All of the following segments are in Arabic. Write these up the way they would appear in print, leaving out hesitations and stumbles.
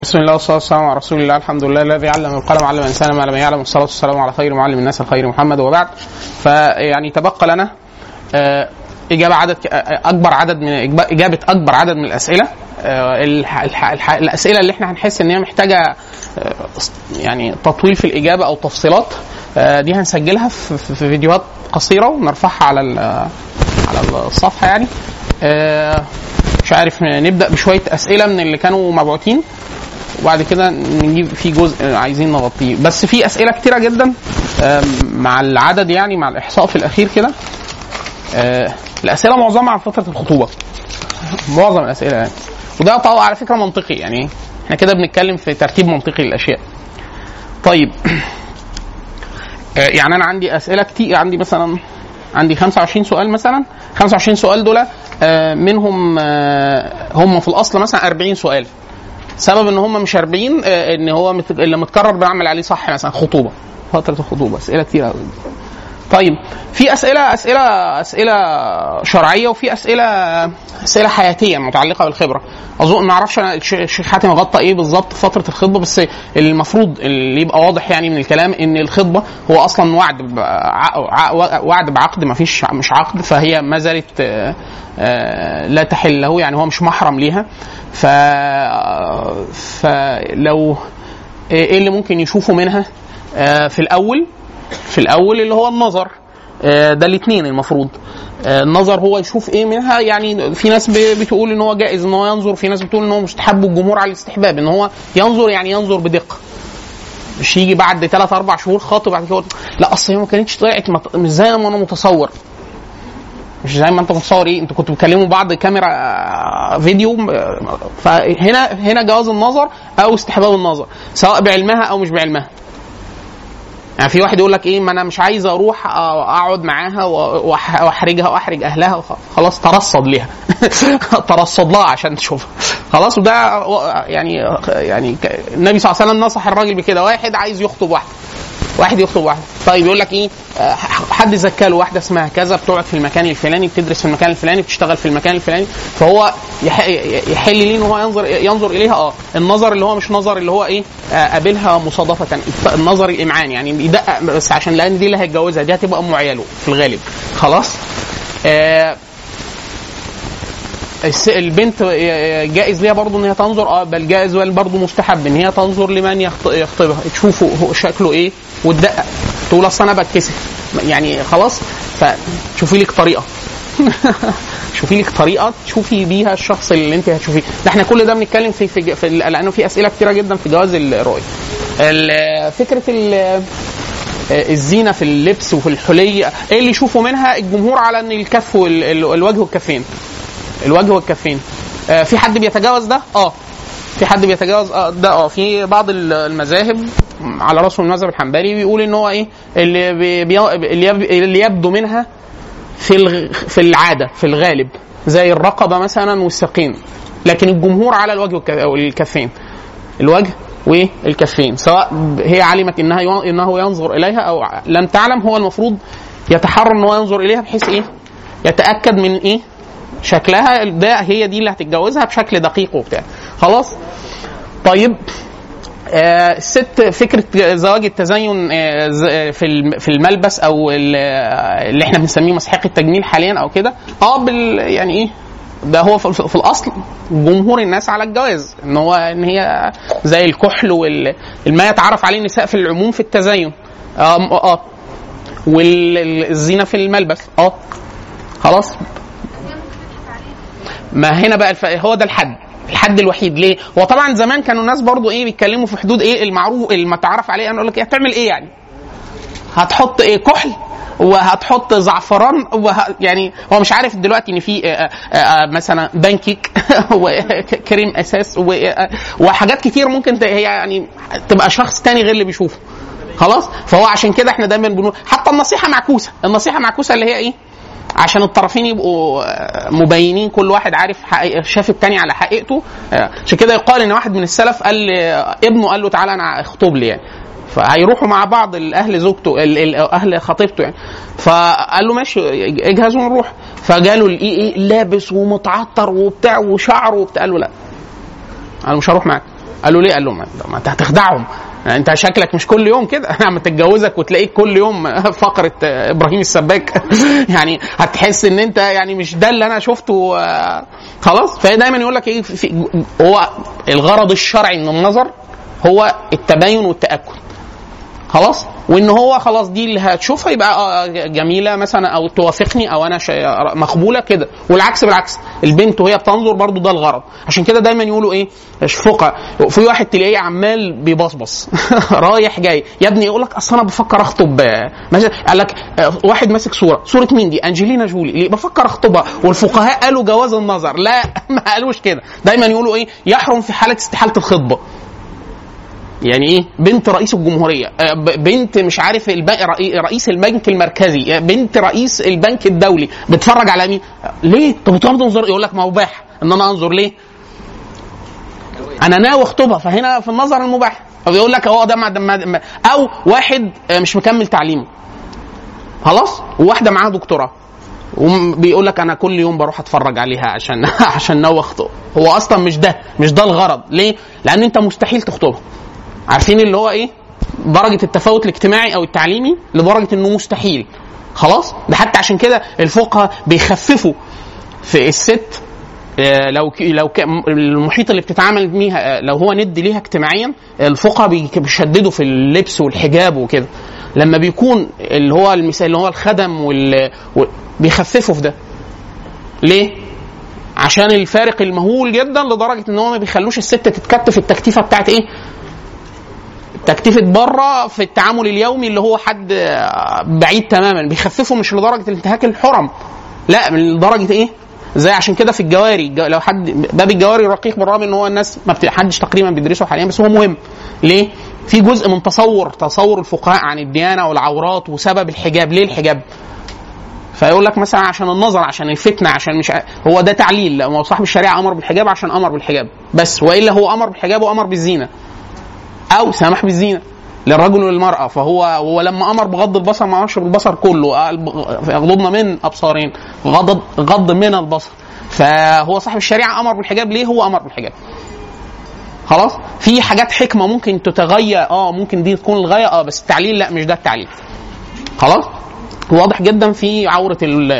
بسم الله والصلاة والسلام على رسول الله. الحمد لله الذي علم القلم علم الإنسان ما لم يعلم، والصلاة والسلام على خير معلم الناس الخير محمد. وبعد، فيعني تبقى لنا إجابة أكبر عدد من الأسئلة. الأسئلة اللي احنا هنحس إن هي محتاجة يعني تطويل في الإجابة أو تفصيلات، دي هنسجلها في فيديوهات قصيرة ونرفعها على الصفحة. يعني مش عارف، نبدأ بشوية أسئلة من اللي كانوا مبعوثين، وبعد كده نجيب في جزء عايزين نغطيه. بس في أسئلة كتيرة جدا مع العدد، يعني مع الإحصاء في الأخير كده. الأسئلة معظمها عن فترة الخطوبة، معظم الأسئلة يعني. وده طبعا على فكرة منطقي، يعني احنا كده بنتكلم في ترتيب منطقي للأشياء. طيب، يعني أنا عندي أسئلة كتير، عندي 25 سؤال مثلا. 25 سؤال دول منهم هم في الأصل مثلا 40 سؤال. سبب ان هم مش 40 ان هو اللي متكرر بنعمل عليه صح، مثلا خطوبة، فترة الخطوبة، أسئلة كتير قوي. طيب، في أسئلة شرعية، وفي أسئلة حياتية متعلقة بالخبرة. أظن ما أعرفش أنا الشيخ حاتم غطى إيه بالظبط فترة الخطبة، بس المفروض اللي يبقى واضح يعني من الكلام إن الخطبة هو أصلا وعد بعقد، مش عقد، فهي ما زالت لا تحل له، يعني هو مش محرم ليها. فلو إيه اللي ممكن يشوفوا منها في الأول اللي هو النظر، ده الاثنين المفروض. النظر هو يشوف ايه منها. يعني في ناس بتقول ان هو جائز ان هو ينظر، في ناس بتقول ان هو مستحب، الجمهور على الاستحباب ان هو ينظر، يعني ينظر بدقة، مش يجي بعد 3-4 شهور خاطب بعد كده لا اصل هي ما كانتش طلعت مش زي ما انا متصور. مش زي ما انت متصور ايه، انتوا كنتوا بتكلموا بعض كاميرا فيديو. فهنا جواز النظر او استحباب النظر، سواء بعلمها او مش بعلمها. يعني في واحد يقول لك ايه، ما انا مش عايز اروح اقعد معاها واحرجها واحرج اهلها، خلاص ترصد ليها ترصد لها عشان تشوفها خلاص. وده يعني النبي صلى الله عليه وسلم نصح الراجل بكده. واحد عايز يخطب واحد طيب يقول لك ايه، حد زكى له واحده اسمها كذا، بتقعد في المكان الفلاني، بتدرس في المكان الفلاني، بتشتغل في المكان الفلاني، فهو يحل ليه ان هو ينظر اليها. النظر اللي هو مش نظر اللي هو ايه، قابلها مصادفه، النظر الامعان، يعني يدقق بس عشان لان دي اللي هيتجوزها، دي هتبقى ام عياله في الغالب خلاص. البنت جائز ليها برضو ان هي تنظر، بل جائز برضو مستحب ان هي تنظر لمن يخطبها، تشوفه شكله ايه وتدقق، تقول اصل انا بتكسف يعني خلاص. فشوفي لك طريقه شوفي لك طريقه تشوفي بيها الشخص اللي انت هتشوفيه. احنا كل ده بنتكلم في لانه في اسئله كتيره جدا في جواز الرؤيه. فكره الزينه في اللبس وفي الحلي، ايه اللي يشوفوا منها الجمهور على ان الكف والوجه والكفين، الوجه والكفين. في حد بيتجاوز ده؟ في حد بيتجاوز ده. في بعض المذاهب على راسهم المذهب الحنبلي بيقول ان هو ايه اللي يبدو منها في العاده في الغالب، زي الرقبه مثلا والساقين. لكن الجمهور على الوجه والكفين، الوجه والكفين، سواء هي علمت انه ينظر اليها او لم تعلم. هو المفروض يتحرى ان هو ينظر اليها، بحيث ايه يتاكد من ايه شكلها، ده هي دي اللي هتتجوزها بشكل دقيق وبتاع خلاص. طيب، الست فكرة زواج التزين في الملبس او اللي احنا بنسميه مسحيق التجميل حاليا او كده، يعني ايه ده، هو في الاصل جمهور الناس على الجواز ان هي زي الكحل ما يتعرف عليه النساء في العموم في التزين، والزينة في الملبس خلاص. ما هنا بقى هو ده الحد الوحيد. ليه؟ هو طبعا زمان كانوا الناس برضو ايه بيتكلموا في حدود ايه المعروف اللي ما تعرف عليه. انا اقول لك ايه، هتعمل ايه يعني؟ هتحط ايه، كحل وهتحط زعفران يعني هو مش عارف دلوقتي ان في مثلا بانكيك وكريم اساس وحاجات كتير ممكن هي يعني تبقى شخص تاني غير اللي بيشوفه خلاص. فهو عشان كده احنا دايما بنقول حتى النصيحه معكوسه اللي هي ايه، عشان الطرفين يبقوا مبينين، كل واحد عارف شاف التاني على حقيقته. عشان كده يقال ان واحد من السلف قال ابنه، قال له تعالى انا اخطب لي يعني، فهيروحوا مع بعض الاهل زوجته اهل خطيبته يعني، فقال له ماشي اجهزوا ونروح. فجاله لابس ومتعطر وبتاع وشعره وبتاع، قال له لا انا مش هروح معاك. قالوا ليه؟ قال له ما انت هتخدعهم، انت شكلك مش كل يوم كده عم تتجوزك وتلاقيك كل يوم فقره ابراهيم السباك يعني هتحس ان انت يعني مش ده اللي انا شفته خلاص. فدايما يقول لك ايه هو الغرض الشرعي من النظر هو التباين والتاكد خلاص، وان هو خلاص دي اللي هتشوفها يبقى جميله مثلا او توافقني او انا مقبوله كده، والعكس بالعكس البنت وهي بتنظر برضو ده الغرض. عشان كده دايما يقولوا ايه فقه، في واحد تلاقيه عمال بيبصبص رايح جاي يا ابني، يقول لك اصل انا بفكر اخطب قال لك واحد ماسك صوره مين دي؟ انجلينا جولي، ليه بفكر اخطبها؟ والفقهاء قالوا جواز النظر، لا ما قالوش كده. دايما يقولوا ايه يحرم في حاله استحاله الخطبه، يعني ايه بنت رئيس الجمهوريه، بنت مش عارف رئيس البنك المركزي، بنت رئيس البنك الدولي، بتفرج على مين؟ ليه؟ طب تنظر؟ يقول لك ما مباح ان انا انظر، ليه؟ انا ناوي اخطبها، فهنا في النظر المباح. او يقول لك هو ده او واحد مش مكمل تعليمه خلاص وواحده معاها دكتوراه وبيقول لك انا كل يوم بروح اتفرج عليها عشان ناوي اخطب. هو اصلا مش ده الغرض. ليه؟ لان انت مستحيل تخطبها. عارفين اللي هو ايه درجه التفاوت الاجتماعي او التعليمي لدرجه انه مستحيل خلاص. ده حتى عشان كده الفقهاء بيخففوا في الست لو المحيط اللي بتتعامل بيها لو هو ند ليها اجتماعيا، الفقهاء بيشددوا في اللبس والحجاب وكده. لما بيكون اللي هو المثال اللي هو الخدم بيخففوا في ده. ليه؟ عشان الفارق المهول جدا لدرجه ان هو ما بيخلوش الست تتكتف التكتيفه بتاعت ايه تكتيفة بره في التعامل اليومي اللي هو حد بعيد تماما. بيخففوا مش لدرجة الانتهاك الحرم، لا من لدرجة ايه زي عشان كده في الجواري، لو حد باب الجواري رقيق بالرغم ان هو الناس ما حدش تقريبا بيدرسه حاليا، بس هو مهم. ليه؟ في جزء من تصور الفقهاء عن الديانة والعورات وسبب الحجاب. ليه الحجاب؟ فيقول لك مثلا عشان النظر، عشان الفتنة، عشان مش هو ده تعليل. لا، صاحب الشريعة امر بالحجاب عشان امر بالحجاب بس، والا هو امر بالحجاب وامر بالزينة او سمح بالزينه للرجل والمراه. فهو لما امر بغض البصر ما امرش بالبصر كله، يغضضن من ابصارين، غض من البصر. فهو صاحب الشريعه امر بالحجاب. ليه هو امر بالحجاب خلاص؟ في حاجات حكمه ممكن تتغير ممكن دي تكون الغايه بس التعليل لا، مش ده التعليل خلاص. واضح جدا في عوره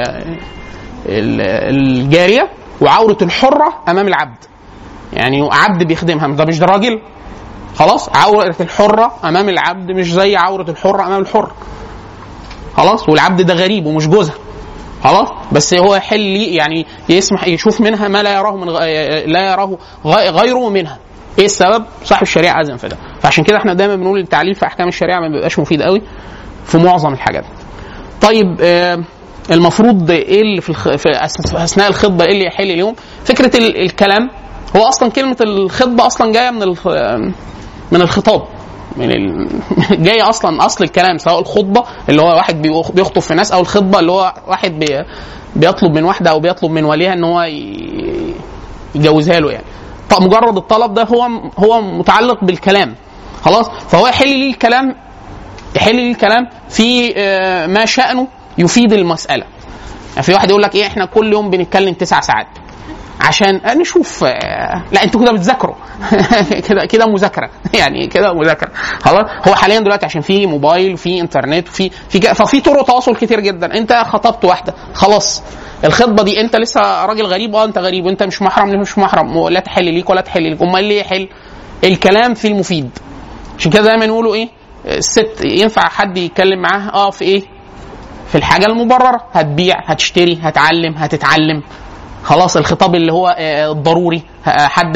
الجاريه وعوره الحره امام العبد، يعني عبد بيخدمها، ده مش ده راجل خلاص. عورة الحرة أمام العبد مش زي عورة الحرة أمام الحر خلاص. والعبد ده غريب ومش جوزها خلاص، بس هو يحل يعني يسمح يشوف منها ما لا يراه غيره منها. ايه السبب؟ صاحب الشريعة أذن في ده. فعشان كده احنا دايما بنقول التعليل في أحكام الشريعة ما بيبقاش مفيد قوي في معظم الحاجات. طيب المفروض ايه اللي في أثناء الخطبة ايه اللي يحل اليوم؟ فكرة الكلام. هو أصلا كلمة الخطبة أصلا جاية من الخطاب، جاي اصل الكلام، سواء الخطبه اللي هو واحد بيخطب في ناس، او الخطبه اللي هو واحد بيطلب من واحده او بيطلب من وليها ان هو يجوزها له يعني. طب مجرد الطلب ده هو متعلق بالكلام خلاص. فهو يحل لي الكلام في ما شأنه يفيد المسألة. يعني في واحد يقول لك ايه احنا كل يوم بنتكلم 9 ساعات عشان نشوف، لا انتوا كده بتذاكروا كده مذاكره يعني كده مذاكره خلاص. هو حاليا دلوقتي عشان في موبايل وفي انترنت ففي طرق تواصل كتير جدا. انت خطبت واحده خلاص، الخطبه دي انت لسه راجل غريب، انت غريب وانت مش محرم ولا تحل ليك ولا تحل ليك. امال ليه يحل الكلام في المفيد؟ عشان كده دايما يقولوا ايه الست ينفع حد يتكلم معاها في ايه في الحاجه المبرره، هتبيع هتشتري هتعلم هتتعلم خلاص. الخطاب اللي هو الضروري حد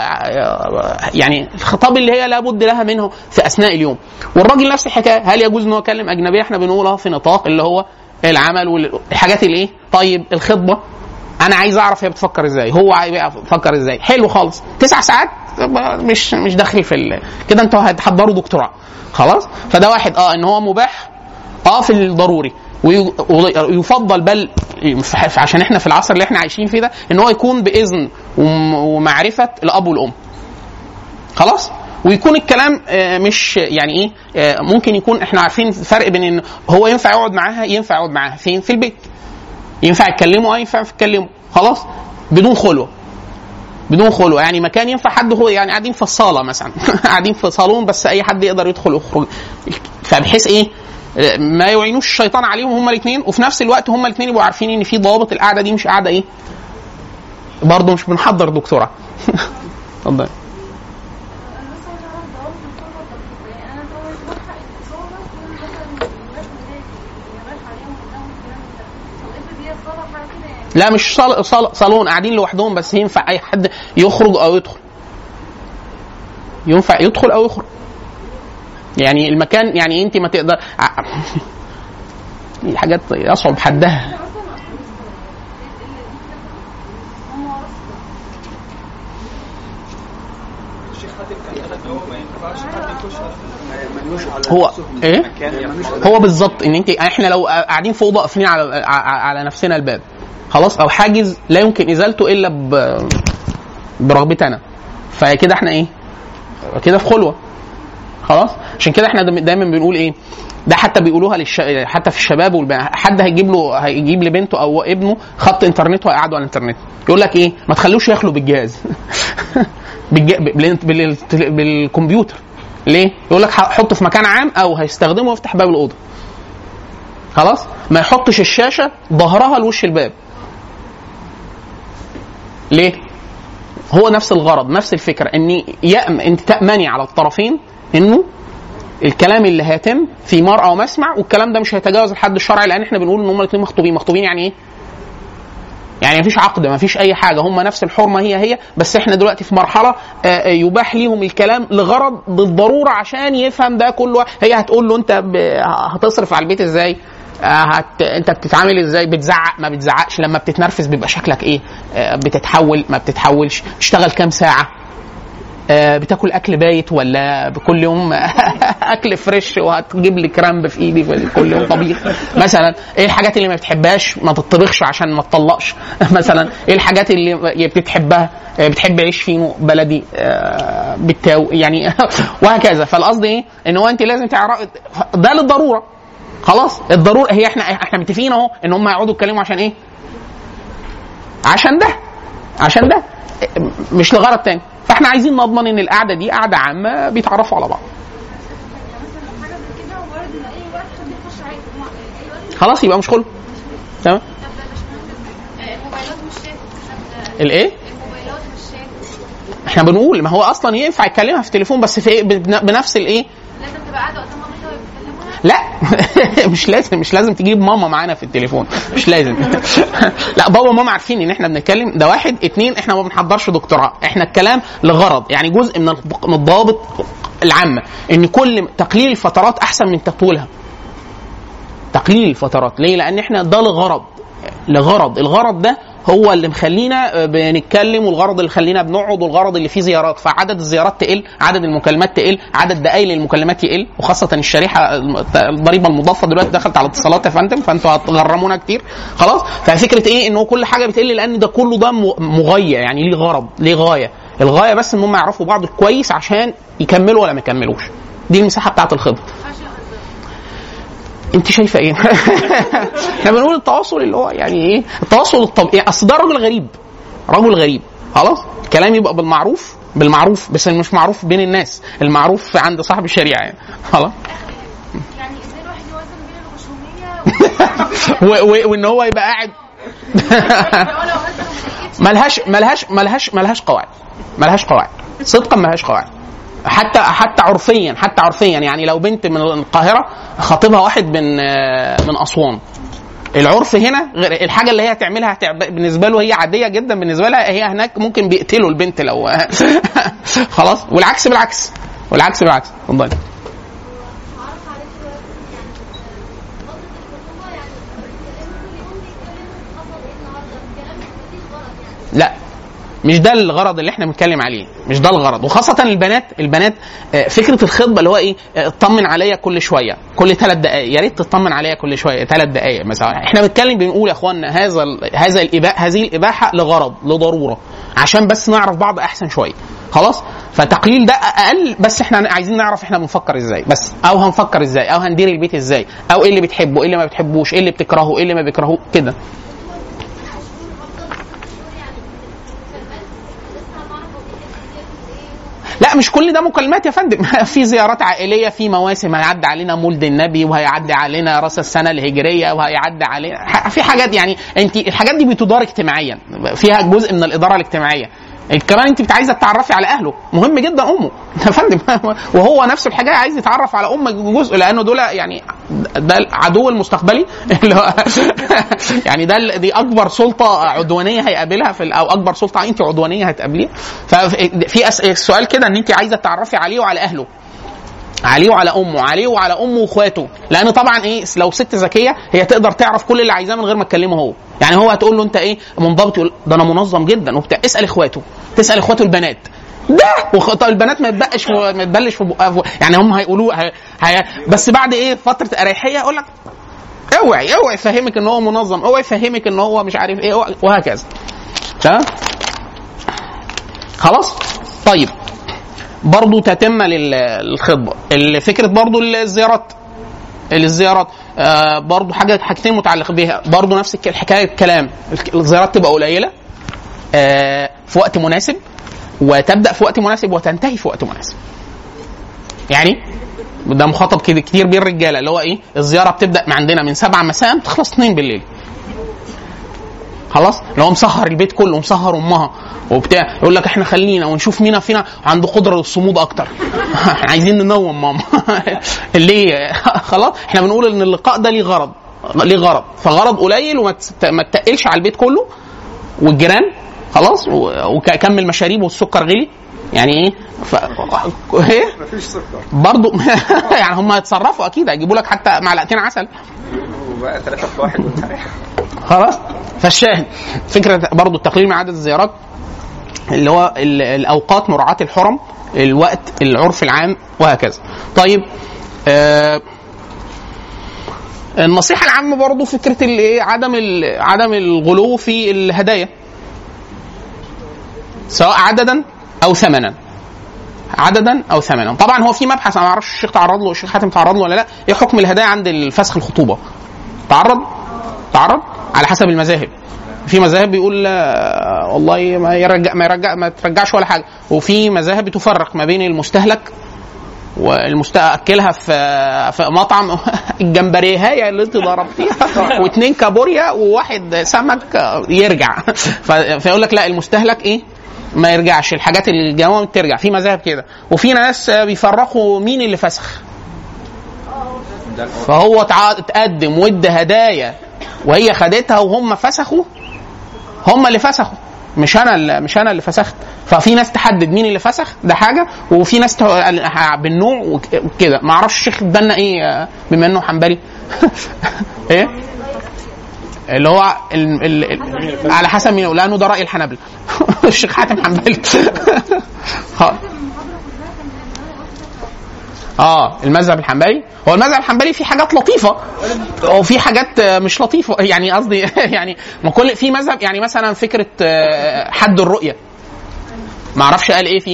يعني الخطاب اللي هي لابد لها منه في اثناء اليوم. والراجل نفس الحكايه، هل يجوز انه يكلم اجنبيه؟ احنا بنقولها في نطاق اللي هو العمل والحاجات الايه. طيب الخطبه انا عايز اعرف هي بتفكر ازاي، هو بيفكر ازاي. حلو خالص، 9 ساعات مش داخل في كده انتوا هتحضروا دكتوراه خلاص. فده واحد ان هو مباح في الضروري، ويفضل بل عشان احنا في العصر اللي احنا عايشين فيه ده ان هو يكون باذن ومعرفه الاب والام خلاص. ويكون الكلام مش يعني ايه ممكن يكون احنا عارفين الفرق بين ان هو ينفع يقعد معاها في البيت، ينفع يتكلموا ينفع يتكلموا خلاص بدون خلوه، بدون خلوه، يعني مكان ينفع حد هو يعني قاعدين في الصاله مثلا قاعدين في صالون بس اي حد يقدر يدخل ويخرج، فبحيث ايه ما يعينوش الشيطان عليهم هما الاثنين، وفي نفس الوقت هما الاثنين يبقوا عارفين ان في ضوابط القعده دي مش قاعده ايه برضه مش بنحضر دكتوراه. اتفضل. لا مش صالون قاعدين لوحدهم بس ينفع اي حد يخرج او يدخل، ينفع يدخل او يخرج، يعني المكان يعني انت ما تقدر دي حاجات يصعب حدها. هو ايه هو بالظبط ان انت احنا لو قاعدين في اوضه قافلين على نفسنا الباب خلاص او حاجز لا يمكن ازالته الا برغبتنا، فكده احنا ايه كده في خلوه خلاص. عشان كده احنا دايما بنقول ايه ده، حتى بيقولوها حتى في الشباب حد هيجيب لبنته او ابنه خط انترنت ويقعدوا على الانترنت، يقول لك ايه ما تخلوش يخلو بالجهاز بالكمبيوتر. ليه؟ يقول لك حطه في مكان عام او هيستخدمه ويفتح باب الاوضه خلاص، ما يحطش الشاشه ظهرها لوش الباب. ليه؟ هو نفس الغرض نفس الفكره، ان انت تامني على الطرفين انه الكلام اللي هيتم في مرأى ومسمع، والكلام ده مش هيتجاوز الحد الشرعي، لان احنا بنقول ان هم الاثنين مخطوبين يعني ايه؟ يعني مفيش عقد مفيش اي حاجه، هم نفس الحرمه هي بس احنا دلوقتي في مرحله يباح ليهم الكلام لغرض بالضروره عشان يفهم ده كله. هي هتقول له انت هتصرف على البيت ازاي، انت بتتعامل ازاي، بتزعق ما بتزعقش، لما بتتنرفز بيبقى شكلك ايه، بتتحول ما بتتحولش، تشتغل كام ساعه، بتاكل اكل بايت ولا كل يوم اكل فريش وهتجيب لي كرامب في ايدي كل يوم طبيخ مثلا، ايه الحاجات اللي ما بتحبهاش ما تطبخش عشان ما تطلقش مثلا، ايه الحاجات اللي بتحبها، بتحب عيش فينو بلدي بالتاو يعني وهكذا. فالقصد ايه ان هو انت لازم تعرف ده للضروره خلاص. الضروره هي احنا متفقين اهو ان هم يقعدوا يتكلموا عشان ايه، عشان ده مش لغرض تاني، فاحنا عايزين نضمن ان القعده دي قعده عامه بيتعرفوا على بعض خلاص، يبقى مش خلو تمام. الايه احنا بنقول ما هو اصلا ينفع يكلمها في التليفون بس في بنفس الايه، لازم تبقى قاعده قدام مامتها وبتكلمها. لا مش لازم تجيب ماما معانا في التليفون، مش لازم لا بابا وماما عارفين ان احنا بنتكلم، ده واحد. اتنين احنا ما بنحضرش دكتوراه، احنا الكلام لغرض، يعني جزء من الضوابط العامه ان كل تقليل الفترات احسن من تطويلها. تقليل الفترات ليه؟ لان احنا ده لغرض الغرض ده هو اللي مخلينا بنتكلم، والغرض اللي خلينا بنقعد، والغرض اللي فيه زيارات، فعدد الزيارات تقل، عدد المكالمات تقل، عدد دقائق المكالمات يقل، وخاصه الشريحه الضريبه المضافه دلوقتي دخلت على الاتصالات يا فندم، فانتوا هتغرمونا كتير خلاص. ففكره ايه انه كل حاجه بتقل لان ده كله ده مغيه، يعني ليه غرض ليه غايه، الغايه بس ان هم يعرفوا بعض كويس عشان يكملوا ولا ما يكملوش. دي المساحه بتاعه الخطبه. انت شايفه ايه؟ احنا بنقول التواصل اللي هو يعني ايه التواصل الطبيعي، اصل ده رجل غريب خلاص، الكلام يبقى بالمعروف بس مش معروف بين الناس، المعروف عند صاحب الشريعه يعني خلاص. يعني ازاي الواحد يوازن بين الخشوميه وان هو يبقى قاعد ملهاش قواعد صدقا، ملهاش قواعد حتى عرفيا يعني لو بنت من القاهره خاطبها واحد من اسوان، العرف هنا غير الحاجه اللي هي هتعملها بالنسبه له هي عاديه جدا، بالنسبه لها هي هناك ممكن بيقتلوا البنت لو خلاص، والعكس بالعكس. اتفضلي. لا مش ده الغرض اللي احنا بنتكلم عليه، مش ده الغرض. وخاصه البنات فكره الخطبه اللي هو ايه، اطمن عليا كل شويه، كل 3 دقائق، يا ريت تطمن عليا كل شويه 3 دقائق مثلا. احنا بنتكلم بنقول يا اخوانا هذه الاباحه لغرض لضروره، عشان بس نعرف بعض احسن شويه خلاص. فتقليل ده اقل، بس احنا عايزين نعرف احنا بنفكر ازاي بس، او هنفكر ازاي، او هندير البيت ازاي، او ايه اللي بتحبه ايه اللي ما بتحبوش، ايه اللي بتكرهه ايه اللي ما بيكرهوه كده. لا مش كل ده مكالمات يا فندم. في زيارات عائليه، في مواسم هيعدي علينا مولد النبي، وهيعدي علينا راس السنه الهجريه، وهيعدي علينا في حاجات. يعني انت الحاجات دي بتدار اجتماعيا، فيها جزء من الاداره الاجتماعيه. كمان انت عايزه تتعرفي على اهله، مهم جدا امه يا فندم. وهو نفس الحاجه عايز يتعرف على امك جزء، لانه دول يعني ده العدو المستقبلي اللي هو يعني دي اكبر سلطه عدوانيه هيقابلها او اكبر سلطه انت عدوانيه هتقابليها. ففي سؤال كده ان انت عايزه تتعرفي عليه وعلى اهله، عليه وعلى امه، عليه وعلى امه واخواته. لان طبعا ايه، لو ست ذكيه هي تقدر تعرف كل اللي عايزاه من غير ما تكلمه هو. يعني هو هتقول له انت ايه منضبط، يقول ده انا منظم جدا وبتاع. اسال اخواته، تسال اخواته البنات ده البنات ما يتبلش في بقها. يعني هم هيقولوا بس بعد ايه فتره اريحيه يقول لك اوعي يفهمك ان هو منظم، اوعي يفهمك ان هو مش عارف ايه، وهكذا. تمام خلاص. طيب برضو تتم للخطبه فكره برضو الزيارات برضو حاجتين متعلق بها برضو نفس الحكايه. الكلام الزيارات تبقى قليله في وقت مناسب، وتبدا في وقت مناسب وتنتهي في وقت مناسب. يعني ده مخاطب كتير بين الرجاله، اللي هو ايه، الزياره بتبدا عندنا من 7 مساء تخلص 2 بالليل. خلاص، لو مسهر البيت كله ومسهر امها وبتاع، يقول لك احنا خلينا ونشوف مين فينا عنده قدره للصمود اكتر. عايزين ننوم ماما. ليه؟ خلاص احنا بنقول ان اللقاء ده ليه غرض، فغرض قليل وما تتقلش على البيت كله والجيران. خلاص، وكمل مشاريب والسكر غلي. يعني ايه ايه مفيش سكر برضو. يعني هم هيتصرفوا اكيد، هيجيبوا لك حتى معلقتين عسل وبقى 3 في 1 خلاص. فالشاهد فكره برضو التقليل من عدد الزيارات، اللي هو الاوقات، مراعاه الحرم، الوقت، العرف العام، وهكذا. طيب النصيحه العامه برضو فكره الايه، عدم الغلو في الهدايا، سواء عددا او ثمنا. طبعا هو في مبحث انا ما اعرفش الشيخ تعرض له، الشيخ حاتم تعرض له ولا لا، ايه حكم الهدايا عند الفسخ الخطوبه؟ تعرض على حسب المذاهب. في مذاهب بيقول والله ما ترجعش ولا حاجه، وفي مذاهب بتفرق ما بين المستهلك والمستأكلها في مطعم. الجمبريهايه اللي انت ضربتيها و2 كابوريا وواحد سمك يرجع. فيقول لك لا، المستهلك ايه ما يرجعش، الحاجات اللي جوه ترجع. في مذاهب كده، وفي ناس بيفرقوا مين اللي فسخ. فهو تقدم ود هدايا وهي خدتها وهم فسخوا، هم اللي فسخوا، مش انا اللي فسخت. ففي ناس تحدد مين اللي فسخ، ده حاجه. وفي ناس بالنوع وكده. ما اعرفش الشيخ ادانا ايه بما انه حنبلي. ايه اللي هو على حسب مين، لانه ده راي الحنابلة. الشيخ حاتم حنبلي. المذهب الحنبلي، هو المذهب الحنبلي في حاجات لطيفه وفي حاجات مش لطيفه. يعني قصدي يعني ما كل في مذهب، يعني مثلا فكره حد الرؤيه، ما اعرفش قال ايه فيه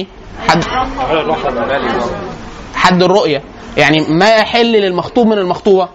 حد الرؤيه. يعني ما يحل للمخطوب من المخطوبه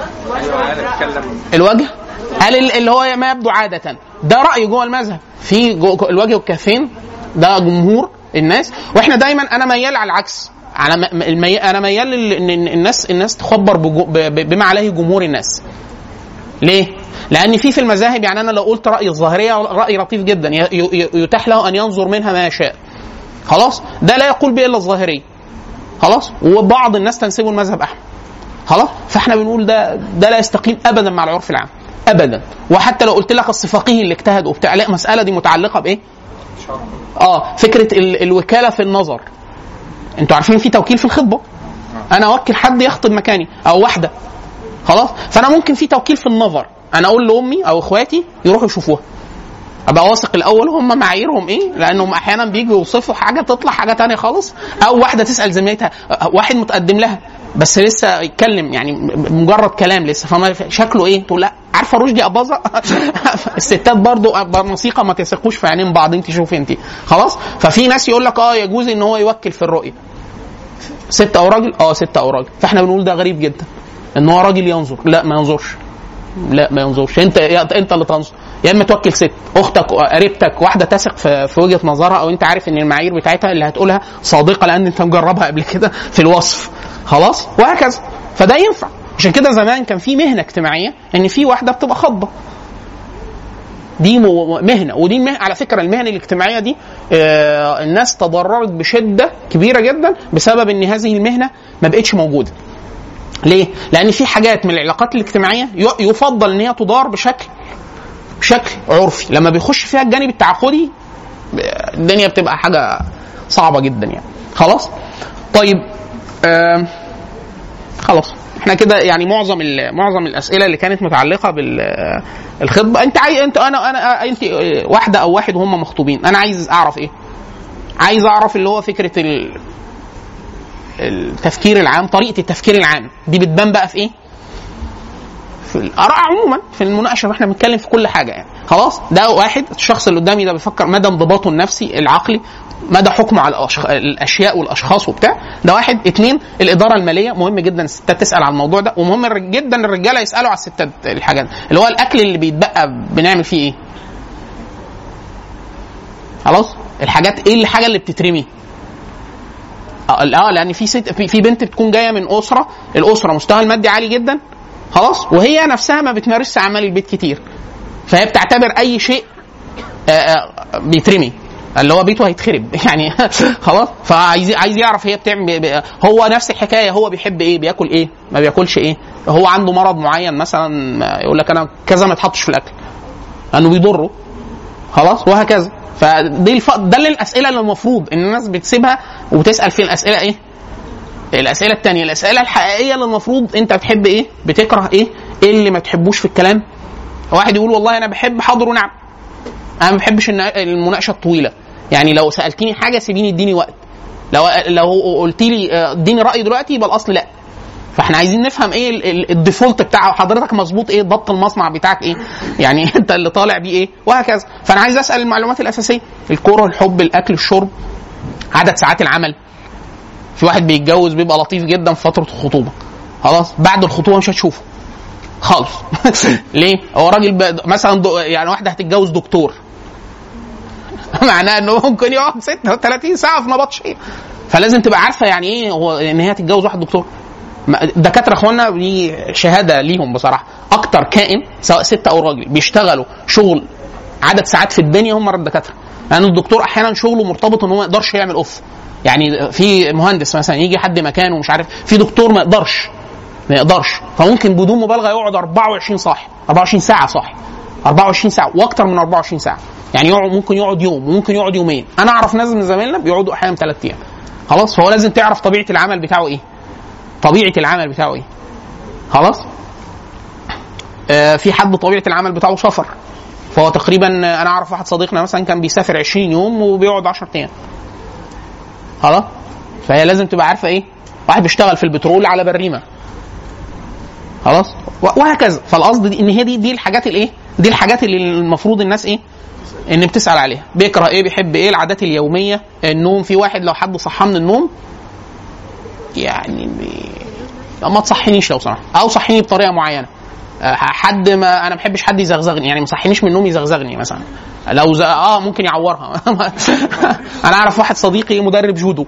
الوجه، قال اللي هو ما يبدو عاده. ده راي جوه المذهب، في الوجه والكفين ده جمهور الناس. واحنا دايما انا ميال على العكس، انا ميال ان الناس تخبر بما عليه جمهور الناس. ليه؟ لان في المذاهب، يعني انا لو قلت راي الظاهريه راي لطيف جدا يتاح له ان ينظر منها ما يشاء. خلاص، ده لا يقول به الا الظاهريه. خلاص، وبعض الناس تنسبه المذهب احمد. خلاص، فاحنا بنقول ده لا يستقيم ابدا مع العرف العام ابدا. وحتى لو قلت لك الفقيه اللي اجتهد وبتاع، لا، مساله دي متعلقه بايه؟ فكره الوكاله في النظر. انتوا عارفين في توكيل في الخطبه، انا اوكل حد يخطب مكاني او واحده. خلاص، فانا ممكن في توكيل في النظر، انا اقول لامي او اخواتي يروحوا يشوفوها، ابقى واثق الاول هم معاييرهم ايه، لانهم احيانا بيجوا يوصفوا حاجه تطلع حاجه تانية خالص. او واحده تسال زميلتها، واحد متقدم لها بس لسه يتكلم، يعني مجرد كلام لسه، فما شكله ايه، تقول لا عارفه رشدي اباظه. الستات برضو موسيقى ما تثقوش في عينين بعض، انت شوفي انت. خلاص، ففي ناس يقول لك يجوز ان هو يوكل في الرؤيه ست او راجل، ست او راجل. فاحنا بنقول ده غريب جدا ان هو راجل ينظر. لا ما ينظرش، انت اللي تنظر. يا اما توكل ست اختك قريبتك، واحده تثق في وجهه نظرها، او انت عارف ان المعايير بتاعتها اللي هتقولها صادقه لان انت مجربها قبل كده في الوصف، خلاص، وهكذا. فده ينفع. عشان كده زمان كان في مهنه اجتماعيه ان في واحده بتبقى خضه، دي مهنه. ودي على فكره المهن الاجتماعيه دي الناس تضررت بشده كبيره جدا بسبب ان هذه المهنه ما بقتش موجوده. ليه؟ لان في حاجات من العلاقات الاجتماعيه يفضل ان هي تدار بشكل عرفي، لما بيخش فيها الجانب التعاقدي الدنيا بتبقى حاجه صعبه جدا يعني. خلاص. طيب خلاص احنا كده يعني معظم الاسئله اللي كانت متعلقه بالخطبه. انت انت واحده او واحد وهم مخطوبين، انا عايز اعرف ايه؟ عايز اعرف اللي هو فكره التفكير العام، طريقه التفكير العام دي بتبان بقى في ايه؟ في الاراء عموما، في المناقشه، واحنا بنتكلم في كل حاجه يعني. خلاص. ده واحد، الشخص اللي قدامي ده بيفكر مدى انضباطه النفسي العقلي، مدى حكمه على الاشياء والاشخاص وبتاع. ده واحد. اتنين، الاداره الماليه، مهم جدا الستات تسال على الموضوع ده، ومهم جدا الرجاله يسالوا على الستات الحاجات اللي هو الاكل اللي بيتبقى بنعمل فيه ايه. خلاص. الحاجات ايه الحاجه اللي بتترمي. لان في بنت بتكون جايه من الاسره مستوى المادي عالي جدا، خلاص، وهي نفسها ما بتمارسش اعمال البيت كتير، فهي بتعتبر اي شيء بيترمي، اللي هو بيته هيتخرب يعني. خلاص. فعايز يعرف هي بتعمل هو نفس الحكايه، هو بيحب ايه، بياكل ايه، ما بياكلش ايه، هو عنده مرض معين مثلا يقول لك انا كذا ما يتحطش في الاكل لانه بيضره، خلاص، وهكذا. ده الاسئله اللي المفروض ان الناس بتسيبها وتسال في الاسئله ايه، الاسئله الثانيه، الاسئله الحقيقيه اللي المفروض انت بتحب ايه، بتكره ايه اللي ما تحبوش في الكلام. واحد يقول والله انا بحب حاضر ونعم، انا ما بحبش المناقشه الطويله، يعني لو سالتيني حاجه سيبيني اديني وقت، لو قلت لي اديني راي دلوقتي يبقى الاصل لا. فاحنا عايزين نفهم ايه الديفولت بتاع حضرتك مظبوط ايه، ضبط المصنع بتاعك ايه، يعني انت اللي طالع بيه ايه، وهكذا. فانا عايز اسال المعلومات الاساسيه، الكوره، الحب، الاكل، الشرب، عدد ساعات العمل. في واحد بيتجوز بيبقى لطيف جدا في فتره الخطوبه، خلاص، بعد الخطوبه مش هتشوفه خالص. ليه؟ هو راجل مثلا يعني واحده هتتجوز دكتور، معناه انه ممكن يقعد 36 ساعه في نبطش ايه. فلازم تبقى عارفه يعني ايه هو ان هي تتجوز واحد دكتور. دكاتره اخوانا دي شهاده ليهم بصراحه، اكتر كائن سواء ست او راجل بيشتغلوا شغل عدد ساعات في الدنيا هم الدكاتره، لان الدكتور احيانا شغله مرتبط ان هو ما يقدرش يعمل اوف. يعني في مهندس مثلا يجي حد مكانه ومش عارف، في دكتور ما يقدرش، فممكن بدون مبالغه يقعد 24 ساعه صاحي 24 ساعه واكتر من 24 ساعه، يعني ممكن يقعد يوم وممكن يقعد يومين. انا اعرف ناس من زمايلنا بيقعدوا احيانا 3 ايام. خلاص. فهو لازم تعرف طبيعه العمل بتاعه ايه، خلاص. في حد طبيعه العمل بتاعه سفر، فهو تقريبا انا اعرف واحد صديقنا مثلا كان بيسافر 20 يوم وبيقعد 10 ايام، خلاص. فهي لازم تبقى عارفه ايه، واحد بيشتغل في البترول على بريمه، خلاص، وهكذا. فالقصد دي ان هي دي الحاجات الايه، دي الحاجات اللي المفروض الناس ايه ان بتسال عليها. بيكره ايه، بيحب ايه، العادات اليوميه، النوم. في واحد لو حد صحى من النوم يعني ما تصحينيش لو سمحت، او صحيني بطريقه معينه. حد ما انا ما بحبش حد يزغزغني، يعني ما صحينيش من النوم يزغزغني مثلا، لو ممكن يعورها. انا اعرف واحد صديقي مدرب جودو.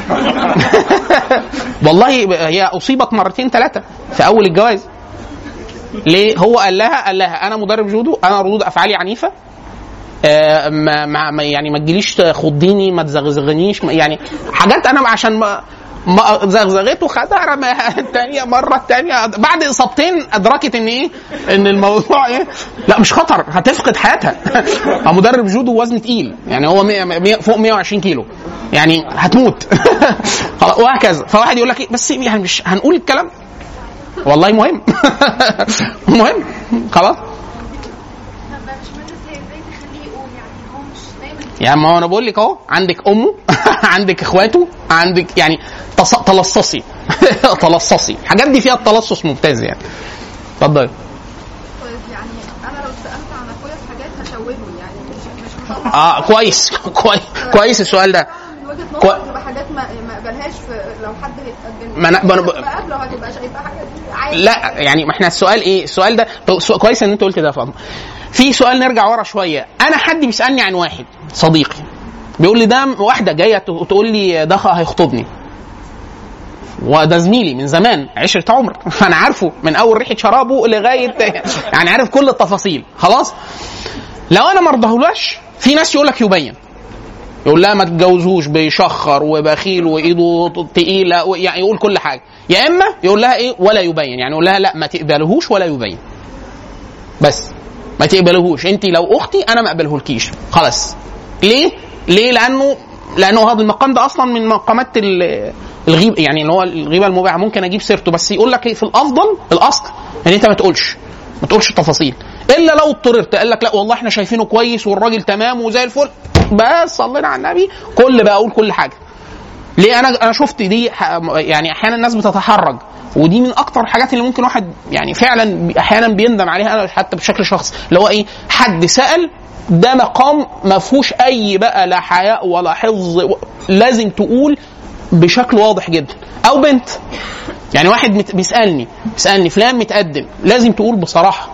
والله هي اصيبت 2 3 في اول الجواز. ليه؟ هو قال لها انا مدرب جودو، انا ردود افعالي عنيفه، يعني ما تجيليش خضيني، ما تزغزغنيش، يعني حاجات انا عشان ما زغزغته خدها رماها الثانيه مره الثانيه. بعد اصابتين ادركت ان ايه، ان الموضوع ايه، لا مش خطر، هتفقد حياتها. مدرب جودو وزن تقيل، يعني هو 100 فوق 120 كيلو، يعني هتموت. وهكذا. فواحد يقول لك إيه بس يعني مش هنقول الكلام، والله مهم. مهم، خلاص. يعني ما انا بقول لك اهو، عندك امه، عندك اخواته، عندك يعني تلصصي. تلصصي الحاجات دي فيها التلصص ممتاز يعني. اتفضلي. طيب يعني انا لو سالت عن اخويا في حاجات هشوهه، يعني مش كويس كويس السؤال ده. وجهه نظر تبقى حاجات ما اقبلهاش لو حد هيتقدم لو هتبقى شايفه حاجه عادي. لا يعني ما احنا السؤال ايه، السؤال ده كويس ان انت قلت ده يا فاطمه. في سؤال نرجع ورا شويه، انا حد بيسالني عن واحد صديقي بيقول لي ده واحده جايه تقول لي ده هيخطبني، وده زميلي من زمان عشرة عمر، فانا عارفه من اول ريحه شرابه لغايه يعني عارف كل التفاصيل خلاص. لو انا ما رضاهولاش، في ناس يقول لك يبين، يقول لها ما تتجوزوش بيشخر وبخيل وايده تقيله، يعني يقول كل حاجه. يا اما يقول لها ايه ولا يبين، يعني يقول لها لا ما تقبلهوش ولا يبين، بس ما تقبلهوش، انت لو اختي انا ما اقبلهولكيش خلاص. ليه؟ لانه هذا المقام ده اصلا من مقامات الغيبه، يعني اللي هو الغيبه المباحه، ممكن اجيب سيرته، بس يقول لك في الافضل الاصل ان يعني انت ما تقولش التفاصيل، الا لو اضطررت. قال لك لا والله احنا شايفينه كويس والراجل تمام وزي الفل، بس صلينا على النبي بقى اقول كل حاجه. ليه؟ انا شفت دي يعني احيانا الناس بتتحرج، ودي من اكتر الحاجات اللي ممكن واحد يعني فعلا احيانا بيندم عليها، انا حتى بشكل شخصي، اللي هو ايه، حد سأل، ده مقام ما فيهوش اي بقى لا حياء ولا حفظ، لازم تقول بشكل واضح جدا. او بنت يعني واحد بيسالني فلان متقدم، لازم تقول بصراحه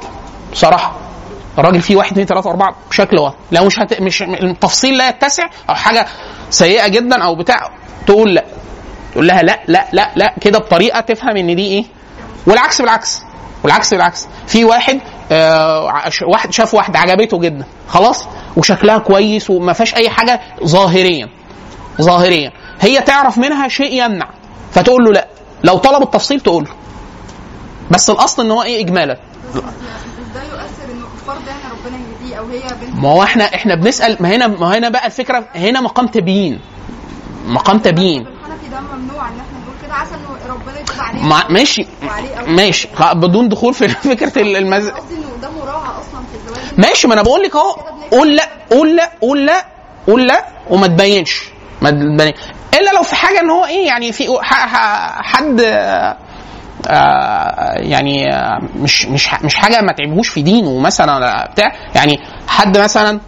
الراجل فيه 1 2 3 4 بشكل واضح. لو مش التفصيل لا يتسع او حاجه سيئه جدا او بتاع، تقول لا، تقول لها لا لا لا لا كده بطريقه تفهم ان دي ايه. والعكس بالعكس. في واحد واحد شاف واحده عجبته جدا خلاص، وشكلها كويس وما فيهاش اي حاجه ظاهريا، هي تعرف منها شيء يمنع، فتقول له لا. لو طلب التفصيل تقول له، بس الاصل ان هو ايه، اجمالا. ده يؤثر انه فرض يعني ربنا يهديه او هي بنت. ما هو احنا بنسال، ما هنا بقى الفكره، هنا مقام تبيين. الحنفي ده ممنوع ان احنا نقول كده، عسى انه ربنا يتوب عليه. ماشي بدون دخول في فكره قصدي انه ده مراعاه اصلا في الزواج. ماشي، ما انا بقول لك اهو، قول لا وما تبينش، الا لو في حاجه ان هو ايه، يعني في حد يعني مش حاجه ما تعبهوش في دينه مثلا بتاع، يعني حد مثلا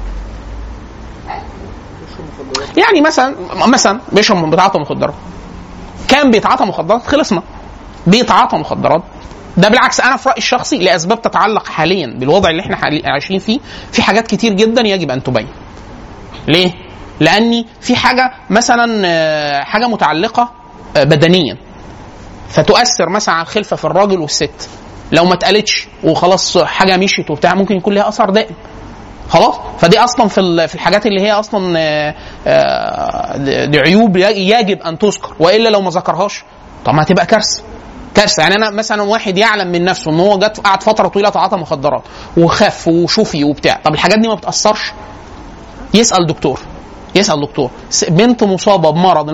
يعني مثلا بيشرب بيتعاطى مخدرات، كان بيتعاطى مخدرات، خلصنا بيتعاطى مخدرات، ده بالعكس. انا في رايي الشخصي لاسباب تتعلق حاليا بالوضع اللي احنا عايشين فيه، في حاجات كتير جدا يجب ان تبين. ليه؟ لاني في حاجه مثلا حاجه متعلقه بدنيا، فتؤثر مثلا على الخلفه في الراجل والست، لو ما اتقالتش وخلاص حاجه مشيت وبتاع، ممكن يكون لها اثر دائم خلاص. فدي اصلا في الحاجات اللي هي اصلا دي عيوب يجب ان تذكر، والا لو ما ذكرهاش طب ما هتبقى كارثه. يعني انا مثلا واحد يعلم من نفسه ان هو قعد فتره طويله تعاطى مخدرات وخف وشفي وبتاع، طب الحاجات دي ما بتاثرش؟ يسال دكتور. بنت مصابه بمرض،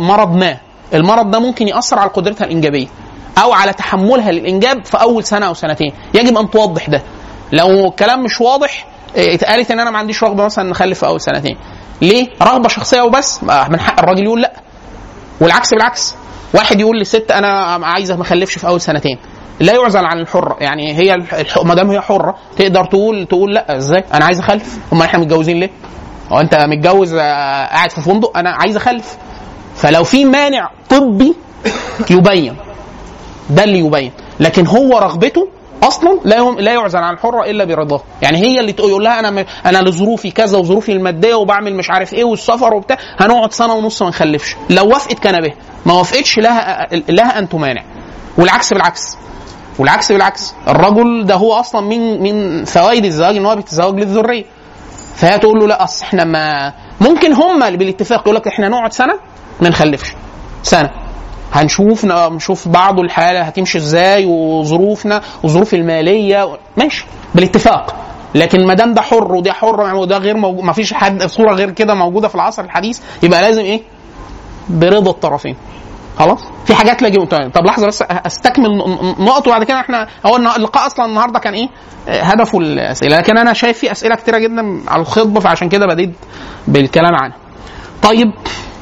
المرض ده ممكن ياثر على قدرتها الانجابيه او على تحملها للانجاب في اول سنه او سنتين، يجب ان توضح ده. لو الكلام مش واضح، اتقالت ان انا ما عنديش رغبه مثلا نخلف في اول سنتين، ليه؟ رغبه شخصيه وبس، من حق الراجل يقول لا. والعكس بالعكس، واحد يقول للست انا عايزه ما اخلفش في اول سنتين، لا يعزل عن الحره، يعني هي ما دام هي حره تقدر تقول لا. ازاي انا عايز اخلف؟ امال احنا متجوزين ليه؟ هو انت متجوز قاعد في فندق؟ انا عايز اخلف. فلو في مانع طبي يبين، ده اللي يبين. لكن هو رغبته اصلا لا يعزل عن الحره الا برضاه، يعني هي اللي تقول لها انا لظروفي كذا وظروفي الماديه وبعمل مش عارف ايه والسفر وبتاع، هنقعد سنه ونص ما نخلفش. لو وافقت كان به، ما وافقتش لها ان تمانع. والعكس بالعكس، الرجل ده هو اصلا من فوائد الزواج ان هو بيتزوج للذريه، فهي تقول له لا اصل احنا ما ممكن، هم اللي بالاتفاق يقول لك احنا نقعد سنه ما نخلفش، سنه هنشوف بعض الحاله هتمشي ازاي وظروفنا وظروف الماليه، ماشي بالاتفاق. لكن ما دام ده حر وده حر وده غير موجود، ما فيش حد صوره غير كده موجوده في العصر الحديث، يبقى لازم ايه؟ برضا الطرفين. خلاص. في حاجات لاجئ. طب لحظه بس استكمل نقط وبعد كده احنا هو اللقاء اصلا النهارده كان ايه هدفه الاسئله، لكن انا شايف في اسئله كتيره جدا على الخطبه، فعشان كده بديت بالكلام عنها. طيب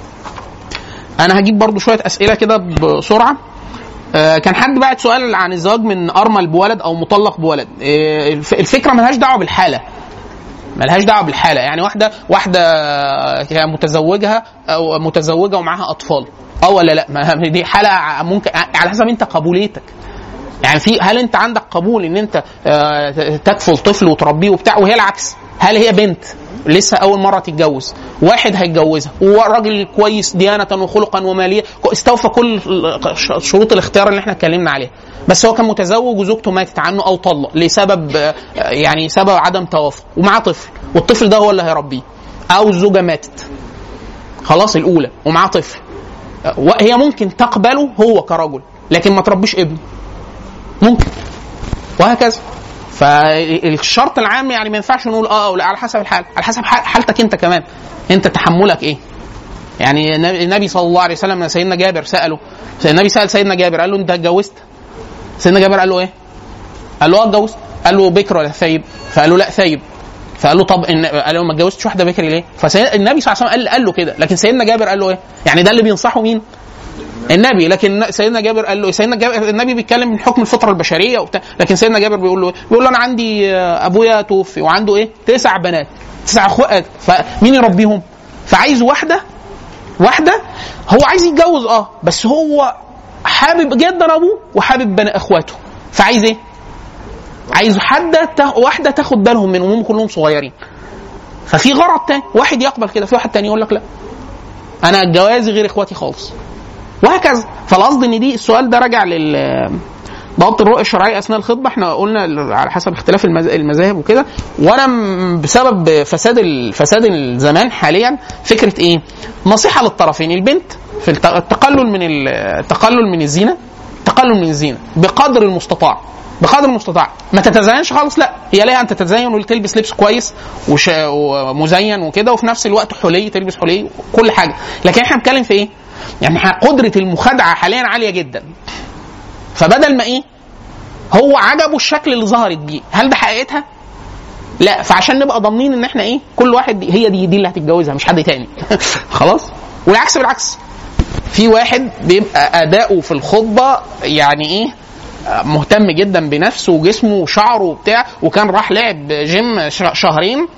انا هجيب برضو شويه اسئله كده بسرعه. كان حد بعت سؤال عن الزواج من ارمل بولد او مطلق بولد. الفكره ملهاش دعوه بالحاله، يعني واحده متزوجها او متزوجه ومعاها اطفال، ولا لا، دي حاله ممكن على حسب انت قبوليتك. يعني في هل انت عندك قبول ان انت تكفل طفل وتربيه وبتاع، وهي العكس؟ هل هي بنت لسه اول مره تتجوز، واحد هيتجوزها وراجل كويس ديانه وخلقا وماليه، استوفى كل شروط الاختيار اللي احنا اتكلمنا عليها، بس هو كان متزوج وزوجته ماتت عنه او طلق لسبب يعني سبب عدم توافق، ومعاه طفل والطفل ده هو اللي هيربيه، او الزوجه ماتت خلاص الاولى ومعاه طفل، هي ممكن تقبله هو كرجل لكن ما تربيش ابنه، ممكن، وهكذا. فالشرط العام يعني ما ينفعش نقول او لا، على حسب الحال، على حسب حالتك انت كمان، انت تحملك ايه. يعني النبي صلى الله عليه وسلم سيدنا جابر سأله، النبي سأل سيدنا جابر قال له انت اتجوزت؟ سيدنا جابر قال له ايه؟ قال له اتجوزت. قال له بكر ولا ثيب؟ فقال له لا ثيب. فقال له طب قال له ما اتجوزتش واحده بكري ليه؟ فالنبي صلى الله عليه وسلم قال له كده، لكن سيدنا جابر قال له ايه؟ يعني ده اللي بينصحه مين؟ النبي. لكن سيدنا جابر قال له، سيدنا جابر النبي بيتكلم من حكم الفطره البشريه وبتاع، لكن سيدنا جابر بيقول له انا عندي ابويا توفي وعنده ايه 9 بنات 9 اخوات، فمين يربيهم؟ فعايز واحده هو عايز يتجوز بس هو حابب جدا ابوه وحابب اخواته، فعايز ايه؟ عايز واحده تاخد بالهم من وهم كلهم صغيرين. ففي غرض تاني، واحد يقبل كده، في واحد تاني يقول لك لا انا جوازي غير اخواتي خالص، وهكذا. فالقصد ان دي السؤال ده راجع ضبط الرؤيه الشرعيه اثناء الخطبه. احنا قلنا على حسب اختلاف المذاهب وكده، وانا بسبب فساد الزمان حاليا فكره ايه؟ نصيحه للطرفين، البنت في التقلل من الزينه بقدر المستطاع، ما تتزينش خالص، لا، هي ليها ان تتزين وتلبس لبس كويس ومزين وكده، وفي نفس الوقت حلي، تلبس حلي كل حاجه. لكن احنا بنتكلم في ايه؟ يعني قدره المخادعه حاليا عاليه جدا، فبدل ما ايه هو عجبه الشكل اللي ظهرت بيه، هل ده حقيقتها؟ لا. فعشان نبقى ضامنين ان احنا ايه، كل واحد هي دي اللي هتتجوزها مش حد تاني خلاص. والعكس بالعكس، في واحد بيبقى اداؤه في الخطبه يعني ايه مهتم جدا بنفسه وجسمه وشعره وبتاع، وكان راح لعب جيم شهرين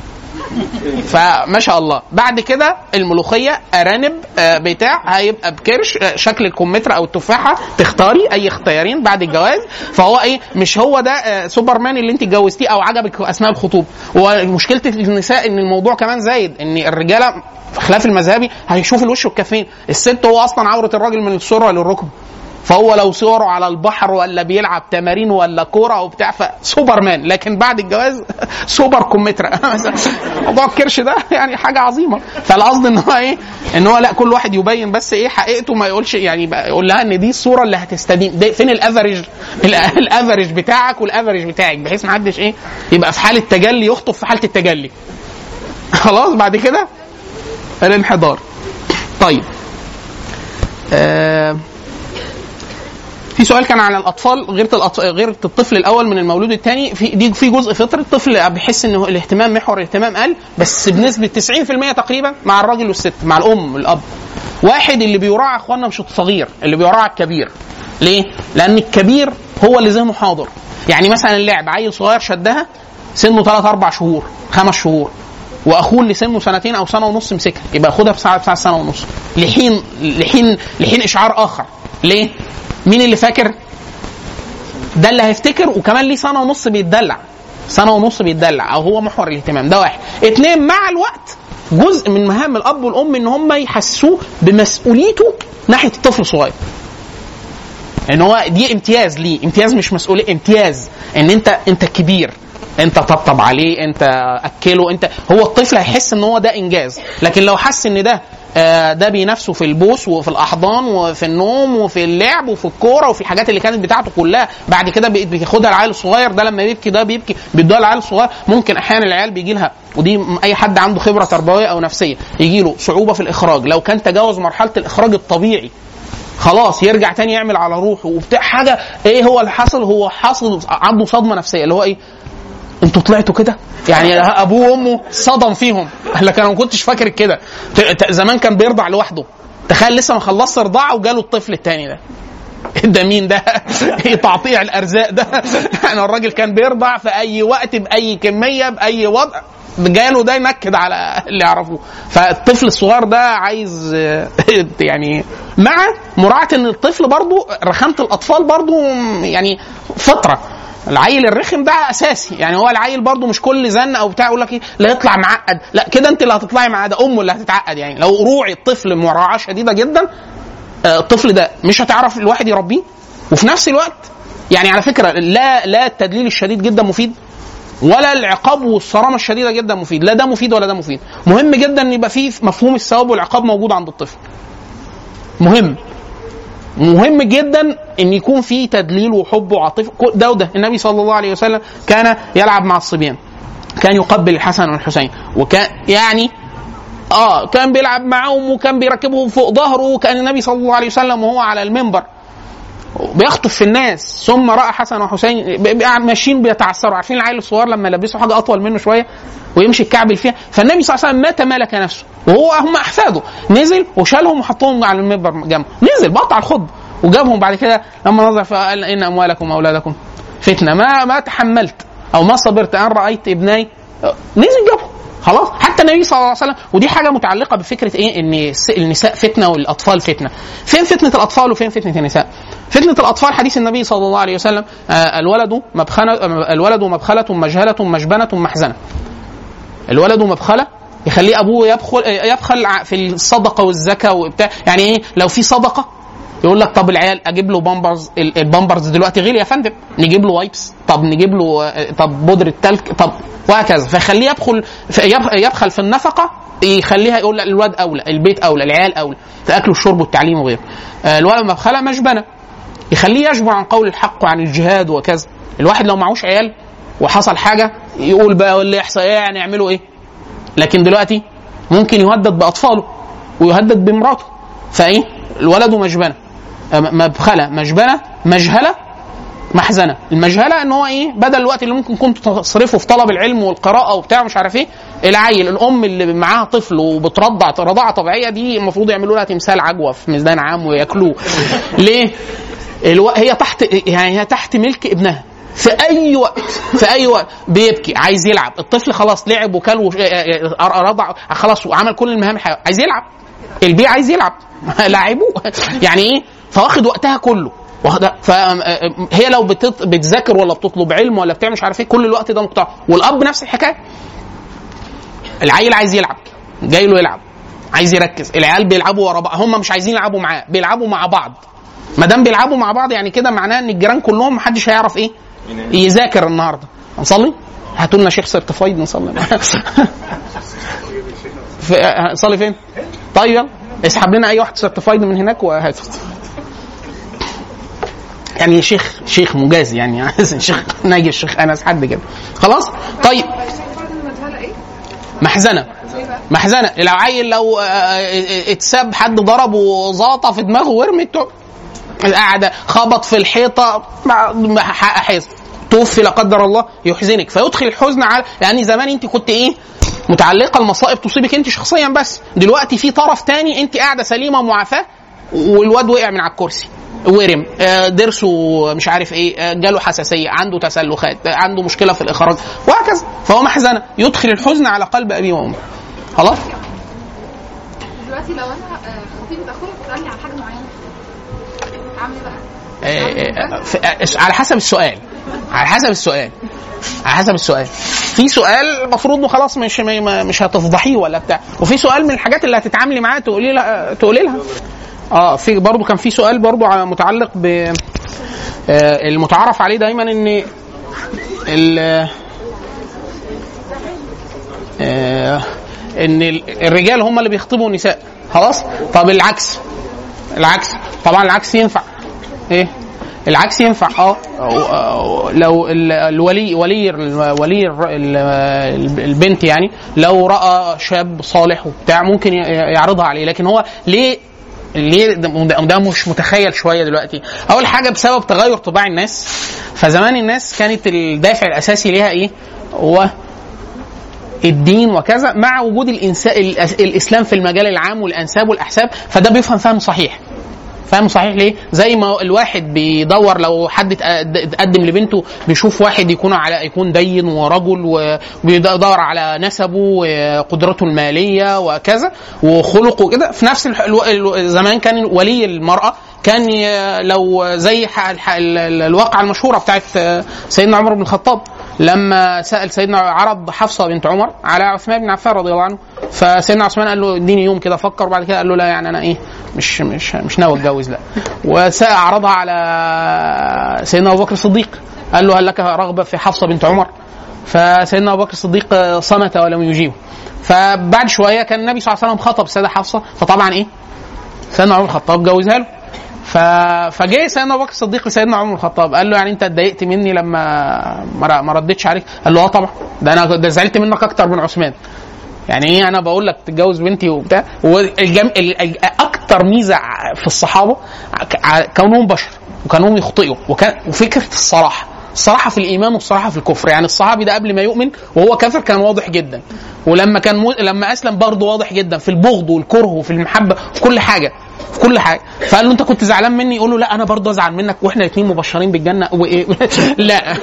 فما شاء الله، بعد كده الملوخيه ارانب بتاع هيبقى بكرش شكل الكمثرى او التفاحه، تختاري اي اختيارين بعد الجواز. فهو ايه، مش هو ده سوبرمان اللي انت اتجوزتيه او عجبك اثناء الخطوبه. ومشكله النساء ان الموضوع كمان زايد، ان الرجاله خلاف المذهبي هيشوف الوش والكفين، الست هو اصلا عوره الراجل من السره للركبه، فهو لو صوره على البحر ولا بيلعب تمارين ولا كوره وبتاع فسوبرمان، لكن بعد الجواز سوبر كمثرى موضوع الكرش ده يعني حاجه عظيمه. فالقصد ان هو ايه، ان هو لا، كل واحد يبين بس ايه حقيقته، ما يقولش يعني يقول لها ان دي الصوره اللي هتستدين، فين الافريج بتاعك والافريج بتاعك، بحيث ما حدش ايه يبقى في حاله تجلي يخطب في حاله التجلي خلاص. بعد كده الانحدار. طيب في سؤال كان على الاطفال، غير الطفل الاول من المولود الثاني، في جزء فطري، الطفل بيحس انه الاهتمام محور الاهتمام قل، بس بنسبه 90% تقريبا مع الراجل والست، مع الام والاب. واحد اللي بيراعي اخواننا مش الصغير، اللي بيراعي الكبير. ليه؟ لان الكبير هو اللي ذهنه حاضر. يعني مثلا اللعب، عيل صغير شدها سنه 3-4 شهور 5 شهور، واخوه اللي سنه 2 أو 1.5 سنة مسكها، يبقى خدها بساعه 1.5 سنة لحين اشعار اخر. ليه؟ مين اللي فاكر؟ ده اللي هيفتكر، وكمان ليه 1.5 سنة بيتدلع، 1.5 سنة بيتدلع، او هو محور الاهتمام. ده واحد. 2، مع الوقت جزء من مهام الاب والام ان هم يحسوه بمسؤوليته ناحيه الطفل الصغير، ان هو دي امتياز ليه، امتياز مش مسؤوليه، امتياز ان انت كبير، انت طبطب عليه، انت اكله، انت هو الطفل هيحس ان هو ده انجاز. لكن لو حس ان ده بينافسه في البوس وفي الاحضان وفي النوم وفي اللعب وفي الكوره وفي الحاجات اللي كانت بتاعته كلها، بعد كده بياخدها العيل الصغير ده، لما بيبكي ده بيدوها العيل الصغير. ممكن احيانا العيال بيجي لها، ودي اي حد عنده خبره تربويه او نفسيه، يجي له صعوبه في الاخراج. لو كان تجاوز مرحله الاخراج الطبيعي خلاص يرجع تاني يعمل على روحه وبتاع حاجه. ايه هو اللي حصل؟ هو حصل عنده صدمه نفسيه، اللي هو ايه، انتوا طلعتوا كده، يعني ابوه وامه صدم فيهم. قال لك انا ما كنتش فاكر كده، زمان كان بيرضع لوحده، تخيل لسه ما خلصش رضاعه وجاله الطفل الثاني ده مين ده؟ ايه تعطيع الارزاق ده؟ يعني الراجل كان بيرضع في اي وقت باي كميه باي وضع، جاله ده ينكد على اللي يعرفوه. فالطفل الصغير ده عايز يعني مع مراعاه ان الطفل برضو رخامه الاطفال برضو يعني فطره. العيل الرخم ده اساسي يعني، هو العيل برضو مش كل زن او بتاع يقول لك ايه لا يطلع معقد، لا كده انت اللي هتطلعي معقد، ده امه اللي هتتعقد. يعني لو روعي الطفل مراعاه شديده جدا الطفل ده مش هتعرف الواحد يربيه. وفي نفس الوقت يعني على فكره لا التدليل الشديد جدا مفيد، ولا العقاب والصرامه الشديده جدا مفيد، لا ده مفيد ولا ده مفيد. مهم جدا ان يبقى فيه مفهوم الثواب والعقاب موجود عند الطفل. مهم جدا ان يكون فيه تدليل وحب وعاطفه ده وده. النبي صلى الله عليه وسلم كان يلعب مع الصبيان، كان يقبل الحسن والحسين، وكان يعني كان بيلعب معهم وكان بيركبهم فوق ظهره. وكان النبي صلى الله عليه وسلم وهو على المنبر بيخطف في الناس ثم راى حسن وحسين ماشيين بيتعثروا. عارفين العيل الصغير لما يلبسوا حاجه اطول منه شويه ويمشي الكعبل فيها؟ فالنبي صلى الله عليه وسلم ما تمالك نفسه هم احفاده، نزل وشالهم وحطهم على المنبر جنبه، نزل بقطع الخطبه وجابهم. بعد كده لما نظر فقال ان اموالكم واولادكم فتنه ما تحملت او ما صبرت ان رايت ابني، نزل جابهم خلاص. حتى النبي صلى الله عليه وسلم، ودي حاجه متعلقه بفكره ايه ان النساء فتنه والاطفال فتنه. فين فتنه الاطفال وفين فتنه النساء؟ فتنه الاطفال حديث النبي صلى الله عليه وسلم الولد مبخله مجهله مجبنه محزنه. الولد مبخله يخليه ابوه يبخل في الصدقه والزكاه وبتاع. يعني ايه؟ لو في صدقه يقول لك طب العيال اجيب له بامبرز، البامبرز دلوقتي غالي يا فندم، نجيب له وايبس، طب نجيب له طب بودره تلك، طب وهكذا. فيخليه يبخل في النفقه، يخليها يقول الواد اولى، البيت اولى، العيال اولى، الاكل والشرب والتعليم وغيره. الولد مبخله مجبنه يخليه يشبع عن قول الحق وعن الجهاد وكذا. الواحد لو معهوش عيال وحصل حاجه يقول بقى اللي يحصل ايه يعني يعملوا ايه. لكن دلوقتي ممكن يهدد باطفاله ويهدد بمراته. فايه؟ الولد مجبنه مبخله مجبنه مجهله محزنه. المجهله ان هو ايه؟ بدل الوقت اللي ممكن كنت تصرفه في طلب العلم والقراءه وبتاع مش عارف ايه، العيل الام اللي معاها طفل وبترضع رضاعه طبيعيه دي المفروض يعملوا لها تمثال عجوه في ميزان عام وياكلوه. ليه؟ هي تحت ملك ابنها في اي وقت بيبكي عايز يلعب. الطفل خلاص لعب وكل رضع خلاص وعمل كل المهام الحيويه، عايز يلعب. البيع عايز يلعب لاعبوه يعني ايه؟ فواخد وقتها كله. فهي لو بتذاكر ولا بتطلب علم ولا بتعمل مش عارف ايه كل الوقت ده مقطع. والاب نفس الحكايه، العيل عايز يلعب، جاي له يلعب، عايز يركز. العيال بيلعبوا ورا بعض، هم مش عايزين يلعبوا معاه، بيلعبوا مع بعض. ما دام بيلعبوا مع بعض يعني كده معناه ان الجيران كلهم محدش هيعرف ايه يذاكر النهارده. نصلي؟ هاتوا لنا شيخ سيرتيفايد نصلي. صلي فين؟ طيب يلا اسحب لنا اي واحد سيرتيفايد من هناك وهات. يعني شيخ مجازي يعني شيخ ناجي، الشيخ انس، حد كده خلاص. طيب محزنه العيل لو اتساب حد ضربه زاطه في دماغه ورمت قاعده خبط في الحيطه حزن توفي لا قدر الله يحزنك، فيدخل الحزن على يعني زمان انت كنت ايه متعلقه المصائب تصيبك انت شخصيا، بس دلوقتي في طرف تاني انت قاعده سليمه معافاه والواد وقع من على الكرسي ورم درسه مش عارف ايه جاله حساسيه عنده تسلخات عنده مشكله في الاخراج وهكذا، فهو محزنه يدخل الحزن على قلب ابيه وامه. خلاص دلوقتي لو انا خطيبه اخويا بتسالني على حاجه معينه اعمل بقى على حسب السؤال في سؤال المفروض انه خلاص مش هتفضحيه ولا بتاع، وفي سؤال من الحاجات اللي هتتعاملي معاه تقولي لها في برضو كان في سؤال برضو متعلق ب المتعارف عليه دايما ان الرجال هم اللي بيخطبوا النساء. خلاص طب العكس طبعا العكس ينفع ايه؟ العكس ينفع لو ولي البنت يعني لو راى شاب صالح وبتاع ممكن يعرضها عليه. لكن هو ليه ده مش متخيل شويه دلوقتي؟ اول حاجه بسبب تغير طباع الناس. فزمان الناس كانت الدافع الاساسي ليها ايه؟ هو الدين وكذا، مع وجود الاسلام في المجال العام والانساب والاحساب، فده بيفهم فهم صحيح. فاهم صحيح ليه؟ زي ما الواحد بيدور لو حد اتقدم لبنته بيشوف واحد يكون دين ورجل وبيدور على نسبه وقدرته الماليه وكذا وخلقه كده. في نفس زمان كان ولي المراه كان لو زي الواقعه المشهوره بتاعت سيدنا عمر بن الخطاب لما سأل سيدنا عرض حفصة بنت عمر على عثمان بن عفان رضي الله عنه، فسيدنا عثمان قال له اديني يوم كده افكر، وبعد كده قال له لا يعني انا ايه مش ناوي اتجوز لا. وعرضها على سيدنا ابو بكر الصديق قال له هل لك رغبة في حفصة بنت عمر؟ فسيدنا ابو بكر الصديق صمت ولم يجيبه. فبعد شوية كان النبي صلى الله عليه وسلم خطب السيدة حفصة، فطبعا ايه سيدنا عمر الخطاب جوزها له. فجاء سيدنا ابو بكر الصديق لسيدنا عمر الخطاب قال له يعني انت اتضايقت مني لما ما ردتش عليك؟ قال له اه طبعا، ده انا زعلت منك اكتر من عثمان. يعني ايه انا بقول لك تتجوز بنتي وبتاع. اكتر ميزه في الصحابه كونهم بشر وكانوا يخطئوا وفكره الصراحه في الايمان والصراحه في الكفر. يعني الصحابي ده قبل ما يؤمن وهو كافر كان واضح جدا، ولما لما اسلم برضه واضح جدا في البغض والكره وفي المحبه في كل حاجه. فقال له انت كنت زعلان مني؟ يقول له لا انا برضه ازعل منك واحنا الاثنين مبشرين بالجنه وايه لا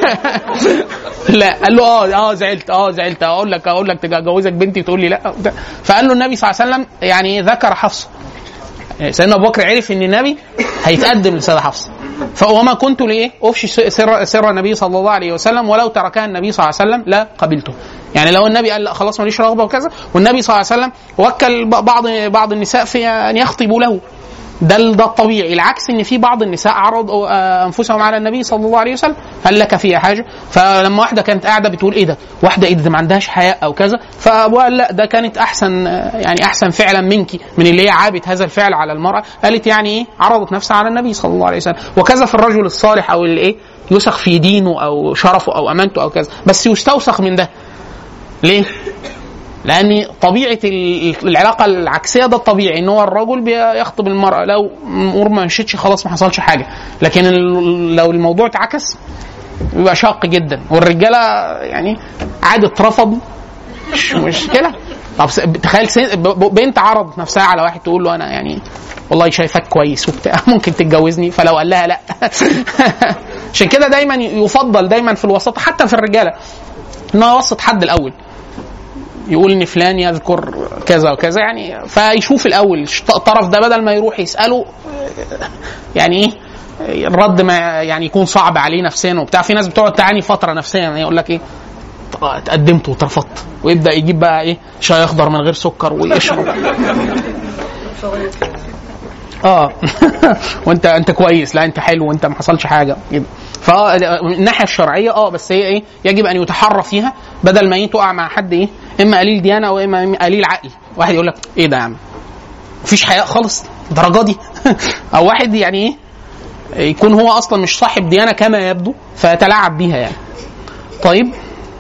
لا. قال له زعلت اقول لك تجوزك بنتي تقول لي لا. فقال له النبي صلى الله عليه وسلم يعني ذكر حفصه. سيدنا ابو بكر عرف ان النبي هيتقدم لسيدة حفصه، فوما كنت ليه افشي سر النبي صلى الله عليه وسلم ولو تركها النبي صلى الله عليه وسلم لا قبلته. يعني لو النبي قال لا خلاص ماليش رغبه وكذا، والنبي صلى الله عليه وسلم وكل بعض النساء في ان يخطبوا له، ده الطبيعي. العكس ان في بعض النساء عرضوا انفسهم على النبي صلى الله عليه وسلم هل لك فيها حاجه؟ فلما واحده كانت قاعده بتقول ايه ده واحده ايه ده ما عندهاش حياء او كذا، فابوها قال لا ده كانت احسن فعلا منك من اللي هي عابت هذا الفعل على المراه. قالت يعني ايه عرضت نفسها على النبي صلى الله عليه وسلم. وكذا في الرجل الصالح او اللي ايه يوسخ في دينه او شرفه او امانته او كذا، بس يستوسخ من ده ليه؟ لأن طبيعة العلاقة العكسية ده الطبيعي إن هو الرجل بيخطب المرأة لو الأمور ما مشيتش خلاص ما حصلش حاجة، لكن لو الموضوع اتعكس بيبقى شاق جدا. والرجالة يعني عادة اترفض مش مشكلة. طب تخيل بنت عرضت نفسها على واحد تقول له أنا يعني والله شايفك كويس وبتاع ممكن تتجوزني، فلو قال لها لا عشان كده دايما يفضل دايما في الوسط حتى في الرجالة إنه يوسط حد الأول يقول ان فلان يذكر كذا وكذا، يعني فيشوف الاول الطرف ده بدل ما يروح يساله يعني ايه الرد ما يعني يكون صعب عليه نفسيا وبتاع. في ناس بتقعد تعاني فتره نفسيا يعني يقول لك ايه اتقدمت واترفضت ويبدا يجيب بقى ايه شاي اخضر من غير سكر ويشرب وانت كويس لا انت حلو وانت ما حصلش حاجه كده. فمن الناحيه الشرعيه بس هي ايه يجب ان يتحرى فيها بدل ما تقع مع حد ايه اما قليل ديانه او اما قليل عقل. واحد يقول لك ايه ده يا عم مفيش حياء خالص الدرجه دي او واحد يعني ايه يكون هو اصلا مش صاحب ديانه كما يبدو فيتلاعب بيها يعني. طيب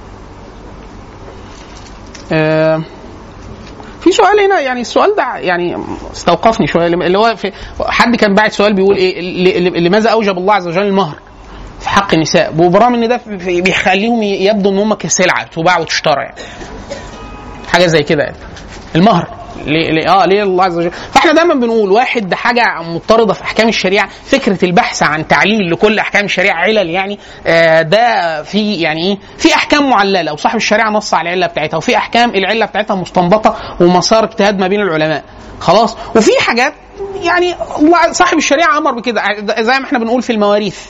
في سؤال هنا يعني السؤال ده يعني استوقفني شويه اللي هو في حد كان باعت سؤال بيقول ايه لماذا اوجب الله عز وجل المهر في حق النساء وبرغم ان ده بيخليهم يبدو ان هم كسلعه تباع وتشترى يعني حاجه زي كده يعني. المهر ليه الله عز وجل؟ فاحنا دايما بنقول واحد ده حاجه مضطرده في احكام الشريعه. فكره البحث عن تعليل لكل احكام الشريعه علل يعني ده في يعني ايه في احكام معلله وصاحب الشريعه نص على العله بتاعتها، وفي احكام العله بتاعتها مستنبطه ومسار اجتهاد ما بين العلماء خلاص، وفي حاجات يعني الله صاحب الشريعه امر بكده زي ما احنا بنقول في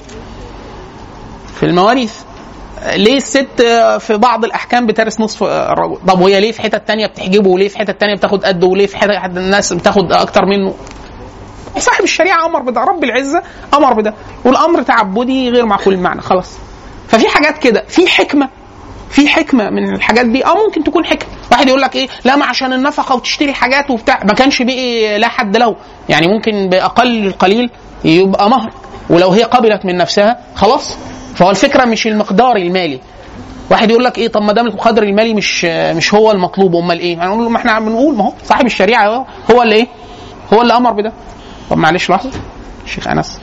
المواريث ليه الست في بعض الاحكام بترث نصف الرجل؟ طب وهي ليه في حته تانية بتحجبه وليه في حته تانية بتاخد قده وليه في حته الناس بتاخد اكتر منه؟ صاحب الشريعه امر بده، رب العزه امر بده، والامر تعبدي غير معقول المعنى خلاص. ففي حاجات كده في حكمه من الحاجات دي ممكن تكون حكمه. واحد يقول لك ايه لا ما عشان النفقه وتشتري حاجات وبتاع ما كانش بقي لا حد له يعني ممكن باقل القليل يبقى مهر، ولو هي قبلت من نفسها خلاص. فهو الفكره مش المقدار المالي. واحد يقول لك ايه طب ما دام القدر المالي مش هو المطلوب امال ايه؟ هنقول له ما احنا بنقول ما هو صاحب الشريعه هو اللي ايه هو اللي امر بده. طب معلش لحظه الشيخ انس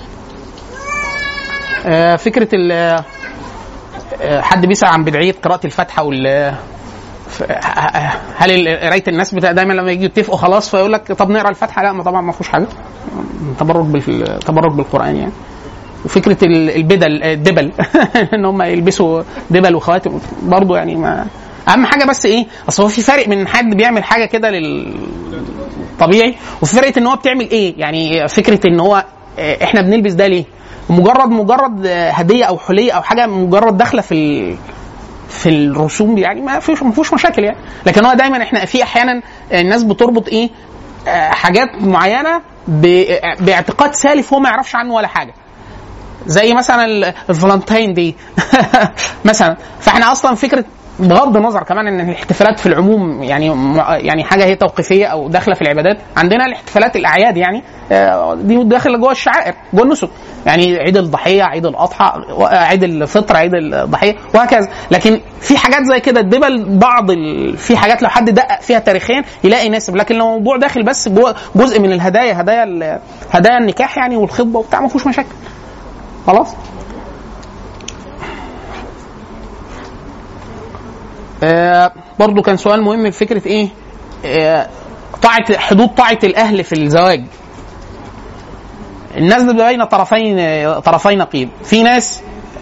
فكره حد بيسأل عن بدعيه قراءه الفاتحه هل قرايه الناس دايما لما يجوا يتفقوا خلاص فيقول لك طب نقرا الفاتحه؟ لا، ما طبعا ما فيهوش حاجه، تبرك بالقران يعني. وفكره الدبل ان هم يلبسوا دبل وخواتم برضه يعني ما اهم حاجه. بس ايه، اصل هو في فرق من حد بيعمل حاجه كده للطبيعي وفي فرق ان هو بتعمل ايه. يعني فكره ان هو احنا بنلبس ده ليه؟ مجرد هديه او حليه او حاجه مجرد داخله في الرسوم يعني ما فيش مشاكل يعني. لكن هو دايما احنا في احيانا الناس بتربط ايه حاجات معينه باعتقاد سالف هو ما يعرفش عنه ولا حاجه، زي مثلا الفالنتين دي مثلا. فاحنا اصلا فكره بغض النظر كمان ان الاحتفالات في العموم يعني حاجه هي توقيفيه او داخله في العبادات. عندنا الاحتفالات الاعياد يعني دي داخله جوه الشعائر جوه النسك، يعني عيد الضحيه، عيد الاضحى، عيد الفطر، عيد الضحيه وهكذا. لكن في حاجات زي كده الدبل في حاجات لو حد دقق فيها تاريخيا يلاقي ناسب. لكن لو الموضوع داخل بس جوه جزء من الهدايا، هدايا النكاح يعني والخطبه وبتاع، ما فيهوش مشاكل خلاص. برضو كان سؤال مهم في فكرة ايه حدود طاعة الاهل في الزواج. الناس بين طرفي نقيض. في ناس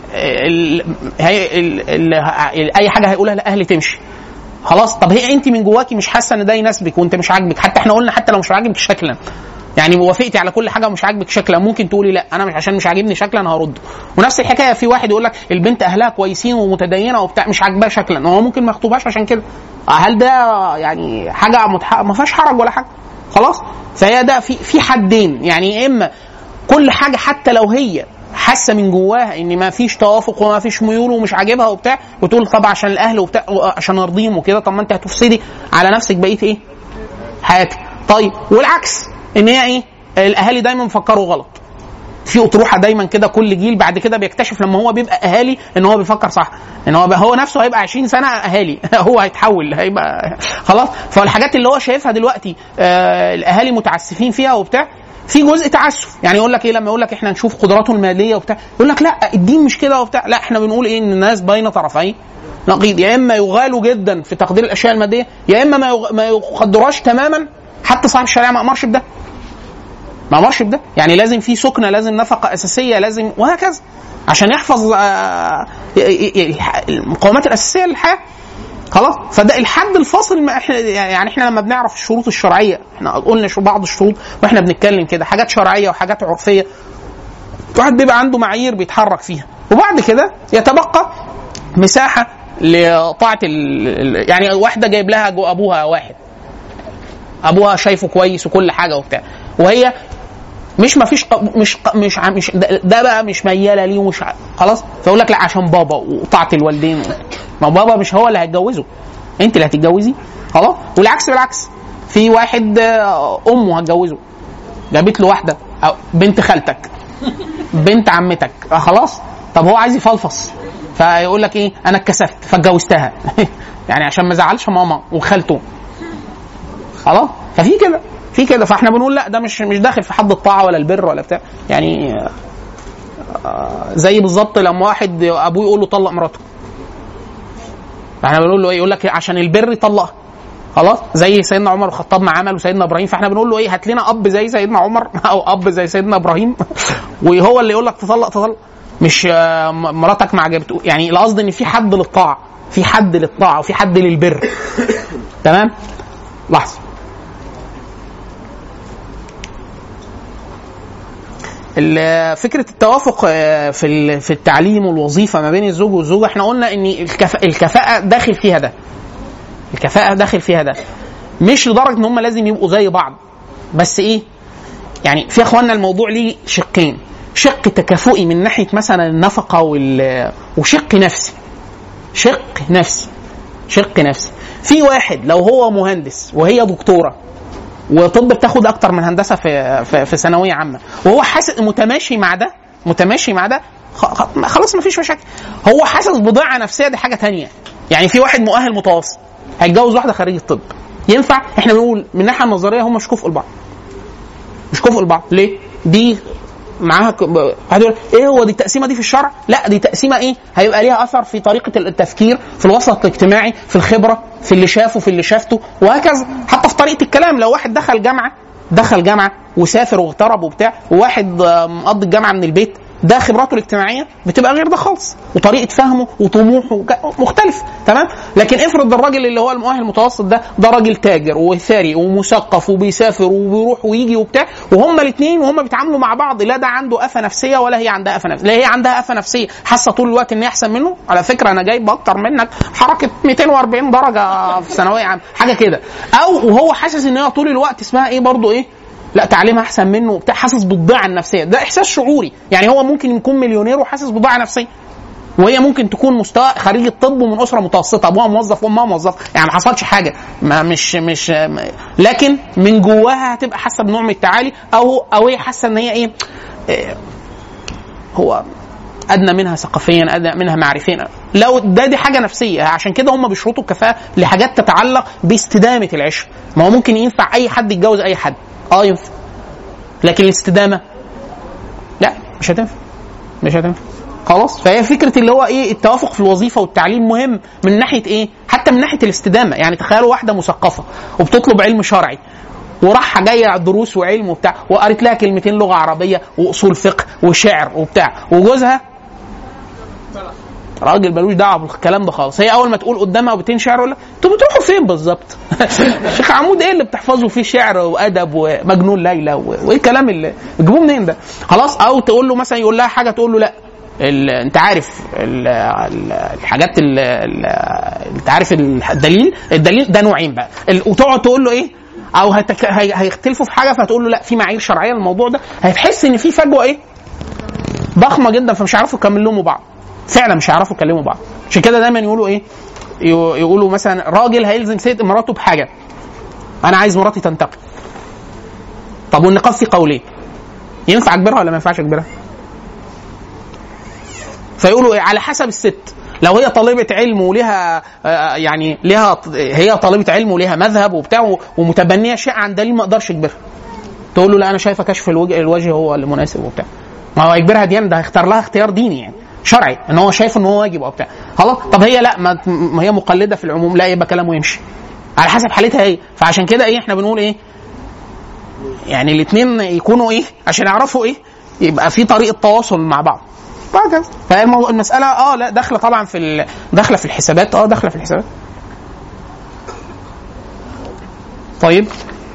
اي حاجة هيقولها الاهل تمشي خلاص. طب هي انت من جواكي مش حاسة ان ده يناسبك وانت مش عاجبك، حتى احنا قلنا حتى لو مش عاجبك شكلا يعني وافقتي على كل حاجه ومش عاجبك شكلا، ممكن تقولي لا انا مش عشان مش عاجبني شكلا انا هرده. ونفس الحكايه في واحد يقول لك البنت اهلها كويسين ومتدينه وبتاع مش عاجبها شكلا، هو ممكن ما يخطبهاش عشان كده. هل ده يعني حاجه ما فيهاش حرج ولا حاجه خلاص؟ فهي ده في حدين يعني، اما كل حاجه حتى لو هي حاسه من جواها ان ما فيش توافق وما فيش ميول ومش عاجبها وبتاع، وتقول طب عشان الاهل وبتاع عشان ارضيهم وكده، طب ما انت هتفسدي على نفسك بقيه ايه حياتك. طيب والعكس ان هي ايه، الاهالي دايما بيفكروا غلط. في اطروحه دايما كده كل جيل بعد كده بيكتشف لما هو بيبقى اهالي ان هو بيفكر صح، ان هو نفسه هيبقى 20 سنه اهالي هو هيتحول هيبقى خلاص. فالحاجات اللي هو شايفها دلوقتي الاهالي متعسفين فيها وبتاع، في جزء تعسف يعني. يقول لك ايه لما يقول لك احنا نشوف قدراته الماليه وبتاع، يقول لك لا الدين مش كده وبتاع. لا احنا بنقول ايه، ان الناس بين طرفين نقيض، يا اما يغالوا جدا في تقدير الاشياء الماديه، يا اما ما يقدروش تماما. حتى صاحب الشريعه ما امرش بده يعني لازم في سكنه، لازم نفقه اساسيه، لازم وهكذا عشان يحفظ المقومات الاساسيه للحياه خلاص. فده الحد الفاصل. احنا لما بنعرف الشروط الشرعيه، احنا قلنا بعض الشروط واحنا بنتكلم كده، حاجات شرعيه وحاجات عرفيه، واحد بيبقى عنده معايير بيتحرك فيها، وبعد كده يتبقى مساحه لطاعه يعني واحده جايب لها ابوها واحد، ابوها شايفه كويس وكل حاجه وبتاع، وهي مش ده بقى مش مياله ليه ومش خلاص. فيقول لك لا عشان بابا وطاعه الوالدين. ما بابا مش هو اللي هيتجوزه، انت اللي هتتجوزي خلاص. والعكس بالعكس، في واحد امه هتجوزه، جابت له واحده بنت خالتك بنت عمتك خلاص. طب هو عايز يفلفص، فيقول لك ايه انا اتكسفت فاتجوزتها يعني عشان ما زعلش ماما وخالته خلاص. في كده فاحنا بنقول لا ده مش داخل في حد الطاعه ولا البر ولا بتاع يعني. زي بالظبط لما واحد ابوه يقول له طلق مراته، احنا بنقول له ايه، يقول لك عشان البر طلقها خلاص. زي سيدنا عمر الخطاب ما عمل وسيدنا ابراهيم. فاحنا بنقول له ايه، هات لنا اب زي سيدنا عمر او اب زي سيدنا ابراهيم وهو اللي يقول لك تطلق، مش مراتك ما عجبته يعني. القصد ان في حد للطاعه، في حد للطاعه وفي حد للبر تمام. لحظه، فكرة التوافق في التعليم والوظيفة ما بين الزوج والزوجة، احنا قلنا ان الكفاءة داخل فيها ده، مش لدرجة ان هم لازم يبقوا زي بعض، بس ايه يعني في اخواننا الموضوع ليه شقين، شق تكافؤي من ناحية مثلا النفقة وشق نفسي. في واحد لو هو مهندس وهي دكتورة وطب بتاخد اكتر من هندسه في ثانويه عامه، وهو حاسس متماشي مع ده خلاص مفيش مشاكل. هو حاسس بضيعه نفسيه، دي حاجه تانية يعني. في واحد مؤهل متوسط هيتجوز واحده خريجه طب، ينفع؟ احنا بنقول من الناحيه النظريه هم مش كفء لبعض. ليه؟ دي معاها ايه هو دي التقسيمه دي في الشرع؟ لا دي تقسيمه ايه؟ هيبقى ليها اثر في طريقه التفكير، في الوسط الاجتماعي، في الخبره، في اللي شافه، في اللي شافته، وهكذا. حتى في طريقه الكلام، لو واحد دخل جامعه وسافر واغترب وبتاع، وواحد مقضي الجامعه من البيت، ده خبراته الاجتماعيه بتبقى غير ده خالص، وطريقه فهمه وطموحه مختلف. تمام. لكن افرض الراجل اللي هو المؤهل المتوسط ده راجل تاجر وثري ومثقف وبيسافر وبيروح ويجي وبتاع، وهما الاثنين وهما بيتعاملوا مع بعض، لا ده عنده آفة نفسيه ولا هي عندها آفة نفسيه، لا هي عندها آفة نفسيه حاسه طول الوقت ان هي احسن منه، على فكره انا جايب اكتر منك حركه 240 درجه في ثانويه عامه حاجه كده، او وهو حاسس ان هي طول الوقت اسمها ايه برضه ايه، لا تعليمها احسن منه وبتاع، حاسس بالضياع النفسيه. ده احساس شعوري، يعني هو ممكن يكون مليونير وحاسس بضياع نفسيه، وهي ممكن تكون مستوى خريج الطب ومن اسره متوسطه، ابوها موظف وامها موظف، يعني ما حصلش حاجه، ما مش لكن من جواها هتبقى حاسه بنوع من التعالي، او هي حاسه ان هي ايه هو ادنى منها ثقافيا، ادنى منها معرفيا. لو دي حاجه نفسيه، عشان كده هم بيشرطوا الكفاءه لحاجات تتعلق باستدامه العشره. ما هو ممكن ينفع اي حد يتجوز اي حد، ينفع، لكن الاستدامه لا مش هتنفع خلاص. فهي فكره اللي هو ايه، التوافق في الوظيفه والتعليم مهم من ناحيه ايه، حتى من ناحيه الاستدامه. يعني تخيلوا واحده مثقفه وبتطلب علم شرعي، وراح جايه دروس وعلم وبتاع، وقريت لها كلمتين لغه عربيه واصول فقه وشعر وبتاع، وجوزها راجل ملوش دعوه بالكلام ده خالص. هي اول ما تقول قدامها وبتين شعر، ولا انتوا بتروحوا فين بالظبط؟ الشيخ عمود ايه اللي بتحفظوا فيه شعر وادب ومجنون ليلى وايه الكلام اللي بتجيبوه منين ده؟ خلاص. او تقول له مثلا، يقول لها حاجه تقول له لا انت عارف الحاجات انت عارف الدليل ده نوعين بقى، وتقعد تقول له ايه، او هيختلفوا في حاجه، فتقول له لا في معايير شرعيه للموضوع ده، هتحس ان في فجوه ايه ضخمه جدا، فمش هيعرفوا يكملوا بعض، فعلا مش هيعرفوا يكلموا بعض. عشان كده دايما يقولوا ايه، يقولوا مثلا راجل هيلزم سيد مراته بحاجه، انا عايز مراتي تنتقل، طب والنقاب في قولين، ينفع اجبرها ولا ما ينفعش اجبرها؟ فيقولوا ايه، على حسب الست، لو هي طالبه علم ولها يعني هي طالبه علم ولها مذهب وبتاع ومتبنيه شيء عن دليل، ما اقدرش اجبرها. تقول له لا انا شايفه كشف الوجه هو اللي مناسب وبتاع، ما هو يجبرها ديانه، ده هيختار لها اختيار ديني يعني شرعي، ان هو شايف ان هو واجب او بتاع، خلاص. طب هي لا، ما هي مقلده في العموم، لا يبقى كلامه يمشي على حسب حالتها هي. فعشان كده ايه، احنا بنقول ايه، يعني الاثنين يكونوا ايه عشان يعرفوا ايه، يبقى في طريقه تواصل مع بعض وهكذا. فالمساله لا داخله طبعا داخله في الحسابات، داخله في الحسابات. طيب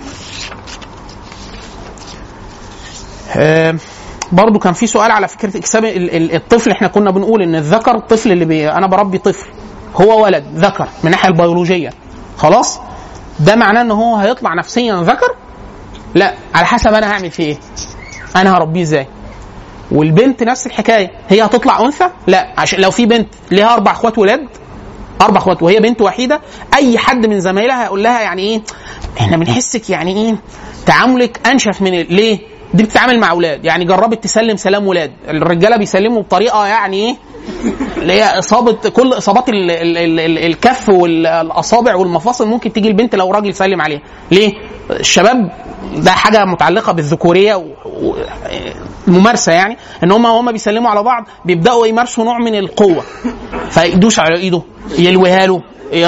برضو كان في سؤال على فكره اكساب الطفل. احنا كنا بنقول ان الذكر، الطفل اللي انا بربي طفل هو ولد ذكر من الناحيه البيولوجيه، خلاص، ده معناه ان هو هيطلع نفسيا ذكر؟ لا، على حسب انا هعمل فيه ايه، انا هربيه ازاي. والبنت نفس الحكايه، هي هتطلع انثى؟ لا، عشان لو في بنت ليها 4 اخوات ولاد، 4 اخوات وهي بنت وحيده، اي حد من زمايلها هيقول لها يعني ايه، احنا بنحسك يعني ايه تعاملك انشف من ليه، دي بتتعامل مع اولاد، يعني جربت تسلم سلام ولاد، الرجاله بيسلموا بطريقه يعني ايه اللي هي اصابه، كل اصابات الكف والاصابع والمفاصل ممكن تيجي البنت لو راجل سلم عليها. ليه؟ الشباب ده حاجه متعلقه بالذكوريه وممارسه، يعني ان هم بيسلموا على بعض بيبداوا يمارسوا نوع من القوه، فيدوس على ايده، يلويها له،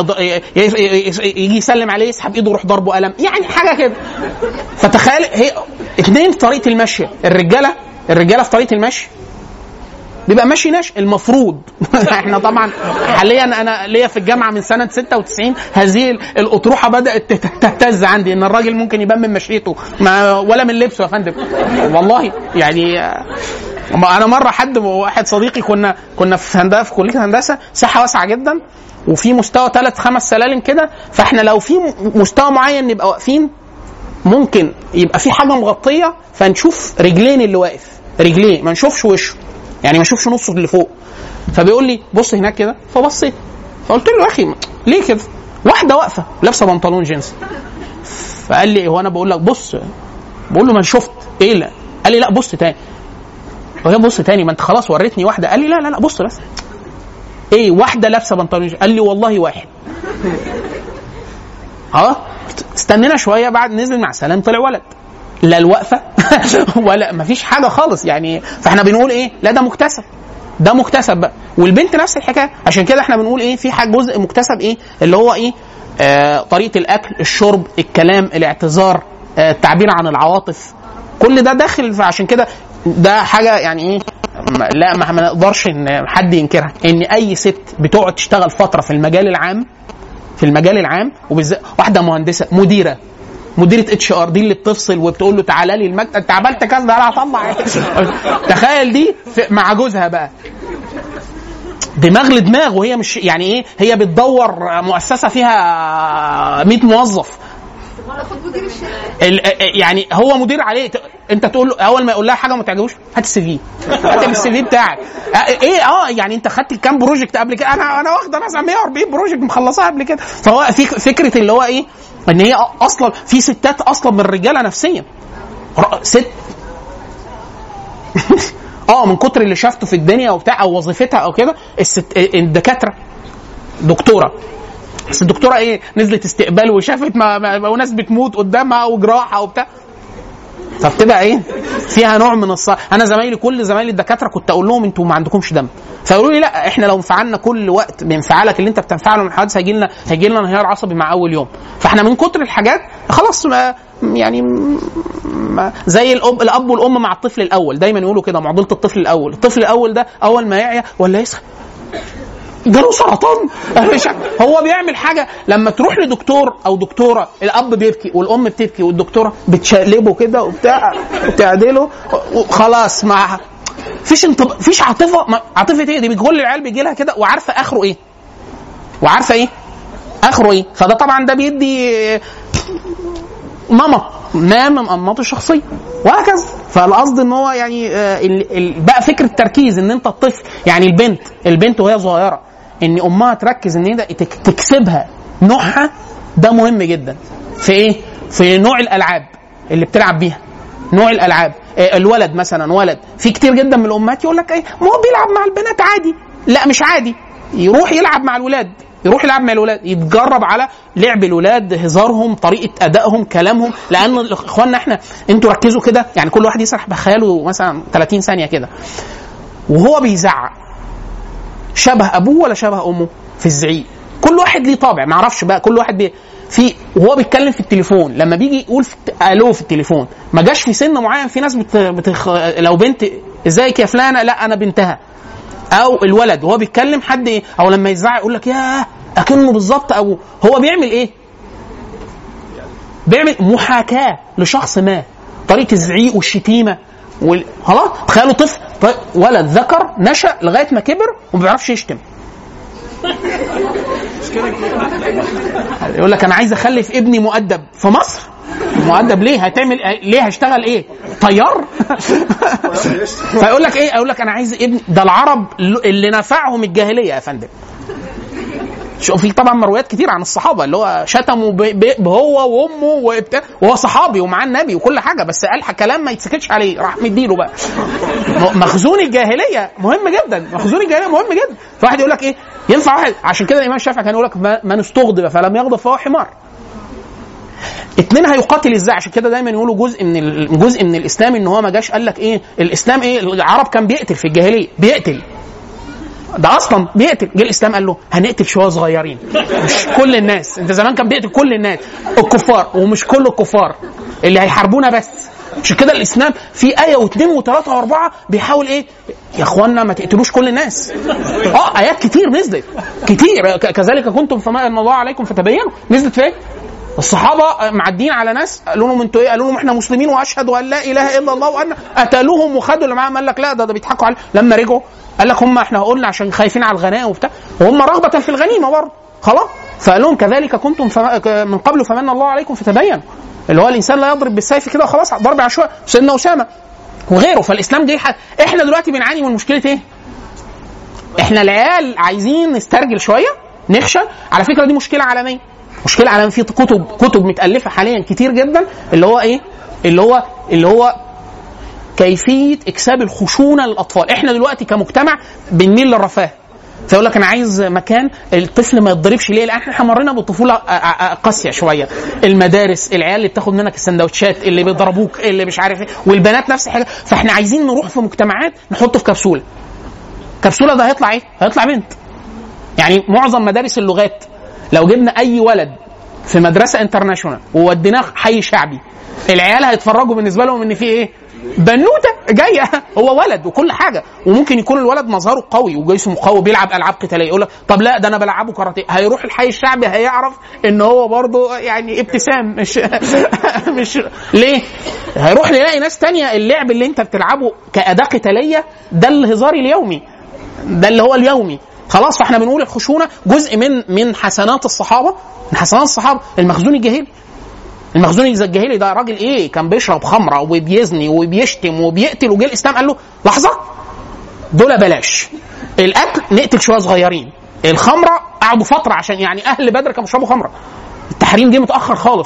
يجي يسلم عليه يسحب ايده يروح ضربه قلم، يعني حاجه كده. فتخيل هي اثنين في طريقه المشي، الرجاله في طريقه المشي بيبقى ماشي ناش المفروض. احنا طبعا حاليا انا ليا في الجامعه من سنه 96 هذه الاطروحه بدات تهتز عندي، ان الراجل ممكن يبان من مشيته ولا من لبسه يا فندم، والله. يعني انا مره واحد صديقي كنا في كليه هندسه، ساحه واسعه جدا وفي مستوى 3-5 سلالم كده، فاحنا لو في مستوى معين نبقى واقفين، ممكن يبقى في حاجه مغطيه فنشوف رجلين اللي واقف، رجليه، ما نشوفش وشه، يعني ما نشوفش نصه اللي فوق. فبيقول لي بص هناك كده، فبصيت، فقلت له يا اخي ليه كده، واحده واقفه لابسه بنطلون جينز. فقال لي هو انا بقول لك بص، بقول له ما شفت ايه، لا قال لي لا بص تاني، وهي بص تاني، ما انت خلاص وريتني واحده. قال لي لا بص بس، ايه واحده لابسه بنطلون جينز؟ قال لي والله واحد. استنينا شويه، بعد نزل مع سلام طلع ولد، لا الوقفه ولا مفيش حاجه خالص يعني. فاحنا بنقول ايه؟ لا ده مكتسب، ده مكتسب بقى. والبنت نفس الحكايه. عشان كده احنا بنقول ايه؟ في حاجه جزء مكتسب ايه اللي هو ايه؟ طريقه الاكل، الشرب، الكلام، الاعتذار، التعبير عن العواطف، كل ده داخل. فعشان كده ده حاجه يعني ايه، لا ما نقدرش ان حد ينكرها، ان اي ست بتقعد تشتغل فتره في المجال العام، في المجال العام، وبالذات واحده مهندسه مديره اتش ار، دي اللي بتفصل وبتقول له تعالى لي المكتب، انت عملت كذا، انا هطلع تخيل دي مع جوزها بقى دماغ لدماغ، وهي مش يعني ايه، هي بتدور مؤسسه فيها 100 موظف يعني هو مدير عليه. انت تقول له اول ما يقول لها حاجه ما تعجبوش، هات السي في، هات السي في بتاعك ايه. يعني انت خدت كام بروجكت قبل كده؟ انا واخده مثلا 140 بروجكت مخلصاها قبل كده. فهو في فكره اللي هو ايه، ان هي اصلا في ستات اصلا من الرجاله نفسيا ست من كتر اللي شافته في الدنيا وبتاع او وظيفتها او كده. الدكاتره دكتوره، بس الدكتوره ايه، نزلت استقبال وشافت وناس بتموت قدامها وجراحه وبتاع، فبتبقى ايه فيها نوع من انا زمايلي، كل زمايلي الدكاتره كنت اقول لهم انتوا ما عندكمش دم، فيقولوا لي لا احنا لو انفعلنا كل وقت بانفعالك اللي انت بتنفعله من الحوادث هيجي لنا انهيار عصبي مع اول يوم. فاحنا من كتر الحاجات خلاص يعني زي الاب والام مع الطفل الاول، دايما يقولوا كده معضله الطفل الاول ده اول ما يعيا ولا يسخن جاله سرطان هو بيعمل حاجه. لما تروح لدكتور او دكتوره، الاب بيبكي والام بتبكي والدكتوره بتشقلبه كده وبتاع وتعدله خلاص، ما فيش عاطفه ايه دي؟ بكل العيال بيجي لها كده وعارفه اخره ايه، فده طبعا ده بيدي نمط من انماط الشخصيه وهكذا. فالقصد ان هو يعني بقى فكره تركيز ان انت الطفل، يعني البنت وهي صغيره ان امها تركز ان هي تكسبها نوعها، ده مهم جدا. في ايه؟ في نوع الالعاب اللي بتلعب بيها، نوع الالعاب. الولد مثلا، ولد في كتير جدا من الامهات يقول لك ايه، ما هو بيلعب مع البنات عادي. لا مش عادي، يروح يلعب مع الولاد، يتجرب على لعب الولاد، هزارهم، طريقه ادائهم، كلامهم. لان اخواننا انتوا ركزوا كده، يعني كل واحد يسرح بخياله مثلا 30 ثانيه كده وهو بيزعق، شبه ابوه ولا شبه امه في الزعيق؟ كل واحد ليه طابع، ما اعرفش بقى، كل واحد في وهو بيتكلم في التليفون، لما بيجي يقول الو في التليفون، ما جاش في سن معين. في ناس لو بنت ازيك يا فلانه، لا انا بنتها. او الولد وهو بيتكلم حد ايه، او لما يزعق يقول لك ياه اكنه بالظبط ابوه. هو بيعمل ايه؟ بيعمل محاكاه لشخص ما، طريقه الزعيق والشتيمه خلاص. تخيلوا طفل ولد ذكر نشأ لغايه ما كبر وما بيعرفش يشتم، يقول لك انا عايز اخلف ابني مؤدب في مصر. مؤدب ليه؟ هتعمل ليه؟ هشتغل ايه؟ طيار؟ فيقول لك ايه؟ اقول لك انا عايز ابني. ده العرب اللي نفعهم الجاهليه يا فندم. في طبعا مرويات كتير عن الصحابه اللي هو شتموا هو وامه وبتاع، وهو صحابي ومعاه النبي وكل حاجه، بس قال كلام ما يتسكتش عليه، راح مديله بقى. مخزون الجاهليه مهم جدا، فواحد يقول لك ايه ينفع واحد. عشان كده الامام الشافعي كان يقول لك من استغضب فلم يغضب فهو حمار. اتنين هيقاتل ازاي؟ عشان كده دايما يقولوا جزء من الاسلام ان هو ما جاش قال لك ايه الاسلام ايه. العرب كان بيقتل في الجاهليه، بيقتل، ده اصلا بيقتل. جه الاسلام قال له هنقتل شويه صغيرين، مش كل الناس. انت زمان كان بيقتل كل الناس، الكفار ومش كل الكفار اللي هيحاربونا بس. عشان كده الاسلام في ايه واثنين وثلاثه واربعه بيحاول ايه يا اخوانا ما تقتلوش كل الناس. ايات كتير نزلت كتير، كذلك كنتم فما ان الله عليكم فتبينوا، نزلت فين؟ الصحابه معدين على ناس قالوا لهم انتوا ايه؟ قالوا لهم احنا مسلمين واشهد ان لا اله الا الله، وان قتلوهم وخدوا اللي معاهم. قال لك لا ده بيضحكوا عليه. لما رجعوا قال لك هم احنا قلنا عشان خايفين على الغنائم وبتاع، وهم رغبه في الغنيمه برضه خلاص. فقال لهم كذلك كنتم من قبل فمن الله عليكم فتبينوا، اللي هو الانسان لا يضرب بالسيف كده خلاص ضرب عشوائي. سيدنا اسامه وغيره. فالاسلام جه احنا دلوقتي بنعاني من مشكله ايه؟ احنا العيال عايزين نسترجل شويه، نخشى. على فكره دي مشكله عالميه، في كتب متالفه حاليا كتير جدا اللي هو ايه، اللي هو كيفيه اكساب الخشونه للاطفال. احنا دلوقتي كمجتمع بنميل للرفاه، فيقول لك انا عايز مكان الطفل ما يتضربش. ليه؟ لان احنا مرينا بالطفوله قاسيه شويه، المدارس، العيال اللي بتاخد منك السندوتشات، اللي بيضربوك، اللي مش عارف ايه، والبنات نفس الحاجه. فاحنا عايزين نروح في مجتمعات نحطه في كبسوله. كبسوله ده هيطلع ايه؟ هيطلع بنت. يعني معظم مدارس اللغات لو جبنا اي ولد في مدرسه انترناشونال ووديناه حي شعبي، العيال هيتفرجوا بالنسبه لهم ان في ايه؟ بنوته جايه. هو ولد وكل حاجه، وممكن يكون الولد مظهره قوي وجسمه قوي بيلعب العاب قتاليه، يقول لك طب لا ده انا بلعبه كاراتيه. هيروح الحي الشعبي هيعرف ان هو برضه يعني ابتسام مش ليه؟ هيروح يلاقي ناس تانية اللعب اللي انت بتلعبه كأداة قتاليه ده الهزار اليومي، ده اللي هو اليومي. خلاص. فاحنا بنقول الخشونه جزء من حسنات الصحابه. من حسنات الصحابه المخزون الجاهلي. المخزون الجاهلي ده راجل ايه؟ كان بيشرب خمره وبيزني وبيشتم وبيقتل، وجه الاسلام قال له لحظه دول بلاش، القتل نقتل شويه صغيرين، الخمره قعدوا فتره عشان يعني اهل بدر كانوا بيشربوا خمره، التحريم جه متاخر خالص.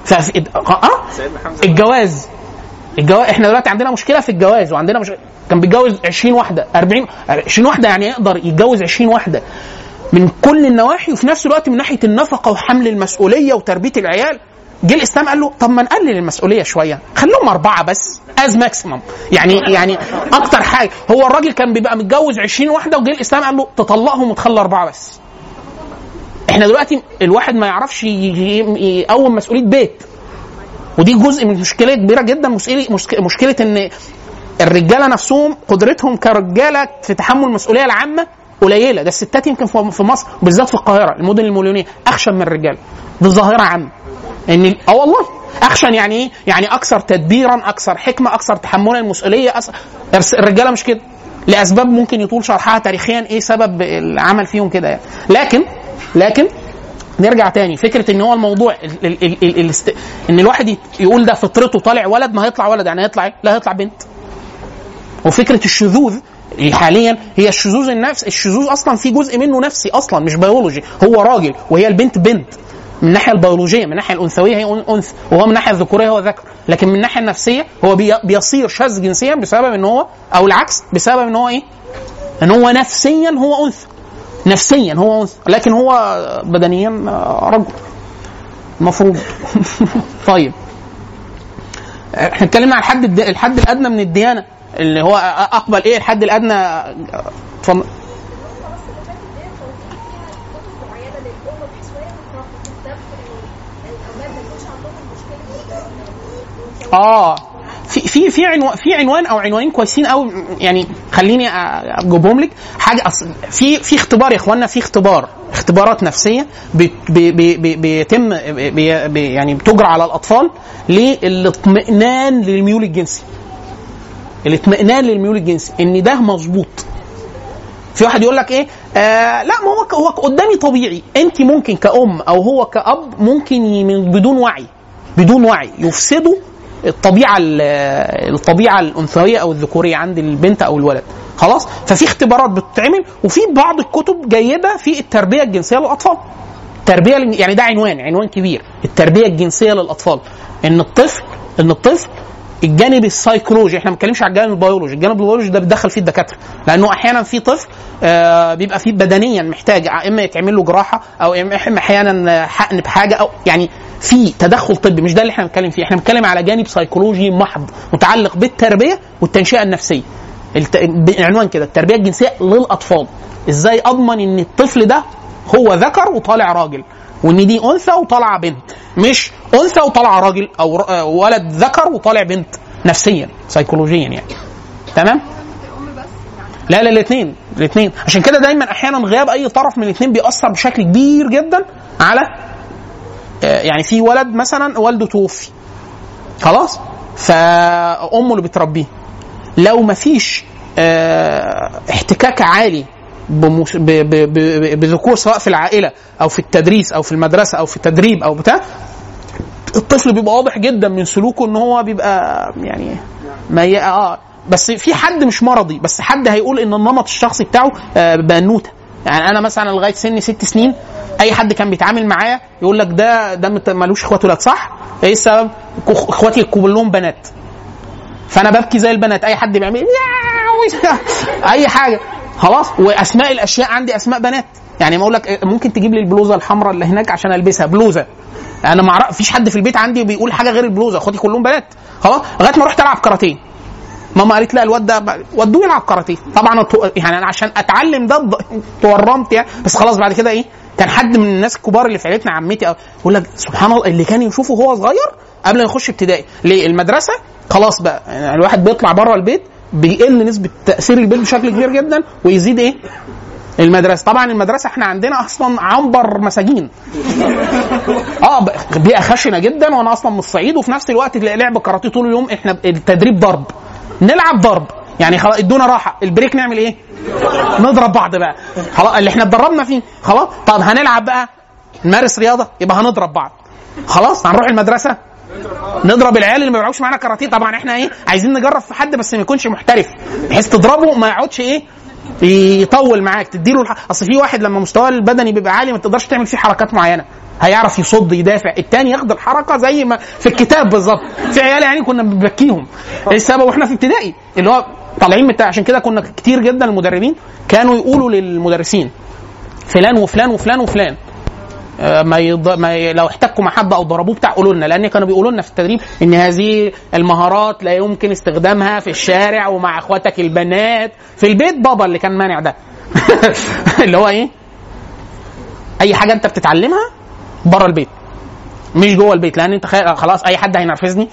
الجواز احنا دلوقتي عندنا مشكله في الجواز، وعندنا كان بيتجوز 20 واحده 40 20 واحده، يعني يقدر يتجوز 20 واحده من كل النواحي، وفي نفس الوقت من ناحيه النفقه وحمل المسؤوليه وتربيه العيال. جه الاسلام قال له طب ما نقلل المسؤوليه شويه، خليهم 4 بس از ماكسيمم، يعني اكتر حاجه. هو الراجل كان بيبقى متجوز 20 واحده، وجه الاسلام قال له تطلقهم وتخلي 4 بس. احنا دلوقتي الواحد ما يعرفش يقوم مسؤوليه بيت، ودي جزء من مشكله كبيره جدا. مشكله ان الرجاله نفسهم قدرتهم كرجاله في تحمل المسؤوليه العامه قليله. ده الستات يمكن في مصر بالذات في القاهره المدن المليونيه اخشن من الرجال، دي ظاهره عامه. ان والله اخشن يعني ايه؟ يعني اكثر تدبيرا، اكثر حكمه، اكثر تحملا المسؤوليه. الرجاله مش كده لاسباب ممكن يطول شرحها تاريخيا ايه سبب العمل فيهم كده يعني. لكن نرجع تاني فكره ان هو الموضوع ان الواحد يقول ده فطرته طالع ولد، ما هيطلع ولد يعني هيطلع ايه؟ لا هيطلع بنت. وفكره الشذوذ حاليا هي الشذوذ النفس. الشذوذ اصلا في جزء منه نفسي اصلا مش بيولوجي، هو راجل وهي البنت بنت من الناحيه البيولوجيه، من الناحيه الانثويه هي انثى، وهو من الناحيه الذكوريه هو ذكر. لكن من الناحيه النفسيه هو بيصير شاذ جنسيا بسبب ان هو، او العكس بسبب ان هو ايه؟ ان هو نفسيا هو انثى، نفسيا هو انثى، لكن هو بدنيا رجل المفروض. طيب احنا اتكلمنا عن الحد الادنى من الديانه اللي هو اقبل ايه الحد الادنى. اتفضل. في عنوان او عنوانين كويسين قوي يعني، خليني اجيبهم لك. حاجه في اختبار يا اخوانا، في اختبارات نفسيه بيتم يعني بتجرى على الاطفال للاطمئنان للميول الجنسي. الاطمئنان للميول الجنسي ان ده مظبوط. في واحد يقول لك ايه؟ لا ما هو قدامي طبيعي. انت ممكن كأم او هو كأب ممكن بدون وعي يفسدوا الطبيعه الانثويه او الذكوريه عند البنت او الولد. خلاص. ففي اختبارات بتتعمل، وفي بعض الكتب جيده في التربيه الجنسيه للاطفال. التربيه يعني ده عنوان كبير، التربيه الجنسيه للاطفال. ان الطفل الجانب السايكولوجي، احنا ما بنتكلمش على الجانب البيولوجي. الجانب البيولوجي ده بيدخل فيه الدكاتره، لانه احيانا في طفل بيبقى فيه بدنيا محتاج اما يتعمل له جراحه او احيانا حقن بحاجه، او يعني في تدخل طبي. مش ده اللي احنا بنتكلم فيه، احنا بنتكلم على جانب سايكولوجي محض متعلق بالتربيه والتنشئه النفسيه. العنوان كده التربيه الجنسيه للاطفال. ازاي اضمن ان الطفل ده هو ذكر وطالع راجل، وان دي انثى وطالعه بنت، مش انثى وطالعه راجل او ولد ذكر وطالع بنت نفسيا سيكولوجيا يعني. تمام؟ لا الاثنين. عشان كده دايما احيانا غياب اي طرف من الاثنين بيأثر بشكل كبير جدا على يعني في ولد مثلا والده توفي خلاص، فامه اللي بتربيه، لو ما فيش احتكاك عالي بذكور سواء في العائله او في التدريس او في المدرسه او في التدريب او بتاع، الطفل بيبقى واضح جدا من سلوكه ان هو بيبقى يعني بس في حد مش مرضي، بس حد هيقول ان النمط الشخصي بتاعه بنوته. يعني انا مثلا لغايه سني 6 سنين اي حد كان بيتعامل معايا يقول لك ده مالوش اخوات ولاد. صح؟ ايه السبب؟ اخواتي كلهم بنات، فانا ببكي زي البنات. اي حد بيعمل اي حاجه خلاص. واسماء الاشياء عندي اسماء بنات، يعني ما اقول لك ممكن تجيب لي البلوزه الحمراء اللي هناك عشان البسها بلوزه، انا ما اعرف فيش حد في البيت عندي بيقول حاجه غير البلوزه، اخواتي كلهم بنات. خلاص لغايه ما رحت العب كاراتيه، ماما قالت لا الواد ده ودوه يلعب كاراتيه. طبعا يعني انا عشان اتعلم ده تورمت يعني، بس خلاص بعد كده ايه، كان حد من الناس الكبار اللي في عيلتنا عمتي يقول لك سبحان الله اللي كان يشوفه وهو صغير قبل ما يخش ابتدائي. ليه؟ المدرسه خلاص بقى يعني الواحد بيطلع بره البيت بيقل نسبه تاثير البيت بشكل كبير جدا، ويزيد ايه المدرسه. طبعا المدرسه احنا عندنا اصلا عنبر مساجين بيئه خشنه جدا، وانا اصلا من الصعيد، وفي نفس الوقت لعب كاراتيه طول اليوم، احنا التدريب ضرب، نلعب ضرب يعني خلاص ادونا راحه، البريك نعمل ايه؟ نضرب بعض بقى خلاص اللي احنا اتدربنا فيه. خلاص طب هنلعب بقى نمارس رياضه، يبقى هنضرب بعض. خلاص هنروح المدرسه نضرب العيال اللي ما بيلعبوش معانا كاراتيه. طبعا احنا ايه عايزين نجرب في حد بس ما يكونش محترف، بحيث تضربه ما يقعدش ايه يطول معاك، تديله اصل في واحد لما مستواه البدني بيبقى عالي ما تقدرش تعمل فيه حركات معينه، هيعرف يصد يدافع، التاني ياخد الحركه زي ما في الكتاب بالظبط. في عيال يعني كنا بنبكيهم السبب واحنا في ابتدائي اللي هو طالعين عشان كده كنا كتير جدا المدربين كانوا يقولوا للمدرسين فلان وفلان وفلان وفلان لو احتكوا مع حد او ضربوه بتاع قولوا لنا، لان كانوا بيقولوا لنا في التدريب ان هذه المهارات لا يمكن استخدامها في الشارع ومع اخواتك البنات. في البيت بابا اللي كان مانع ده اللي هو ايه، اي حاجه انت بتتعلمها بره البيت مش جوه البيت، لان انت خلاص اي حد هينرفزني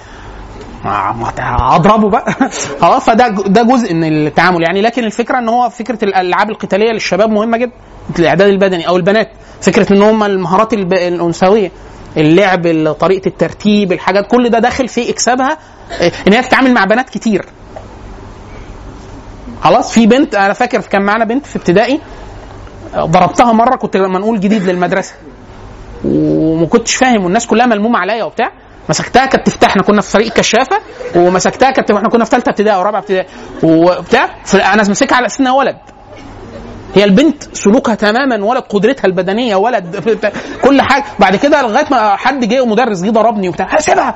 اضربه بقى خلاص. فده جزء من التعامل يعني. لكن الفكره ان هو فكره الالعاب القتاليه للشباب مهمه جدا، الاعداد البدني او البنات، فكره ان هم المهارات الانثويه، اللعب، طريقه الترتيب، الحاجات كل ده داخل في اكسابها ان هي تتعامل مع بنات كتير. خلاص في بنت انا فاكر كان معانا بنت في ابتدائي ضربتها مره، كنت لما نقول جديد للمدرسه وما كنتش فاهم والناس كلها ملمومه عليا وبتاع، مسكتها كانت تفتح، احنا كنا في فريق كشافه ومسكتها كانت، احنا كنا في ثالثه ابتدائي او رابعه ابتدائي وبتاع، انا ماسكها على اساس انها ولد. هي البنت سلوكها تماما ولد، قدرتها البدنيه ولد، كل حاجه. بعد كده لغايه ما حد جه مدرس جه ضربني وبتاع، سيبها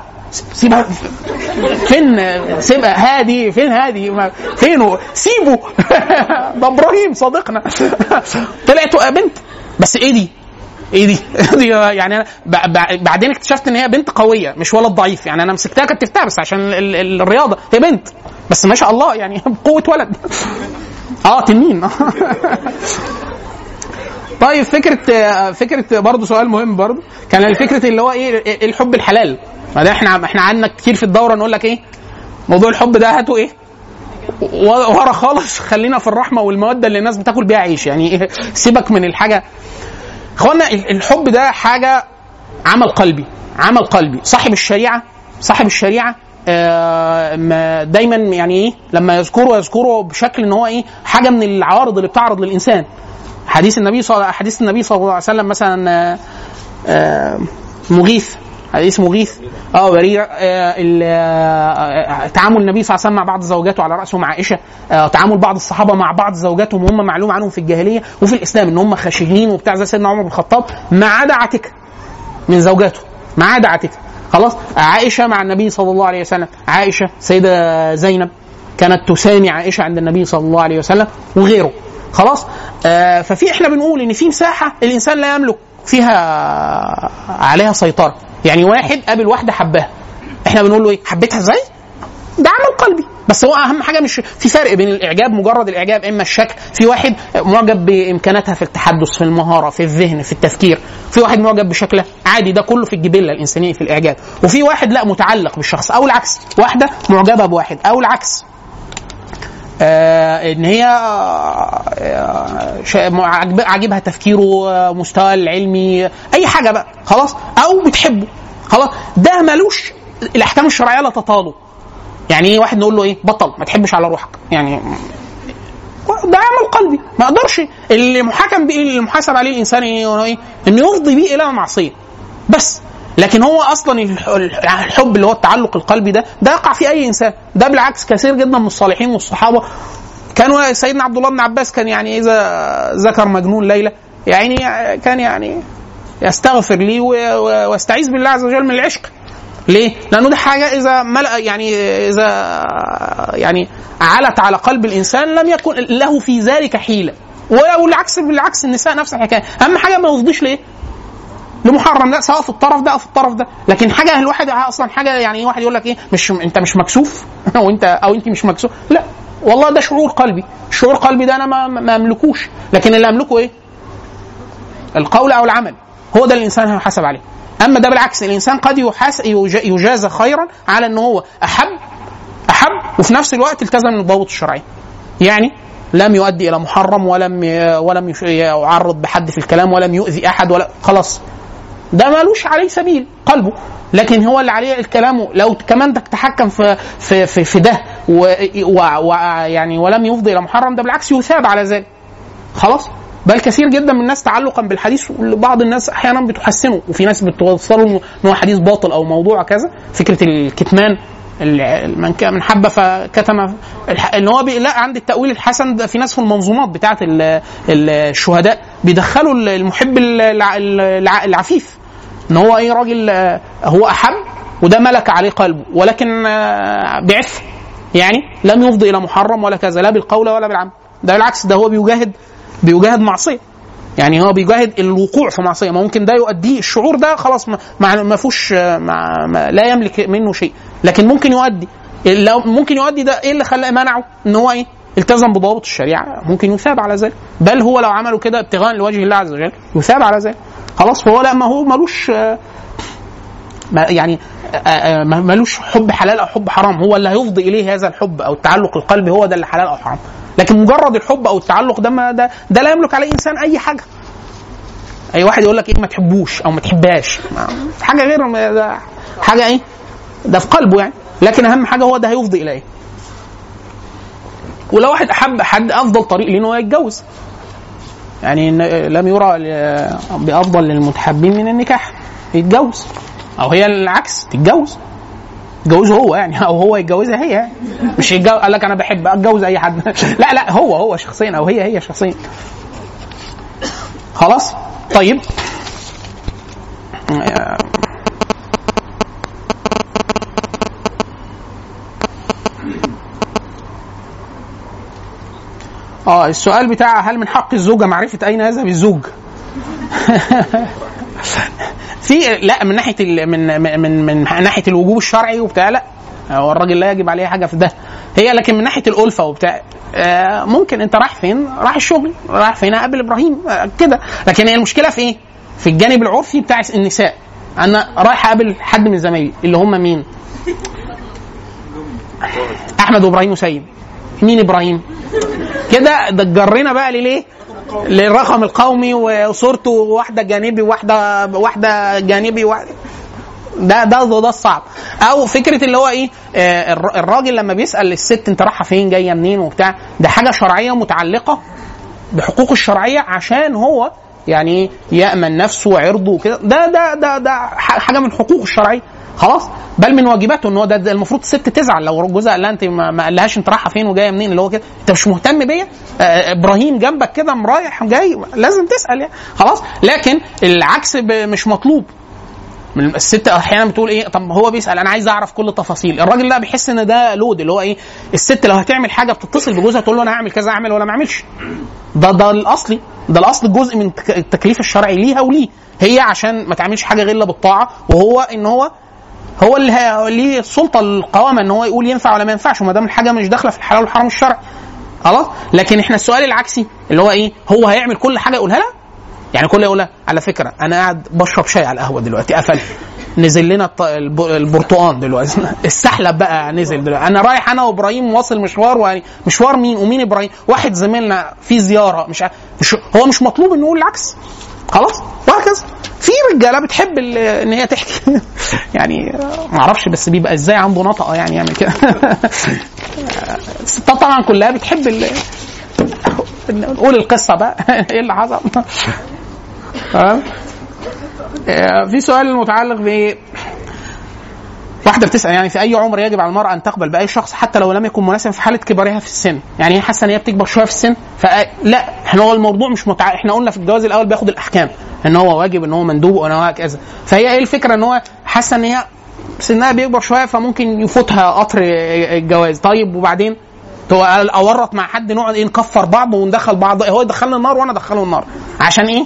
فين، سيبها هادي فين، هادي فين، سيبه ده ابراهيم صديقنا طلعت بنت. بس ايه دي يعني أنا بعدين اكتشفت ان هي بنت قويه مش ولد ضعيف، يعني انا مسكتها كانت تفتح بس عشان الرياضه، هي بنت بس ما شاء الله يعني بقوه ولد تنين طيب فكره برضو سؤال مهم برضو كان الفكره اللي هو ايه الحب الحلال. فده احنا عندنا كتير في الدوره نقول لك ايه موضوع الحب ده، هاتوا ايه ورا خالص، خلينا في الرحمه والموده اللي الناس بتاكل بيها عيش، يعني إيه سيبك من الحاجه. اخوانا الحب ده حاجه عمل قلبي. صاحب الشريعه دايما يعني ايه لما يذكره بشكل ان هو ايه حاجه من العوارض اللي بتعرض للانسان. حديث النبي صلى الله عليه وسلم مثلا مغيث، حديث مغيث تعامل النبي صلى الله عليه وسلم مع بعض زوجاته على رأسهم عائشة، تعامل بعض الصحابة مع بعض زوجاتهم وهم معلوم عنهم في الجاهلية وفي الإسلام ان هم خشنين وبتاع زي سيدنا عمر بن الخطاب، ما عدا عتيكة من زوجاته، ما عدا عتيكة. خلاص عائشة مع النبي صلى الله عليه وسلم، عائشة سيدة زينب كانت تسامي عائشة عند النبي صلى الله عليه وسلم وغيره. خلاص ففي احنا بنقول ان في مساحة الإنسان لا يملك فيها عليها سيطرة. يعني واحد قابل واحدة حبها، احنا بنقول له ايه حبيتها ازاي؟ ده عمل قلبي. بس هو اهم حاجه مش في فرق بين الاعجاب مجرد الاعجاب، اما الشكل، في واحد معجب بامكاناتها في التحدث، في المهاره، في الذهن، في التفكير، في واحد معجب بشكلها عادي، ده كله في الجبله الانسانيه في الاعجاب. وفي واحد لا متعلق بالشخص، او العكس واحده معجبه بواحد، او العكس ان هي عاجبها تفكيره، مستوى العلمي، اي حاجه بقى خلاص، او بتحبه خلاص. ده ملوش الاحكام الشرعيه لا تطاله. يعني ايه واحد نقول له ايه بطل ما تحبش على روحك، يعني ده عمل قلبي ما اقدرش، اللي محاكم بيه اللي محاسب عليه الانسان ايه انه يفضي بيه الى معصيه بس. لكن هو اصلا الحب اللي هو التعلق القلبي ده يقع في اي انسان. ده بالعكس كثير جدا من الصالحين والصحابه كانوا، سيدنا عبد الله بن عباس كان يعني اذا ذكر مجنون ليلى يعني كان يعني يستغفر لي ويستعيذ بالله عز وجل من العشق. ليه؟ لانه ده حاجه اذا ملأ يعني اذا يعني علت على قلب الانسان لم يكن له في ذلك حيله. والعكس بالعكس النساء نفس الحكايه، اهم حاجه ما يفضيش ليه؟ لمحرم، لا سواء في الطرف ده او في الطرف ده. لكن حاجه الواحد اصلا حاجه يعني واحد يقول لك ايه مش انت مش مكسوف او انت مش مكسوف، لا والله ده شعور قلبي، الشعور القلبي ده انا ما املكوش، لكن اللي املكه ايه؟ القول او العمل، هو ده الانسان هيحاسب عليه. اما ده بالعكس الانسان قد يجازى خيرا على ان هو احب وفي نفس الوقت التزم بالضوابط الشرعيه، يعني لم يؤدي الى محرم ولم يعرض بحد في الكلام ولم يؤذي احد ولا خلاص، ده مالوش عليه سبيل قلبه. لكن هو اللي عليه الكلام لو كمان تتحكم في ده ويعني ولم يفضي الى محرم، ده بالعكس يثاب على ذلك خلاص. بل كثير جدا من الناس تعلقا بالحديث، بعض الناس احيانا بتحسنه وفي ناس بتوصله ان هو حديث باطل او موضوع كذا. فكره الكتمان من حب فكتم ان هو لا عند التاويل الحسن، في ناس في المنظومات بتاعه الشهداء بيدخلوا المحب العفيف ان هو ايه راجل هو احب وده ملك عليه قلبه ولكن بعف يعني لم يفضي الى محرم ولا كذا لا بالقول ولا بالعمل. ده بالعكس ده هو بيجاهد معصيه، يعني هو بيجاهد الوقوع في معصيه. ما ممكن ده يؤديه الشعور ده خلاص ما فيهوش لا يملك منه شيء، لكن ممكن يؤدي. لو ممكن يؤدي ده ايه اللي خلاه منعه؟ ان هو ايه التزم بضوابط الشريعه، ممكن يثاب على ذلك. بل هو لو عمله كده ابتغاء لوجه الله عز وجل يثاب على ذلك خلاص. فهو لا ما هو ملوش يعني ملوش حب حلال او حب حرام، هو اللي هيفضي اليه هذا الحب او التعلق القلبي هو ده اللي حلال او حرام. لكن مجرد الحب او التعلق ده لا يملك عليه انسان اي حاجه. اي واحد يقول لك ايه ما تحبوش او ما تحبهاش، حاجه غير ده حاجه ايه ده في قلبه يعني. لكن اهم حاجه هو ده هيفضي اليه. ولو واحد احب حد افضل طريق ليه انه يتجوز، يعني لم يرى بافضل للمتحبين من النكاح، يتجوز. او هي العكس تتجوزه هو يعني، او هو يتجوزها هي يعني. مش يتجوز قال لك انا بحب اتجوز اي حد لا هو شخصيا او هي شخصيا خلاص. طيب السؤال بتاع هل من حق الزوجة معرفة أين يذهب الزوج؟ في لا من ناحية من ناحية الوجوب الشرعي وبتاع لا، هو الراجل لا يجب عليه حاجة في ده هي. لكن من ناحية الألفة وبتاع ممكن أنت رايح فين؟ رايح الشغل، رايح فين؟ أقابل إبراهيم كده. لكن هي المشكلة في إيه؟ في الجانب العرفي بتاع النساء. أنا رايح أقابل حد من زمايلي اللي هم مين؟ أحمد وإبراهيم وسيد. مين إبراهيم؟ كده ده جرينا بقى ليه؟ للرقم القومي وصورته واحده جانبي واحده جانبي ده الصعب. او فكره اللي هو ايه الراجل لما بيسال الست انت رايحه فين جايه منين وبتاع، ده حاجه شرعيه متعلقه بحقوق الشرعيه عشان هو يعني يامن نفسه وعرضه وكده. ده حاجه من حقوق الشرعيه خلاص. بل من واجباته ان هو ده المفروض الست تزعل لو جوزها قال لها انت ما قالهاش انت رايحه فين وجايه منين، اللي هو كده انت مش مهتم بيا. ابراهيم جنبك كده رايح جاي لازم تسال يعني خلاص. لكن العكس مش مطلوب. الست احيانا بتقول ايه طب هو بيسال انا عايز اعرف كل التفاصيل. الراجل لا بيحس ان ده لود، اللي هو ايه الست لو هتعمل حاجه بتتصل بجوزها تقول له انا هعمل كذا اعمل ولا ما اعملش. ده الاصلي، ده الاصل جزء من التكليف الشرعي ليها وليه هي، عشان ما تعملش حاجه غير بالطاعه. وهو ان هو اللي ليه السلطه القوامه ان هو يقول ينفع ولا ما ينفعش، وما دام الحاجه مش داخله في الحلال والحرام الشرعي خلاص. لكن احنا السؤال العكسي اللي هو ايه هو هيعمل كل حاجه يقولها لها، يعني كل يقولها على فكره انا قاعد بشرب شاي على القهوه دلوقتي قفل نزل لنا البرتقال دلوقتي السحلب بقى نزل دلوقتي انا رايح انا وابراهيم واصل مشوار. يعني مشوار مين ومين ابراهيم؟ واحد زميلنا في زياره مش هو مش مطلوب انه يقول العكس خلاص. وهكذا في رجاله بتحب ان هي تحكي يعني ما اعرفش بس بيبقى ازاي عنده نطقه يعني يعمل كده الستات طبعا كلها بتحب نقول القصه بقى ايه اللي حصل. تمام. في سؤال متعلق ب واحده بتسال يعني في اي عمر يجب على المراه ان تقبل باي شخص حتى لو لم يكن مناسبا في حاله كبرها في السن؟ يعني هي حاسه ان هي بتكبر شويه في السن فلا احنا هو الموضوع مش احنا قلنا في الجواز الاول بياخد الاحكام ان هو واجب ان هو مندوب وان هو كذا. فهي ايه الفكره ان هو حاسه ان هي سنها بيكبر شويه فممكن يفوتها قطر الجواز. طيب وبعدين اورط مع حد نقعد ايه نكفر بعض وندخل بعض، هو يدخلنا النار وانا ادخله النار عشان ايه؟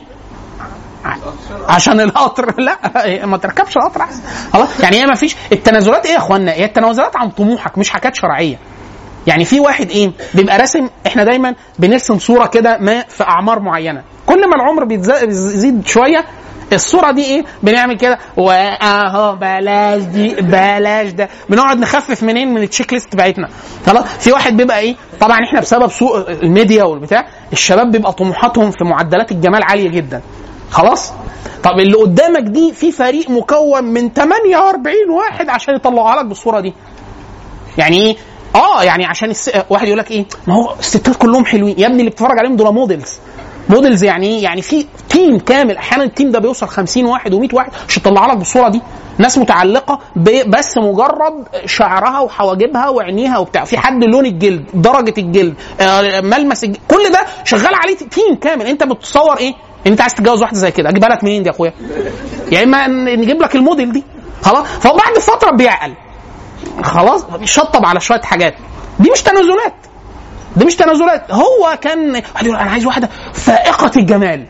عشان القطر. لا ما تركبش القطر احسن خلاص. يعني هي ما فيش التنازلات ايه يا اخوانا؟ هي التنازلات عن طموحك مش حاجات شرعيه. يعني في واحد ايه بيبقى راسم، احنا دايما بنرسم صوره كده ما في اعمار معينه، كل ما العمر بيزيد شويه الصوره دي ايه بنعمل كده واهو بلاش دي بلاش ده، بنقعد نخفف منين من التشيك ليست بتاعتنا خلاص. في واحد بيبقى ايه طبعا احنا بسبب سوء الميديا والبتاع الشباب بيبقى طموحاتهم في معدلات الجمال عاليه جدا خلاص. طب اللي قدامك دي في فريق مكون من 48 واحد عشان يطلعها لك بالصوره دي. يعني ايه؟ يعني عشان واحد يقول لك ايه ما هو الستات كلهم حلوين يا ابني، اللي بتتفرج عليهم دول موديلز يعني ايه؟ يعني في تيم كامل، احيانا التيم ده بيوصل 50 واحد و100 واحد عشان يطلع لك بالصوره دي. ناس متعلقه بس مجرد شعرها وحواجبها وعينيها وبتاع، في حد لون الجلد، درجه الجلد، ملمس الجلد، كل ده شغال عليه تيم كامل. انت بتصور ايه؟ انت عايز تتجوز واحده زي كده، اجيبها لك منين دي يا اخويا؟ يا اما نجيب لك الموديل دي خلاص. فبعد فتره بيعقل خلاص، شطب على شويه حاجات. دي مش تنازلات، دي مش تنازلات. هو كان واحد يقول انا عايز واحده فائقه الجمال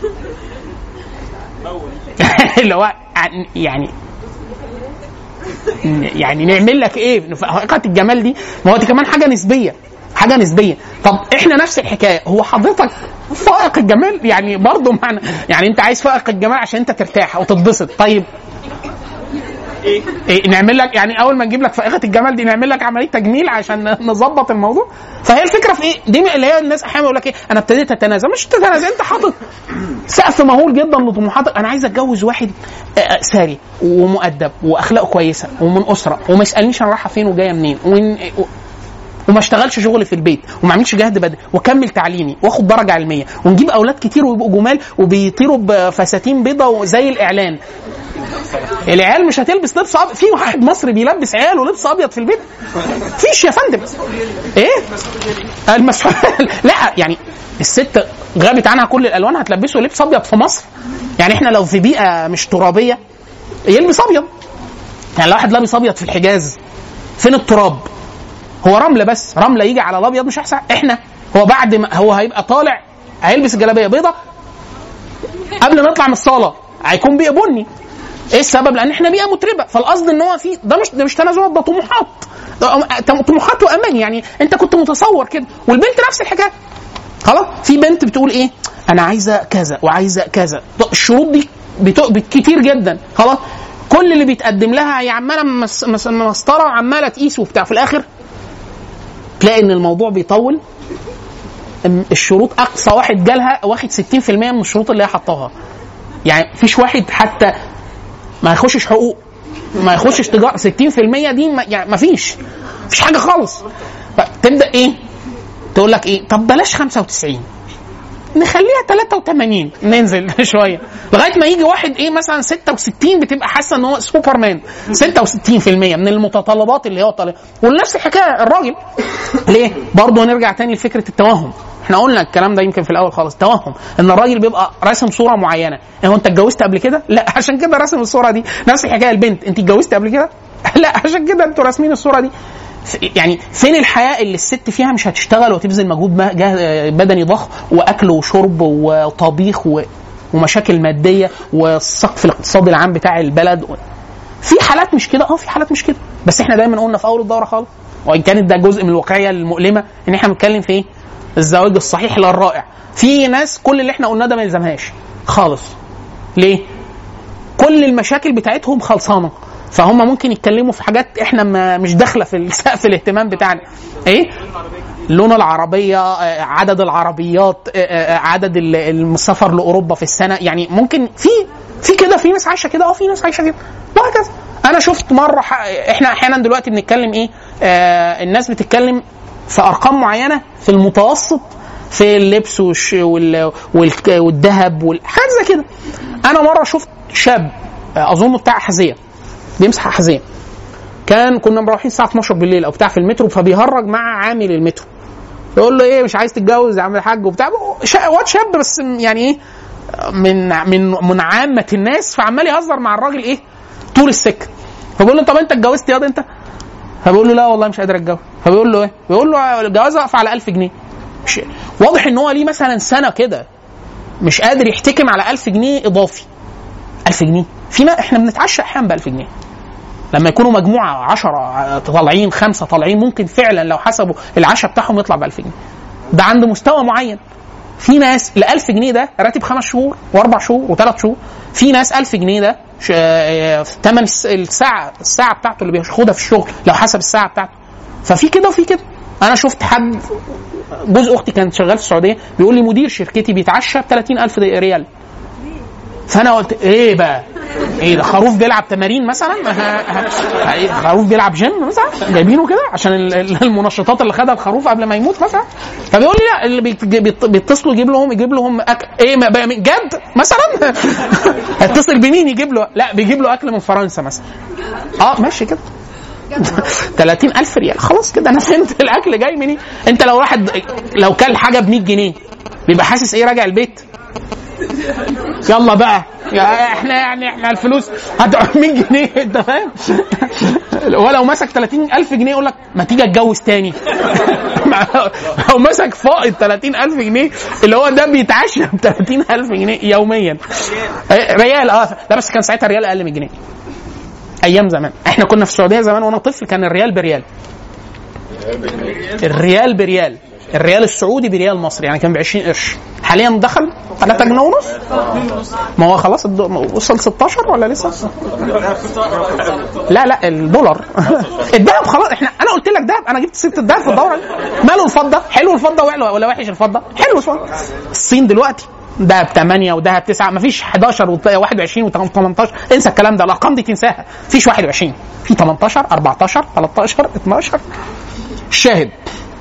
اللي هو يعني نعمل لك ايه فائقه الجمال دي؟ ما هو دي كمان حاجه نسبيه، حاجه نسبيه. طب احنا نفس الحكايه، هو حضرتك فائق الجمال يعني برضه معنى يعني انت عايز فائق الجمال عشان انت ترتاح او تتبسط. طيب إيه نعمل لك يعني اول ما نجيب لك فائقه الجمال دي نعمل لك عمليه تجميل عشان نظبط الموضوع؟ فهي الفكره في ايه؟ دي اللي هي الناس احيانا يقول لك ايه انا ابتديت اتنازل. مش تتنازل، انت حاطط سقف مهول جدا لطموحاتك. انا عايز اتجوز واحد ساري ومؤدب واخلاقه كويسه ومن اسره وما يسالنيش انا رايحه فين وجايه منين وما اشتغلش شغل في البيت وما اعملش جهد بدني واكمل تعليمي واخد درجه علميه ونجيب اولاد كتير ويبقوا جمال وبيطيروا بفساتين بيضاء زي الاعلان. العيال مش هتلبس لبس ابيض. في واحد مصري بيلبس عياله لبس ابيض في البيت؟ فيش يا فندم. ايه المسؤول لا يعني الست غابت عنها كل الالوان هتلبسه لبس ابيض في مصر؟ يعني احنا لو في بيئه مش ترابيه يلبس ابيض. يعني لو واحد لابس ابيض في الحجاز فين التراب؟ هو رمله بس، رمله يجي على الابيض مش احسن؟ احنا هو بعد ما هو هيبقى طالع هيلبس الجلابيه بيضه قبل ما يطلع من الصاله هيكون بيئه بني. ايه السبب؟ لان احنا بيئه متربه. فالقصد ان هو في ده مش تنازلات، ده طموحات وامان. يعني انت كنت متصور كده، والبنت نفس الحكايه خلاص. في بنت بتقول ايه انا عايزه كذا وعايزه كذا، الشروط دي كتير جدا خلاص. كل اللي بيتقدم لها هي عماله مسطره وعماله تقيس وبتاع، في الاخر تلاقي ان الموضوع بيطول. الشروط اقصى واحد جالها واخد 60% من الشروط اللي هي حطاها. يعني فيش واحد حتى ما يخشش حقوق، ما يخشش تجاره. 60% دي يعني ما فيش حاجه خالص. فتبدا ايه تقول لك ايه طب بلاش 95 نخليها 83 ننزل شويه لغايه ما يجي واحد ايه مثلا 66 بتبقى حاسه ان هو سوبرمان. 66% من المتطلبات اللي هو طالب. ونفس الحكايه الراجل. ليه؟ برضه نرجع تاني لفكره التوهم. احنا قلنا الكلام ده يمكن في الاول خالص. توهم ان الراجل بيبقى راسم صوره معينه. هو انت اتجوزت قبل كده؟ لا عشان كده راسم الصوره دي. نفس الحكايه البنت، انت اتجوزت قبل كده؟ لا عشان كده انتوا راسمين الصوره دي. يعني فين الحياه اللي الست فيها مش هتشتغل وتبذل مجهود بدني ضخم واكل وشرب وطبيخ ومشاكل ماديه والسقف الاقتصادي العام بتاع البلد؟ في حالات مش كده، في حالات مش كده. بس احنا دايما قلنا في اول الدوره خالص، وان كانت ده جزء من الواقعيه المؤلمه، ان احنا بنتكلم في ايه؟ الزواج الصحيح لا الرائع. في ناس كل اللي احنا قلناه ده ما يلزمهاش خالص. ليه؟ كل المشاكل بتاعتهم خلصانه، فهم ممكن يتكلموا في حاجات احنا مش داخله في سقف الاهتمام بتاعنا. ايه؟ لون العربيه، عدد العربيات، عدد السفر لاوروبا في السنه. يعني ممكن في كده، في ناس عايشه كده، في ناس عايشه كده وهكذا. انا شفت مره احنا احيانا دلوقتي بنتكلم ايه، الناس بتتكلم في ارقام معينه في المتوسط في اللبس والذهب والحاجات زي كده. انا مره شفت شاب اظن بتاع احذيه بيمسح احذيه، كنا مروحين الساعه 12 بالليل او بتاع في المترو، فبيهرج مع عامل المترو يقول له ايه مش عايز تتجوز يا عم الحاج وبتاع. واد شاب بس يعني ايه من عامه الناس، فعمال يهزر مع الراجل ايه طول السكه. فبقول له طب انت اتجوزت ياض انت؟ فبيقول له لا والله مش قادر اتجوز. فبيقول له ايه؟ بيقول له الجواز واقف على 1000 جنيه. مش واضح ان هو ليه مثلا سنه كده مش قادر يحتكم على 1000 جنيه اضافي. 1000 جنيه فينا احنا بنتعشى احيانا ب 1000 جنيه لما يكونوا مجموعه 10 طالعين 5 طالعين، ممكن فعلا لو حسبوا العشاء بتاعهم يطلع ب 1000 جنيه. ده عند مستوى معين. في ناس ال 1000 جنيه ده راتب 5 شهور و4 شهور و3 شهور. في ناس 1000 جنيه ده ثمن الساعه بتاعته اللي بياخدها في الشغل لو حسب الساعه بتاعته. ففي كده وفي كده. انا شفت حد جوز اختي كانت شغال في السعوديه بيقول لي مدير شركتي بيتعشى ب 30,000 ريال. فانا قلت ايه بقى؟ ايه ده؟ خروف بيلعب تمارين مثلا؟ خروف بيلعب جيم مثلا جايبينه كده عشان المنشطات اللي خدها الخروف قبل ما يموت مثلا؟ فبيقول لي لا، اللي بيتصلوا يجيب لهم اكل. ايه جد مثلا؟ اتصل بمين يجيب له؟ لا بيجيب له اكل من فرنسا مثلا. ماشي كده 30,000 ريال خلاص كده انا فهمت الاكل جاي منين. انت لو واحد لو كل حاجه ب 100 جنيه بيبقى حاسس ايه راجع البيت؟ يلا بقى احنا الفلوس هتقعد 100 جنيه انت فاهم؟ ولو مسك 30,000 جنيه يقول لك ما تيجي اتجوز تاني. لو مسك فائض 30,000 جنيه اللي هو ده بيتعشى ب 30,000 جنيه يوميا. ريال لا بس كان ساعتها ريال اقل من جنيه ايام زمان. احنا كنا في السعوديه زمان وانا طفل كان الريال بريال. الريال بريال. الريال السعودي بريال مصري يعني كان ب20 قرش. حاليا دخل 3 جنيه ونص. ما هو خلاص وصل 16 ولا لسه؟ لا الدولار. الذهب خلاص. انا قلت لك ذهب. انا جبت ست الذهب في الدوره. ماله الفضه؟ حلو الفضه ولا وحش الفضه؟ حلو شويه. الصين دلوقتي ده ب8 وده ب9. مفيش 11 و21 و18. انسى الكلام ده. الارقام دي تنساها. فيش 21 في 18 14 13 12. الشاهد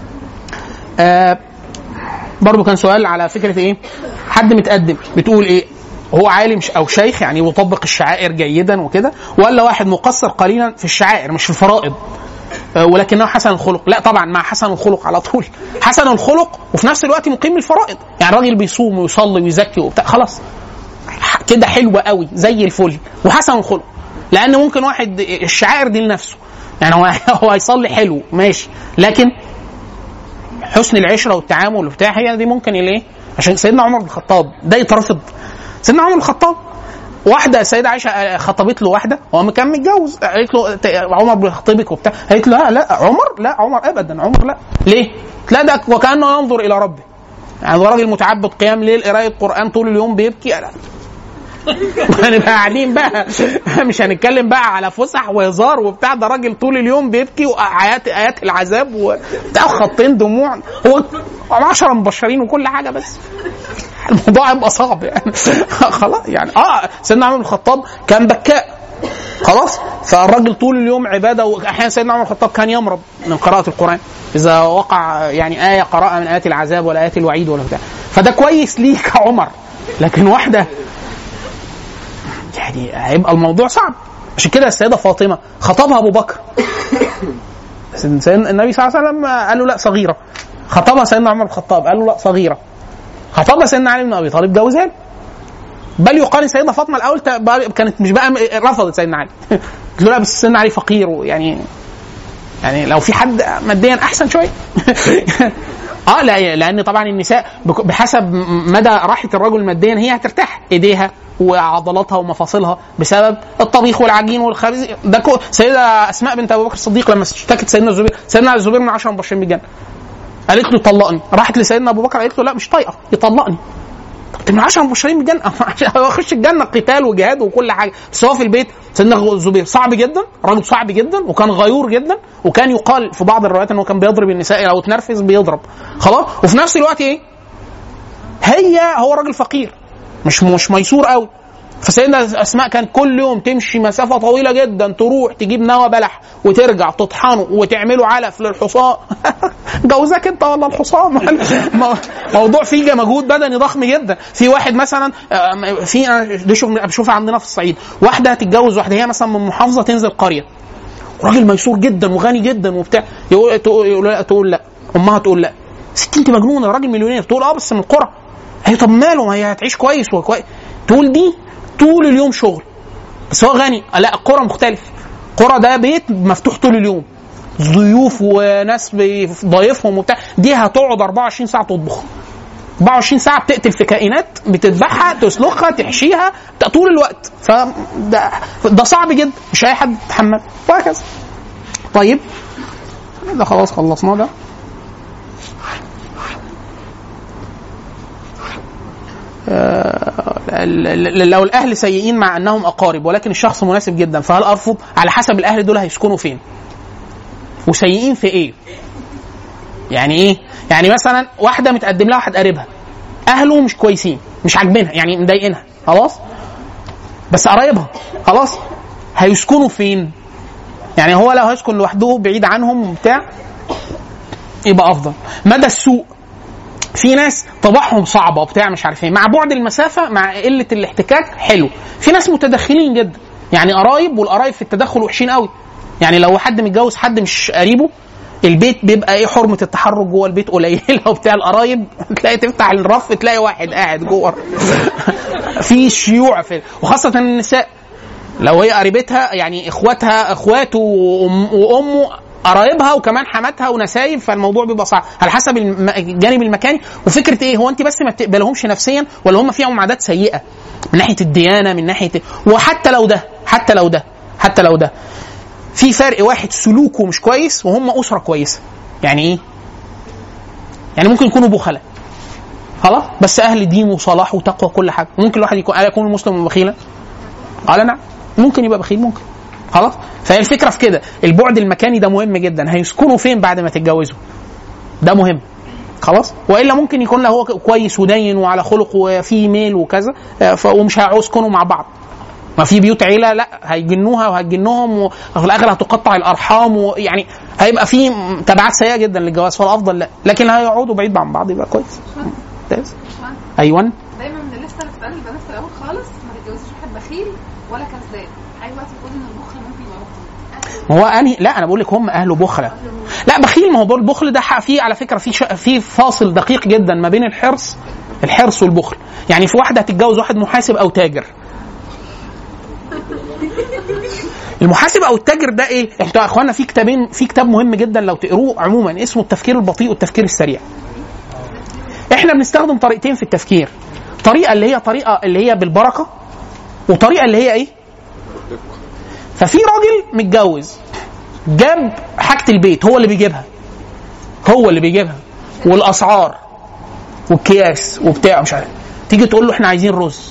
برضو كان سؤال على فكرة ايه؟ حد متقدم بتقول ايه؟ هو عالم او شيخ يعني يطبق الشعائر جيدا وكده، ولا واحد مقصر قليلا في الشعائر مش في الفرائض ولكنه حسن الخلق؟ لا طبعا مع حسن الخلق على طول. حسن الخلق وفي نفس الوقت مقيم الفرائض. يعني راجل بيصوم ويصلي ويزكي وبتاع خلاص كده حلوة قوي زي الفل وحسن الخلق. لان ممكن واحد الشعائر دي لنفسه يعني هو يصلي حلو ماشي، لكن حسن العشره والتعامل وبتاع هي دي ممكن ايه. عشان سيدنا عمر بن الخطاب ده يترفض. سيدنا عمر بن الخطاب واحده السيده عائشه خطبت له واحده هو كان متجوز، قالت له عمر بيخطبك وبتاع، قالت له لا عمر ابدا عمر لا. ليه؟ لا ده وكانه ينظر الى ربه. يعني راجل متعبد قيام ليل قرايه قران طول اليوم بيبكي. هنبقى قاعدين بقى مش هنتكلم بقى على فسح وهزار وبتاع. ده راجل طول اليوم بيبكي وآيات العذاب وبتاع خطين دموع. هو 10 مبشرين وكل حاجه بس الموضوع هيبقى صعب يعني. خلاص يعني سيدنا عمر بن الخطاب كان بكاء خلاص. فالراجل طول اليوم عباده. واحيانا سيدنا عمر بن الخطاب كان يمرض من قراءه القران اذا وقع يعني ايه قراءه من ايات العذاب ولا ايات الوعيد ولا بتاع. فده كويس ليك عمر، لكن واحده يعني هيبقى الموضوع صعب. عشان كده السيدة فاطمة خطبها أبو بكر. النبي صلى الله عليه وسلم قال له لا صغيرة. خطبها سيدنا عمر بن الخطاب قال له لا صغيرة. خطبها سيدنا علي بن أبي طالب جوزها له. بل يقال السيدة فاطمة الأول كانت مش بقى رفضت سيدنا علي. قلت له لا بس سيدنا علي فقير يعني لو في حد ماديا أحسن شوية. لا لأن طبعا النساء بحسب مدى راحة الرجل ماديا هي هترتاح ايديها وعضلاتها ومفاصلها بسبب الطبيخ والعجين والخبز. ده سيدة أسماء بنت أبو بكر الصديق لما اشتكت سيدنا الزبير من 10 مبشرين بالجنة قالت له طلقني. راحت لسيدنا أبو بكر قالت له لا مش طايقة يطلقني. طب من 10 مبشرين بالجنة اخش الجنة قتال وجهاد وكل حاجة. بس هو في البيت سيدنا الزبير صعب جدا، راجل صعب جدا وكان غيور جدا، وكان يقال في بعض الروايات انه كان بيضرب النساء لو تنرفز بيضرب خلاص. وفي نفس الوقت ايه هو راجل فقير مش ميسور قوي. فسيدنا أسماء كان كل يوم تمشي مسافة طويلة جدا تروح تجيب نوى بلح وترجع تطحنه وتعمله علف للحصان. جوزك انت ولا الحصان؟ موضوع فيه مجهود بدني ضخم جدا. في واحد مثلا بشوفها عندنا في الصعيد واحدة تتجوز واحدة هي مثلا من محافظة تنزل قرية، راجل ميسور جدا وغني جدا وبتاع، تقول لا امها تقول لا ستي انت مجنونه راجل مليونير. تقول بس من القرى. هي طب ماله ما هي هتعيش كويس وكويس. تقول دي طول اليوم شغل بس هو غني. لا القرى مختلف. قرى ده بيت مفتوح طول اليوم، ضيوف وناس ضايفهم وبتاع، دي هتقعد 24 ساعه تطبخ، 24 ساعه بتقتل في كائنات، بتذبحها، تسلخها، تحشيها طول الوقت. ده صعب جدا، مش اي حد يتحمل، وهكذا. طيب ده خلاص خلصناه. ده لو الاهل سيئين مع انهم اقارب ولكن الشخص مناسب جدا، فهل ارفض؟ على حسب الاهل دول هيسكنوا فين وسيئين في ايه. يعني ايه؟ يعني مثلا واحده متقدم لها واحد قريبها، اهله مش كويسين، مش عاجبينها، يعني مضايقينها، خلاص، بس قرايبها، خلاص، هيسكنوا فين؟ يعني هو لو هيسكن لوحده بعيد عنهم وبتاع يبقى افضل. مدى السوء، في ناس طباعهم صعبه وبتاع مش عارف ايه، مع بعد المسافه مع قله الاحتكاك حلو. في ناس متدخلين جدا، يعني قرايب، والقرايب في التدخل وحشين قوي. يعني لو حد متجوز حد مش قريبه، البيت بيبقى ايه، حرمه التحرك جوه البيت قليله وبتاع. القرايب تلاقي تفتح الرف تلاقي واحد قاعد جوه في شيوع في، وخاصه النساء لو هي قريبتها، يعني اخواتها، اخواته وامه قرايبها، وكمان حماتها ونسايب، فالموضوع بيبقى صعب على حسب الجانب المكاني. وفكره ايه، هو انت بس ما بتقبلهمش نفسيا، ولا هم فيهم عادات سيئه من ناحيه الديانه، من ناحيه، وحتى لو ده في فرق، واحد سلوكه مش كويس وهم اسره كويسه. يعني ايه؟ يعني ممكن يكونوا بخلاء خلاص، بس اهل دين وصلاح وتقوى كل حاجه. ممكن الواحد يكون المسلم بخيلا؟ قال نعم، ممكن يبقى بخيل، ممكن، خلاص. فهي الفكره في كده، البعد المكاني ده مهم جدا. هيسكنوا فين بعد ما تتجوزوا؟ ده مهم، خلاص. والا ممكن يكون له هو كويس ودين وعلى خلق وفي ميل وكذا، ومش هيعوز يسكنوا مع بعض. ما في بيوت عيله لا، هيجنوها وهتجنهم، وفي الاخر هتقطع الارحام، ويعني هيبقى في تبعات سيئه جدا للجواز. فالافضل لا، لكن هيقعدوا بعيد عن بعض يبقى كويس. ايوه، دايما من الليسته اللي بتتقال البنات في الاول خالص، ما تتجوزش واحد بخيل ولا كذاب. اي وقت بتقول ان البخل ممكن يبقى مطلوب. ما هو لا، انا بقول لك هم اهله بخله. لا بخيل، ما هو البخل ده فيه على فكره في فاصل دقيق جدا ما بين الحرص والبخل. يعني في واحده هتتجوز واحد محاسب او تاجر. المحاسب او التاجر ده ايه؟ انتوا يا اخوانا في كتاب مهم جدا لو تقروه عموما، اسمه التفكير البطيء والتفكير السريع. احنا بنستخدم طريقتين في التفكير، طريقه اللي هي بالبركه، وطريقه اللي هي ايه. ففي راجل متجوز جاب حاجه البيت، هو اللي بيجيبها والاسعار والكياس وبتاع مش عارف. تيجي تقول له احنا عايزين رز،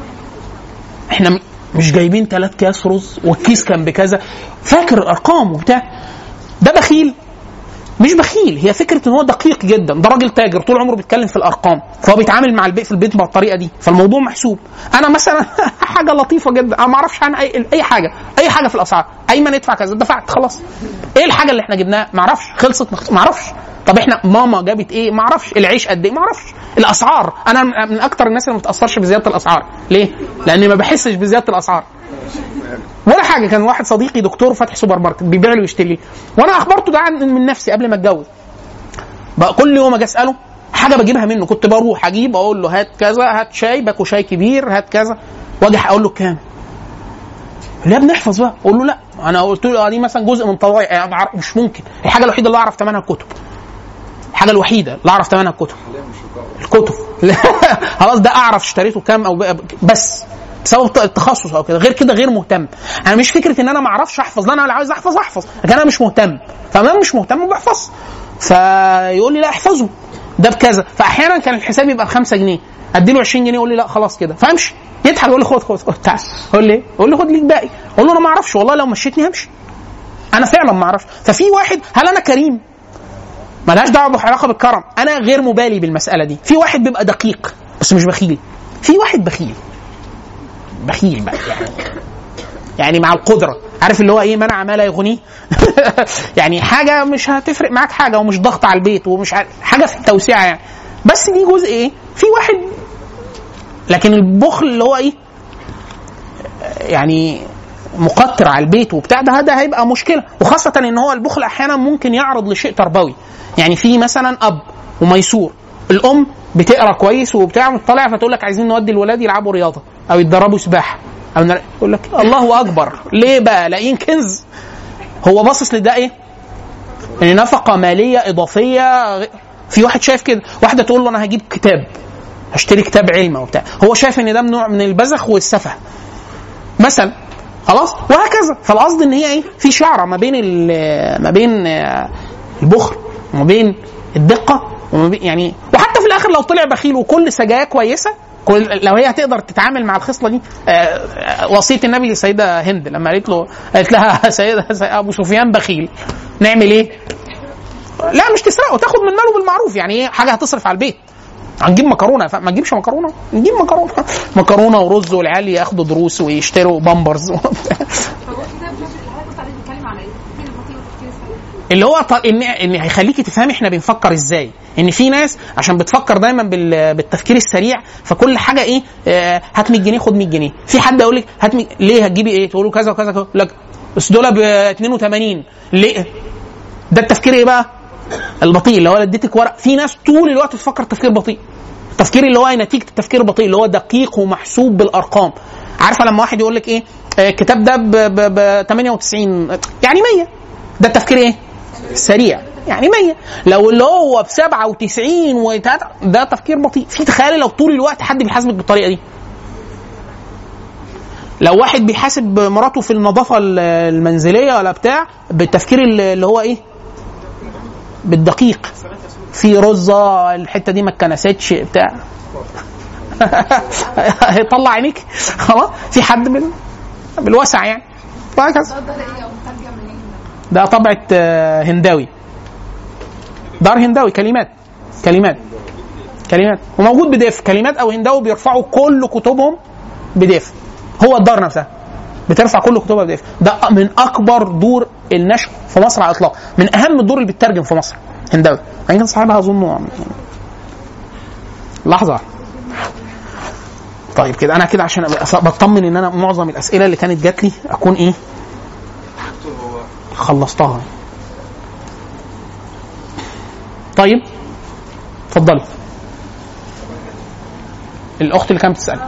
احنا مش جايبين 3 اكياس رز والكيس كان بكذا، فاكر الارقام وبتاع. ده بخيل؟ مش بخيل، هي فكره ان هو دقيق جدا. ده راجل تاجر طول عمره بيتكلم في الارقام، فهو بيتعامل مع البيت في البيت بالطريقه دي، فالموضوع محسوب. انا مثلا حاجه لطيفه جدا، انا ما اعرفش عن اي حاجه في الاسعار، ايمن ندفع كذا، دفعت خلاص. ايه الحاجه اللي احنا جبناها؟ ما اعرفش، خلصت ما اعرفش. طب احنا ماما جابت ايه؟ ما اعرفش. العيش قد ايه؟ ما اعرفش. الاسعار، انا من اكتر الناس اللي ما بتاثرش بزياده الاسعار. ليه؟ لاني ما بحسش بزياده الاسعار ولا حاجه. كان واحد صديقي دكتور فاتح سوبر ماركت بيبيع لي ويشتري لي، وانا اخبرته ده من نفسي قبل ما اتجوز. بقى كل يوم اجي اساله حاجه بجيبها منه، كنت بروح اجيب اقول له هات كذا، هات شاي، باكو شاي كبير، هات كذا، واجي اقول له كام. لا بنحفظ بقى. اقول له لا، انا قلت له دي مثلا جزء من طواعي، يعني مش ممكن. الحاجه الوحيده اللي اعرف ثمنها الكتب، الحاجه الوحيده اللي اعرف ثمنها الكتب خلاص، ده اعرف اشتريته كام او بس بسبب التخصص او كده. غير كده غير مهتم. انا مش فكره ان انا ما اعرفش احفظ، لا انا عايز احفظ، لكن انا مش مهتم. فما مش مهتم بحفظ، فيقول لي لا احفظه ده بكذا. فاحيانا كان الحساب يبقى ب5 جنيه، اديله 20 جنيه يقول لي لا خلاص كده، فامشي يضحك يقول لي خد تعال. يقول لي خد ليك باقي. اقول له انا ما اعرفش والله، لو مشيتني همشي، انا فعلا ما اعرفش. ففي واحد، هل انا كريم؟ مالهاش دعوه بعلاقه بالكرم، انا غير مبالي بالمساله دي. في واحد بيبقى دقيق بس مش بخيل، في واحد بخيل بقى يعني مع القدره، عارف اللي هو ايه، منع ما لا يغنيه يعني حاجه مش هتفرق معاك حاجه، ومش ضغط على البيت، ومش حاجه في التوسعه يعني، بس دي جزء ايه في واحد. لكن البخل اللي هو ايه يعني مقطر على البيت وبتاع ده هيبقى مشكله. وخاصه ان هو البخل احيانا ممكن يعرض لشيء تربوي. يعني في مثلا اب وميسور، الام بتقرا كويس وبتاع مطلع، فتقول لك عايزين نودي الولاد يلعبوا رياضه او يتدربوا سباحه، يقول لك الله اكبر. ليه بقى؟ لاقيين كنز. هو باصص لده ايه؟ ان نفقه ماليه اضافيه. في واحد شايف كده، واحده تقول له انا هجيب كتاب، هشتري كتاب علم وبتاع، هو شايف ان ده نوع من البذخ والسفه مثلا، خلاص، وهكذا. فالقصد ان هي ايه؟ في شعره ما بين البخل وما بين الدقه وما بين يعني. وحتى في الاخر لو طلع بخيل وكل سجايا كويسه، لو هي هتقدر تتعامل مع الخصله دي. وصيه النبي للسيده هند لما قالت لها سيده ابو سفيان بخيل، نعمل ايه؟ لا مش تسرقه، تاخد من ماله بالمعروف. يعني ايه؟ حاجه هتصرف على البيت. هنجيب مكرونه، ما تجيبش مكرونه، نجيب مكرونه ورز، والعيال ياخدوا دروس ويشتروا بامبرز اللي هو ان هيخليكي تفهمي احنا بنفكر ازاي. ان في ناس عشان بتفكر دايما بالتفكير السريع، فكل حاجه ايه؟ هات 100 جنيه خد 100 جنيه. في حد يقول لك هات ليه هتجيبي ايه؟ تقول له كذا وكذا، لك بس دول ب 82 ليه؟ ده التفكير ايه بقى؟ البطيء، اللي هو اديتك ورق. في ناس طول الوقت تفكر تفكير بطيء، التفكير اللي هو نتيجه التفكير البطيء اللي هو دقيق ومحسوب بالارقام. عارفه لما واحد يقول لك ايه؟ الكتاب ده ب 98 يعني 100، ده التفكير ايه؟ سريع يعني 100. لو اللي هو ب 97 ده تفكير بطيء. في تخيل لو طول الوقت حد بيحاسبك بالطريقه دي، لو واحد بيحاسب مراته في النظافه المنزليه ولا بتاع بالتفكير اللي هو ايه؟ بالدقيق، في رزه الحته دي ما اتكنستش بتاع هيطلع عينيك خلاص. في حد بالوسع يعني. وهكذا. ده طبعة هنداوي، دار هنداوي، كلمات وموجود بديف. كلمات او هنداوي بيرفعوا كل كتبهم بديف. هو الدار نفسها بترفع كل كتبها بديف. ده من اكبر دور النشر في مصر على الاطلاق، من اهم الدور اللي بتترجم في مصر هنداوي. يمكن صاحبها اظن لحظه. طيب كده انا كده عشان بطمن ان انا معظم الاسئله اللي كانت جات لي اكون ايه خلصتها. طيب اتفضلي الاخت اللي كانت بتسال.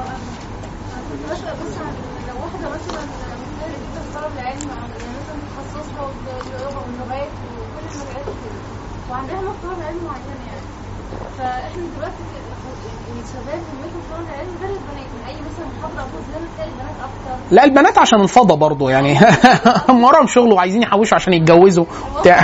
وعندها مقطوع علم معينه يعني، فاحنا دلوقتي الشباب همتهم طبعا العلم غير البنات. من اي مثلا محاضره او كورس تلاقي البنات اكتر. لا البنات عشان الفضا برضو يعني وراهم شغل وعايزين يحوشوا عشان يتجوزوا بتاع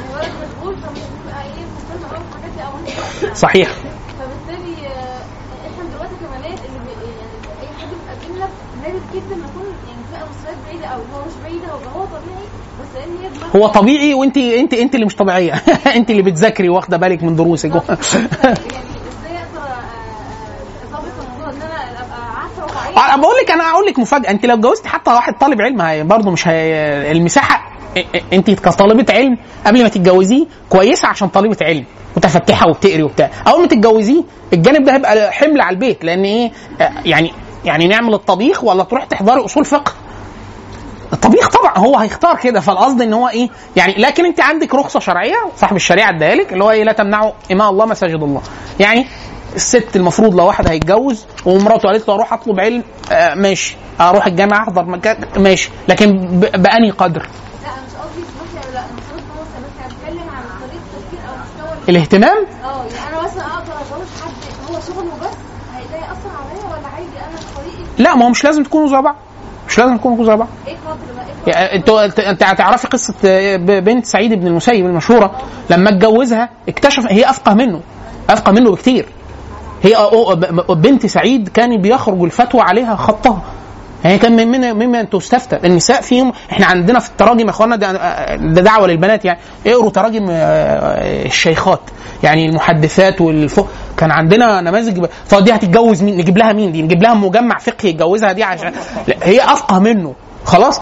صحيح. فبالتالي احنا دلوقتي كبنات اللي يعني اي حد بيقابلنا نادر جدا ما يكون يعني فئه مصريات بعيده او هو مش بعيده، هو طبيعي، بس ان هي هو طبيعي وانت اللي مش طبيعيه انت اللي بتذاكري واخده بالك من دروسك يعني ازاي اقدر اظبط الموضوع ان انا ابقى عارفه واقعيه. بقول لك انا هقول لك مفاجاه، انت لو اتجوزتي حتى واحد طالب علم هي برضه مش المساحه. انت كطالبه علم قبل ما تتجوزيه كويسه عشان طالبه علم متفتحه وبتقري وبتاع. اول ما تتجوزيه الجانب ده هيبقى حمل على البيت، لان ايه يعني نعمل الطبيخ ولا تروح تحضري اصول فقه؟ الطبيخ طبعا هو هيختار كده. فالقصد ان هو ايه يعني، لكن انت عندك رخصه شرعيه صاحب الشريعه اداها لك اللي هو ايه؟ لا تمنعوا اماء الله مساجد الله. يعني الست المفروض لو واحد هيتجوز ومراته قالت له اروح اطلب علم ماشي، اروح الجامعه احضر مكان ماشي، لكن بأني قدر؟ لا انا مش قصدي سمحي، لا انا مش قصدي بتكلم عن طريقه التفكير او مستوى الاهتمام. يعني انا مثلا اقدر اتجوز حد هو شغله بس هيلاقي اثر عليا، ولا عادي انا طريقي؟ لا ما هو مش لازم تكونوا زي بعض، مش لازم تكونوا زي بعض. ايه قدر بقى؟ انت هتعرفي قصه بنت سعيد بن المسيب المشهوره لما اتجوزها اكتشف هي افقه منه بكتير. هي بنت سعيد كان بيخرج الفتوى عليها خطها، هي كان ممن تستفتى. النساء فيهم، احنا عندنا في التراجم يا اخوانا ده دعوه للبنات يعني، اقروا تراجم الشيخات يعني المحدثات كان عندنا نماذج. فدي هتتجوز مين؟ نجيب لها مين؟ دي نجيب لها مجمع فقهي يتجوزها دي عشان هي افقه منه خلاص.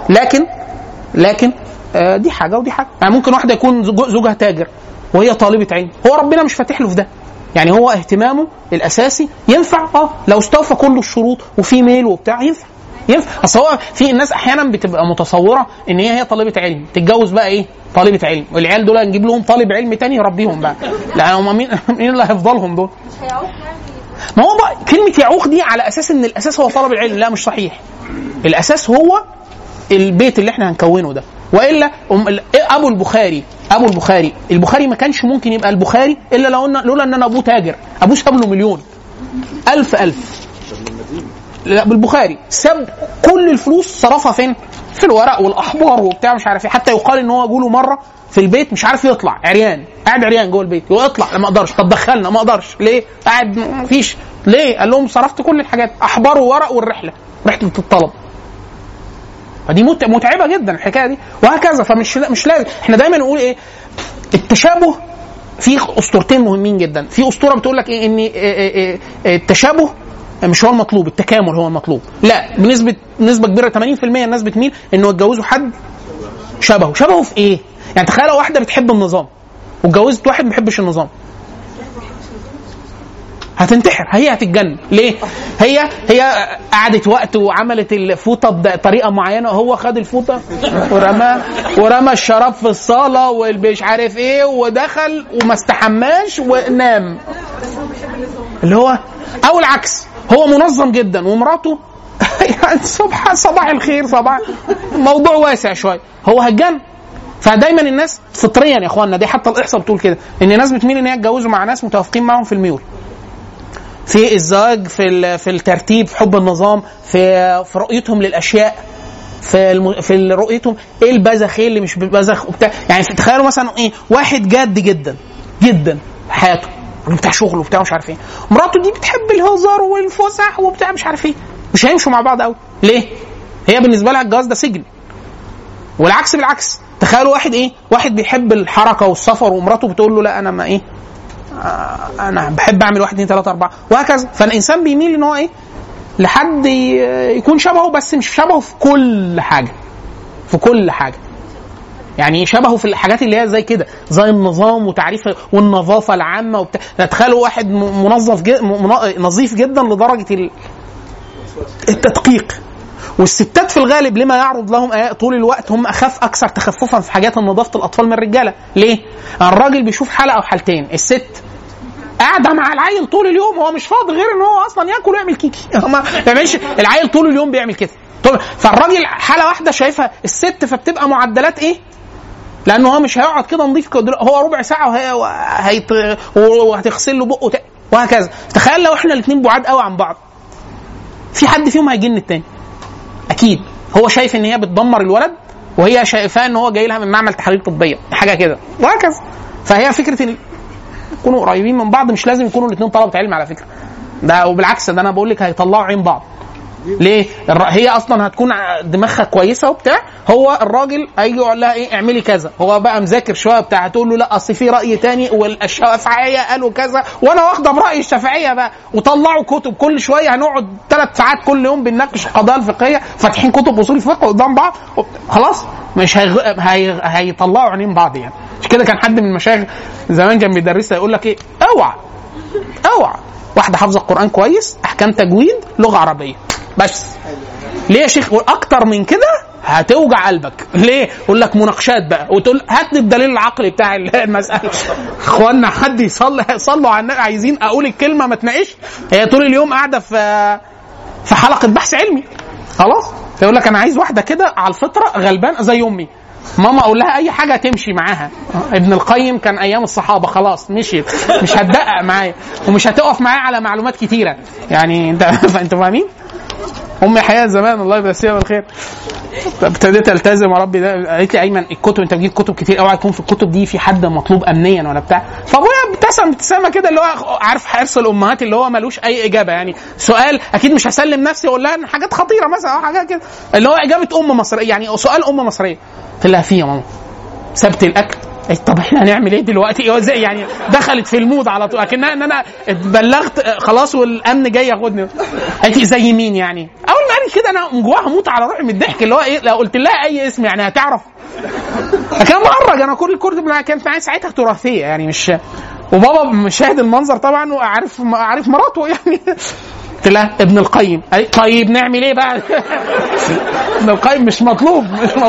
لكن دي حاجه ودي حاجه. يعني ممكن واحده يكون زوجها تاجر وهي طالبه علم، هو ربنا مش فاتح له في ده، يعني هو اهتمامه الاساسي ينفع لو استوفى كل الشروط وفي ميل وبتاع ينفع. اصل هو في الناس احيانا بتبقى متصوره ان هي طالبه علم تتجوز بقى ايه؟ طالبه علم، والعيال دول نجيب لهم طالب علم تاني يربيهم بقى. لا هم مين اللي هيفضلهم دول؟ مش هيعوق يعني. ما هو بقى كلمه يعوق دي على اساس ان الاساس هو طلب العلم، لا مش صحيح. الاساس هو البيت اللي احنا هنكونه ده. والا ابو البخاري ما كانش ممكن يبقى البخاري الا لولا ان انا ابوه تاجر، ابوه ساب له مليون ألف لا بالبخاري ساب كل الفلوس صرفها فين؟ في الورق والاحبار وبتاع مش عارف ايه. حتى يقال ان هو جوله مره في البيت مش عارف يطلع، عريان قاعد عريان جوه البيت، يطلع ما اقدرش، طب دخلنا ما اقدرش، ليه؟ قاعد مفيش، ليه؟ قال لهم صرفت كل الحاجات، احبار وورق والرحله الطلب. فدي متعبه جدا الحكايه دي وهكذا. فمش لازم احنا دايما نقول ايه؟ التشابه في اسطورتين مهمين جدا. في اسطوره بتقول لك ايه؟ ان التشابه مش هو المطلوب، التكامل هو المطلوب. لا، نسبه كبيره 80% الناس بتميل انه يتجوزوا حد شبهه في ايه؟ يعني تخيلوا واحده بتحب النظام واتجوزت واحد ما بيحبش النظام، هتنتحر، هي هتتجنن. ليه؟ هي قعدت وقت وعملت الفوطه بطريقه معينه، هو خد الفوطه ورمى الشراب في الصاله والمش عارف ايه ودخل وما استحماش ونام. اللي هو او العكس، هو منظم جدا ومراته يعني صباح الخير، موضوع واسع شويه، هو هتجنن. فدايما الناس فطريا يا اخواننا، دي حتى الاحصاء بتقول كده، ان الناس بتميل ان هي يتجوزوا مع ناس متوافقين معهم في الميول، في الزواج، في الترتيب، في حب النظام، في رؤيتهم للاشياء، في رؤيتهم ايه البذخ ايه اللي مش بذخ وبتاع. يعني تخيلوا مثلا ايه واحد جاد جدا جدا في حياته، بتاع شغله وبتاع مش عارف ايه، مراته دي بتحب الهزار والفسح وبتاع مش عارف ايه، مش هيمشوا مع بعض قوي. ليه؟ هي بالنسبه لها الجواز ده سجن. والعكس بالعكس، تخيلوا واحد بيحب الحركه والسفر ومراته بتقول له لا انا ما ايه، انا بحب اعمل 1 2 3 4 وهكذا. فالانسان بيميل ان هو لحد يكون شبهه، بس مش شبهه في كل حاجه، يعني شبهه في الحاجات اللي هي زي كده، زي النظام وتعريف والنظافه العامه وبتاع. تخيلوا واحد نظيف جدا لدرجه التدقيق. والستات في الغالب لما يعرض لهم طول الوقت هم اكثر تخففا في حاجات نظافه الاطفال من الرجاله. ليه؟ الراجل بيشوف حلقه او حالتين، الست قاعده مع العيل طول اليوم، هو مش فاضي غير ان هو اصلا ياكل ويعمل كيكي، ما بيعملش، العيل طول اليوم بيعمل كده. فالراجل حاله واحده شايفها الست، فبتبقى معدلات ايه؟ لانه هو مش هيقعد كده نظيف، هو ربع ساعه وهتغسل له بقه وهكذا. تخيل لو احنا الاثنين بعاد قوي عن بعض، في حد فيهم هيجن التاني اكيد. هو شايف ان هي بتدمر الولد، وهي شايفاه ان هو جاي لها من معمل تحاليل طبيه، حاجه كده وهكذا. فهي فكره ان يكونوا قريبين من بعض، مش لازم يكونوا الاثنين طلبه علم على فكره ده، وبالعكس ده انا بقول لك هيطلعوا عين بعض. ليه؟ هي اصلا هتكون دماغها كويسه وبتاع، هو الراجل هيجي يقول لها ايه اعملي كذا، هو بقى مذاكر شويه بتاع، هتقول له لا اصل في راي تاني والشافعيه قالوا كذا وانا واخده براي الشافعيه بقى، وطلعوا كتب كل شويه، هنقعد 3 ساعات كل يوم بنناقش القضايا الفقهيه، فاتحين كتب اصول الفقه قدام بعض، خلاص مش هيطلعوا عينين بعض. يعني مش كده كان حد من المشايخ زمان كان بيدرسها يقول لك ايه، اوعى واحده حافظه القران كويس، احكام تجويد، لغه عربيه بس. ليه يا شيخ؟ اكتر من كده هتوجع قلبك. ليه؟ يقول لك مناقشات بقى، وتقول هات لي الدليل العقلي بتاع المساله. اخوانا حد يصلوا على النبي، عايزين اقول الكلمه ما تناقش، هي طول اليوم قاعده في حلقه بحث علمي خلاص. يقول لك انا عايز واحده كده على الفطره غلبان زي امي، ماما اقول لها اي حاجه تمشي معاها. ابن القيم كان ايام الصحابه خلاص مشيت، مش هتدقق معايا ومش هتقف معايا على معلومات كتيره. يعني انتوا فاهمين؟ امي حياه زمان الله يمسيها بالخير، ابتديت التزم يا ربي. ده قالت لي ايمن الكتب انت بتجيب كتب كتير، اوعى يكون في الكتب دي في حد مطلوب امنيا ولا بتاع. فابويا ابتسامه كده، اللي هو عارف حرص الامهات اللي هو ملوش اي اجابه، يعني سؤال اكيد مش هسلم نفسي اقول لها حاجات خطيره مثلا او حاجات كده، اللي هو اجابه مصريه، يعني سؤال مصريه. قلت لها فيه يا ماما سبت الاكل. طب احنا هنعمل ايه دلوقتي؟ يعني دخلت في المود على طول، اكنها ان انا اتبلغت خلاص والامن جاي ياخدني. قالت لي زي مين يعني؟ اول ما قالت كده انا من جواها هموت على روحي من الضحك، اللي هو ايه لو قلت لها اي اسم يعني هتعرف. كان مهرج، انا كل الكتب كانت معايا ساعتها تراثيه يعني مش، وبابا مشاهد المنظر طبعا وعارف مراته يعني. قلت لها ابن القيم. طيب نعمل ايه بقى؟ ابن القيم مش مطلوب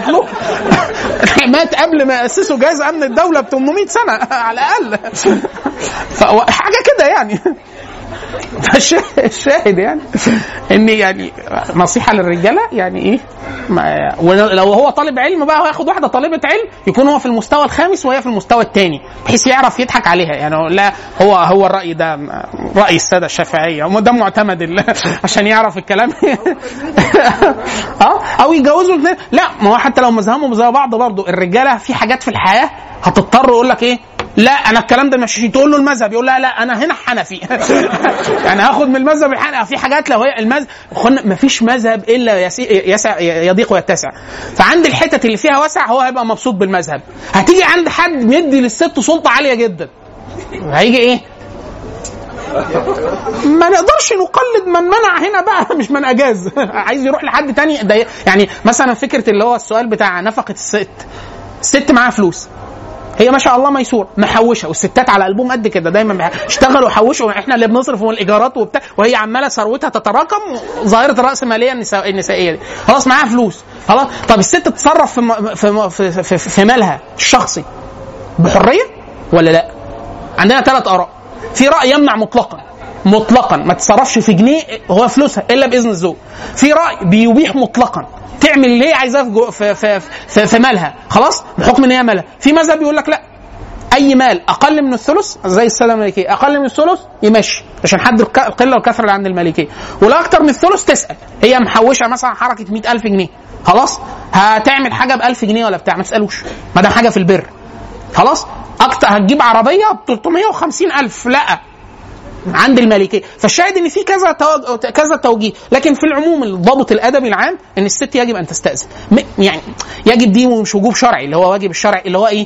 مات قبل ما اسسوا جهاز امن الدوله ب 800 سنه على الاقل. حاجه كده يعني. الشاهد يعني ان يعني نصيحه للرجاله يعني ايه، ولو هو طالب علم بقى هو ياخد واحده طالبه علم يكون هو في المستوى الخامس وهي في المستوى الثاني بحيث يعرف يضحك عليها. يعني لا هو الراي ده راي الساده الشافعيه ده معتمد عشان يعرف الكلام او يتجوزوا الاثنين. لا ما هو حتى لو مذهبهم زي بعض برضه الرجاله في حاجات في الحياه هتضطر يقول لك ايه لا انا الكلام ده مش، تقول له المذهب يقول لا انا هنا حنفي يعني هاخد من المذهب الحنفي. في حاجات لو هي المذهب ما فيش مذهب الا يسع يضيق ويتسع، فعند الحتت اللي فيها وسع هو هيبقى مبسوط بالمذهب. هتيجي عند حد مدي للست سلطه عاليه جدا هيجي ايه، ما نقدرش نقلد من منع هنا بقى مش من اجاز عايز يروح لحد تاني ده. يعني مثلا فكره اللي هو السؤال بتاع نفقه الست معاها فلوس هي ما شاء الله ميسور محوشه، والستات على قلبهم قد كده دايما اشتغلوا وحوشوا، احنا اللي بنصرف من الايجارات وبتاع، وهي عماله ثروتها تتراكم، ظاهره الراسماليه النسائيه دي خلاص معاها فلوس خلاص. طب الست تتصرف في مالها الشخصي بحريه ولا لا؟ عندنا 3 آراء. في رأي يمنع مطلقا ما تتصرفش في جنيه هو فلوسها الا باذن الزوج. في رأي بيبيح مطلقا تعمل اللي هي عايزاه في مالها خلاص بحكم ان هي مالها. في مذهب بيقول لك لا، اي مال اقل من الثلث زي السلام المالكيه اقل من الثلث يمشي عشان حد القله والكثره اللي عند المالكيه، ولا اكتر من الثلث تسال. هي محوشه مثلا حركه 100,000 جنيه خلاص هتعمل حاجه ب1000 جنيه ولا بتاع ما تسالوش ما دام حاجه في البر خلاص. اكتر هتجيب عربيه ب350,000 لا عند المالكيه. فالشاهد ان في كذا توجيه، لكن في العموم الضابط الادبي العام ان الست يجب ان تستاذن. يعني يجب دي مش وجوب شرعي اللي هو واجب الشرعي اللي هو ايه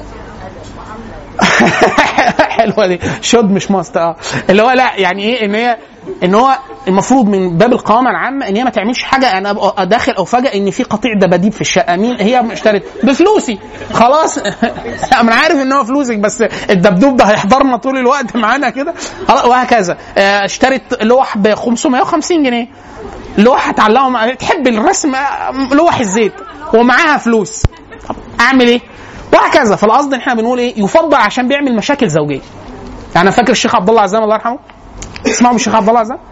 حلوه دي شود مش ماست اللي هو لا يعني ايه ان هو المفروض من باب القوامه العامه ان هي ما تعملش حاجه انا ابقى داخل او فجاه ان في قطيع دباديب في الشقه. مين هي اشترت بفلوسي خلاص انا عارف ان هو فلوسك بس الدبدوب ده هيحضرنا طول الوقت معانا كده وهكذا. اشترت لوح ب 550 جنيه لوحه تعلقها تحب الرسم لوح الزيت ومعاها فلوس طب اعمل ايه وهكذا. فالقصد ان احنا بنقول ايه يفضل عشان بيعمل مشاكل زوجيه. يعني فاكر الشيخ عبد الله عزام الله يرحمه، اسمعوا من الشيخ عبد الله عزام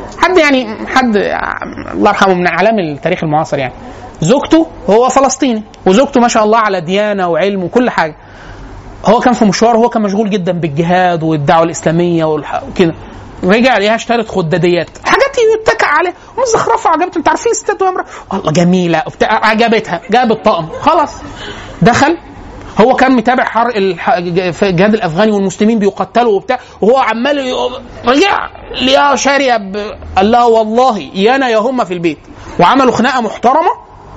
حد الله يرحمه من اعلام التاريخ المعاصر. يعني زوجته هو فلسطيني وزوجته ما شاء الله على ديانه وعلم وكل حاجه. هو كان في مشوار وهو كان مشغول جدا بالجهاد والدعوه الاسلاميه وكده. رجع عليها اشترت خداديات حاجات يتكئ عليها ومزخرفه عجبت. انت عارفين ستات وامراه والله جميله عجبتها جابت طقم خلاص. دخل هو كان متابع في الجهاد الافغاني والمسلمين بيقتلوا وبتاع وهو عمال رجع ليها شاريه قال لها والله يانا يا هم في البيت وعملوا خناقه محترمه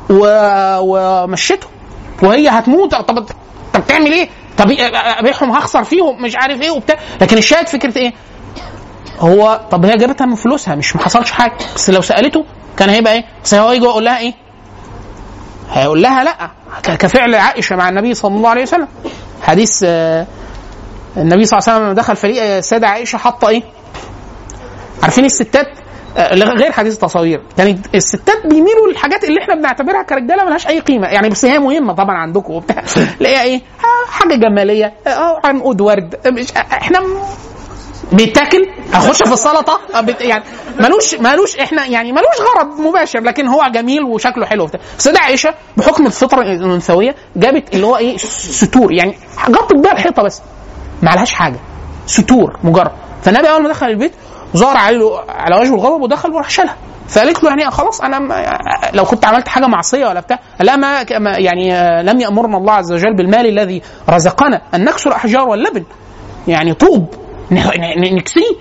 ومشيته وهي هتموت. طب تعمل ايه؟ طب ابيعهم هخسر فيهم مش عارف ايه وبتاع. لكن الشاهد فكره ايه هو طب هي جابتها من فلوسها مش محصلش حاجه بس لو سالته كان هيبقى ايه؟ بس هو يجي يقول لها ايه؟ هيقول لها لا كفعل عائشة مع النبي صلى الله عليه وسلم. حديث النبي صلى الله عليه وسلم لما دخل فريق السيدة عائشة حاطة ايه؟ عارفين الستات غير حديث التصوير يعني الستات بيميلوا للحاجات اللي احنا بنعتبرها كرجاله ملهاش اي قيمه يعني بس هي مهمه طبعا عندكم وبتاع لا ايه حاجه جماليه عنقود ورد احنا بيتاكل اخش في السلطه يعني مالوش احنا يعني مالوش غرض مباشر لكن هو جميل وشكله حلو وبتاع. السيده عائشه بحكم الفطره الانثويه جابت اللي هو ايه ستور يعني غطت بيها الحيطه بس ما عليهاش حاجه ستور مجرد. فالنبي اول ما دخل البيت ظهر على وجهه الغضب ودخل وراح شالها. فقالت له يعني خلاص انا لو كنت عملت حاجه معصيه ولا بتاع لا ما يعني لم يأمرنا الله عز وجل بالمال الذي رزقنا ان نكسر الاحجار واللبن يعني طوب نكسيه.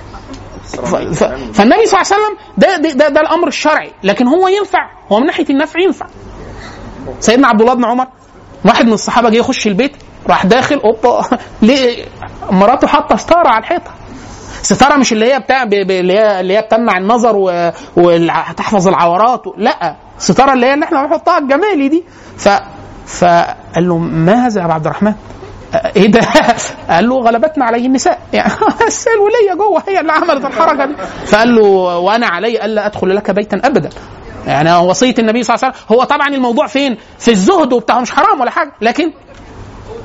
فالنبي صلى الله عليه وسلم ده الامر الشرعي لكن هو ينفع هو من ناحيه النفع ينفع. سيدنا عبد الله بن عمر واحد من الصحابه جه يخش البيت راح داخل اوبا ليه مراته حاطه ستاره على الحيطه. ستاره مش اللي هي بتاع اللي هي بتمنع النظر وتحفظ العورات لا ستاره اللي احنا بنحطها الجمالي دي. فقال له ما هذا يا عبد الرحمن ايه ده؟ قال له غلبتنا عليه النساء يعني الوليه جوه هي اللي عملت الحركه دي. فقال له وانا علي الا ادخل لك بيتا ابدا يعني وصيه النبي صلى الله عليه وسلم. هو طبعا الموضوع فين؟ في الزهد وبتاع مش حرام ولا حاجه لكن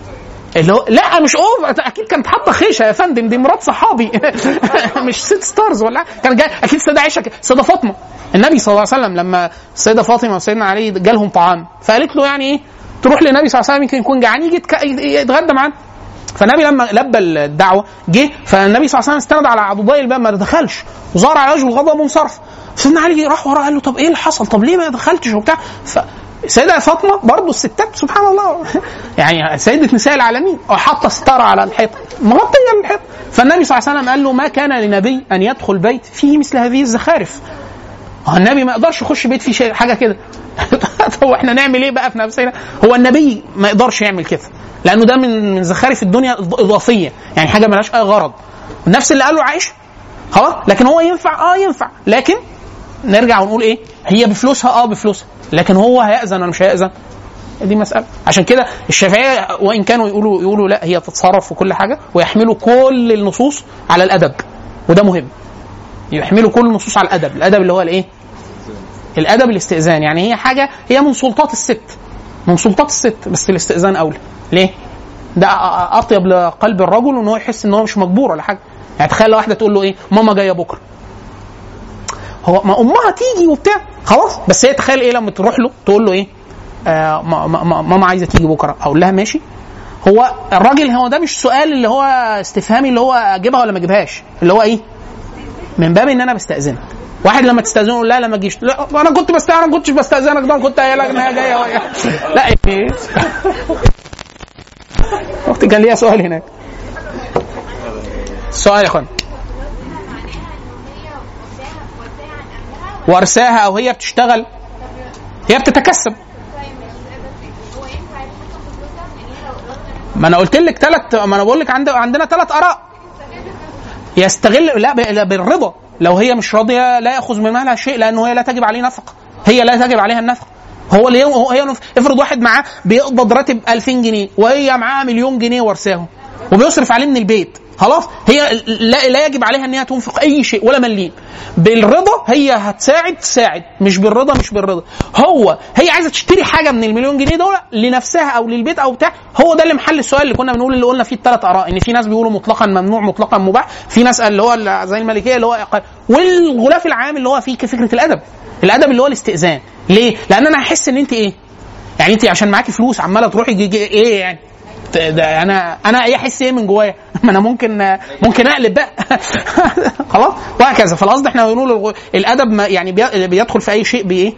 اللي هو لا مش اكيد كانت حاطه خيشه يا فندم، دي مرات صحابي مش 6 ستارز ولا كان جاي اكيد السيده عائشه السيده فاطمه. النبي صلى الله عليه وسلم لما السيده فاطمه وسيدنا علي جالهم طعام فقالت له يعني ايه تروح للنبي صلى الله عليه وسلم يمكن يكون جعان يجي يتغدى معانا. فالنبي لما لبى الدعوه جه، فالنبي صلى الله عليه وسلم استند على عضدي الباب ما دخلش وظهر على وجهه الغضب وانصرف. سيدنا علي راح وراه قال له طب ايه اللي حصل؟ طب ليه ما دخلتش وبتاع؟ سيدة فاطمة برضو الستات سبحان الله يعني سيدة نساء العالمين حاطة ستارة على الحيط مغطية الحيط. فالنبي صلى الله عليه وسلم قال له ما كان لنبي أن يدخل بيت فيه مثل هذه الزخارف. النبي ما يقدرش يخش بيت فيه شيء حاجة كده هو احنا نعمل ايه بقى في نفسنا؟ هو النبي ما يقدرش يعمل كده لأنه ده من زخارف الدنيا إضافية، يعني حاجة ملهاش أي غرض. نفس اللي قاله عائشة خلاص. لكن هو ينفع ينفع، لكن نرجع ونقول ايه هي بفلوسها بفلوسها، لكن هو هيأذن ولا مش هيأذن؟ دي مسألة. عشان كده الشافعية وإن كانوا يقولوا لا هي تتصرف وكل حاجة، ويحملوا كل النصوص على الأدب، وده مهم. يحملوا كل النصوص على الأدب. الأدب اللي هو الإيه؟ الأدب الاستئذان، يعني هي حاجة هي من سلطات الست، من سلطات الست، بس الاستئذان أولى. ليه؟ ده أطيب لقلب الرجل إن هو يحس إن هو مش مجبور ولا حاجة. يعني تخيل لو واحدة تقول له إيه ماما جاية بكرة، هو ما امها تيجي وبتاع خلاص، بس هي تخيل ايه لما تروح له تقول له ايه ماما عايزه تيجي بكره، اقول لها ماشي. هو الراجل هو ده مش سؤال اللي هو استفهامي اللي هو اجيبها ولا ما اجيبهاش، اللي هو ايه من باب ان انا بستاذنك. واحد لما تستاذنه يقول لا ما تجيش، لا انا كنت بستاذنك، ما كنتش بستاذنك، ده كنت قايل لك ان هي جايه لا ايه اختي كان ليها سؤال هناك. السؤال يا اخوان ورثاها او هي بتشتغل، هي بتتكسب. ما انا قلت لك ما انا بقول لك عندنا 3 آراء. يستغل لا بالرضا، لو هي مش راضيه لا ياخذ من مالها شيء، لانه هي لا تجب عليه نفقه، هي لا تجب عليها النفقه. هي افرض واحد معاه بيقبض راتب 2000 جنيه وهي معاها 1,000,000 جنيه ورثاهم وبيصرف عليه من البيت، خلاص هي لا يجب عليها ان هي تنفق اي شيء ولا مليم. بالرضا هي تساعد، مش بالرضا هي عايزه تشتري حاجه من ال1,000,000 جنيه دول لنفسها او للبيت او بتاع. هو ده اللي محل السؤال اللي كنا بنقول، اللي قلنا فيه ال3 آراء، ان في ناس بيقولوا مطلقا ممنوع مطلقا مباح، في ناس اللي هو زي المالكيه اللي هو والغلاف العام اللي هو فيه فكره الادب اللي هو الاستئذان. ليه؟ لان انا هحس ان انت ايه يعني، انت عشان معاكي فلوس عماله تروحي ايه يعني ده انا ايه احس ايه من جوايا ما انا ممكن اقلب بقى خلاص وهكذا. فالقصد احنا بنقول الادب يعني بيدخل في اي شيء بايه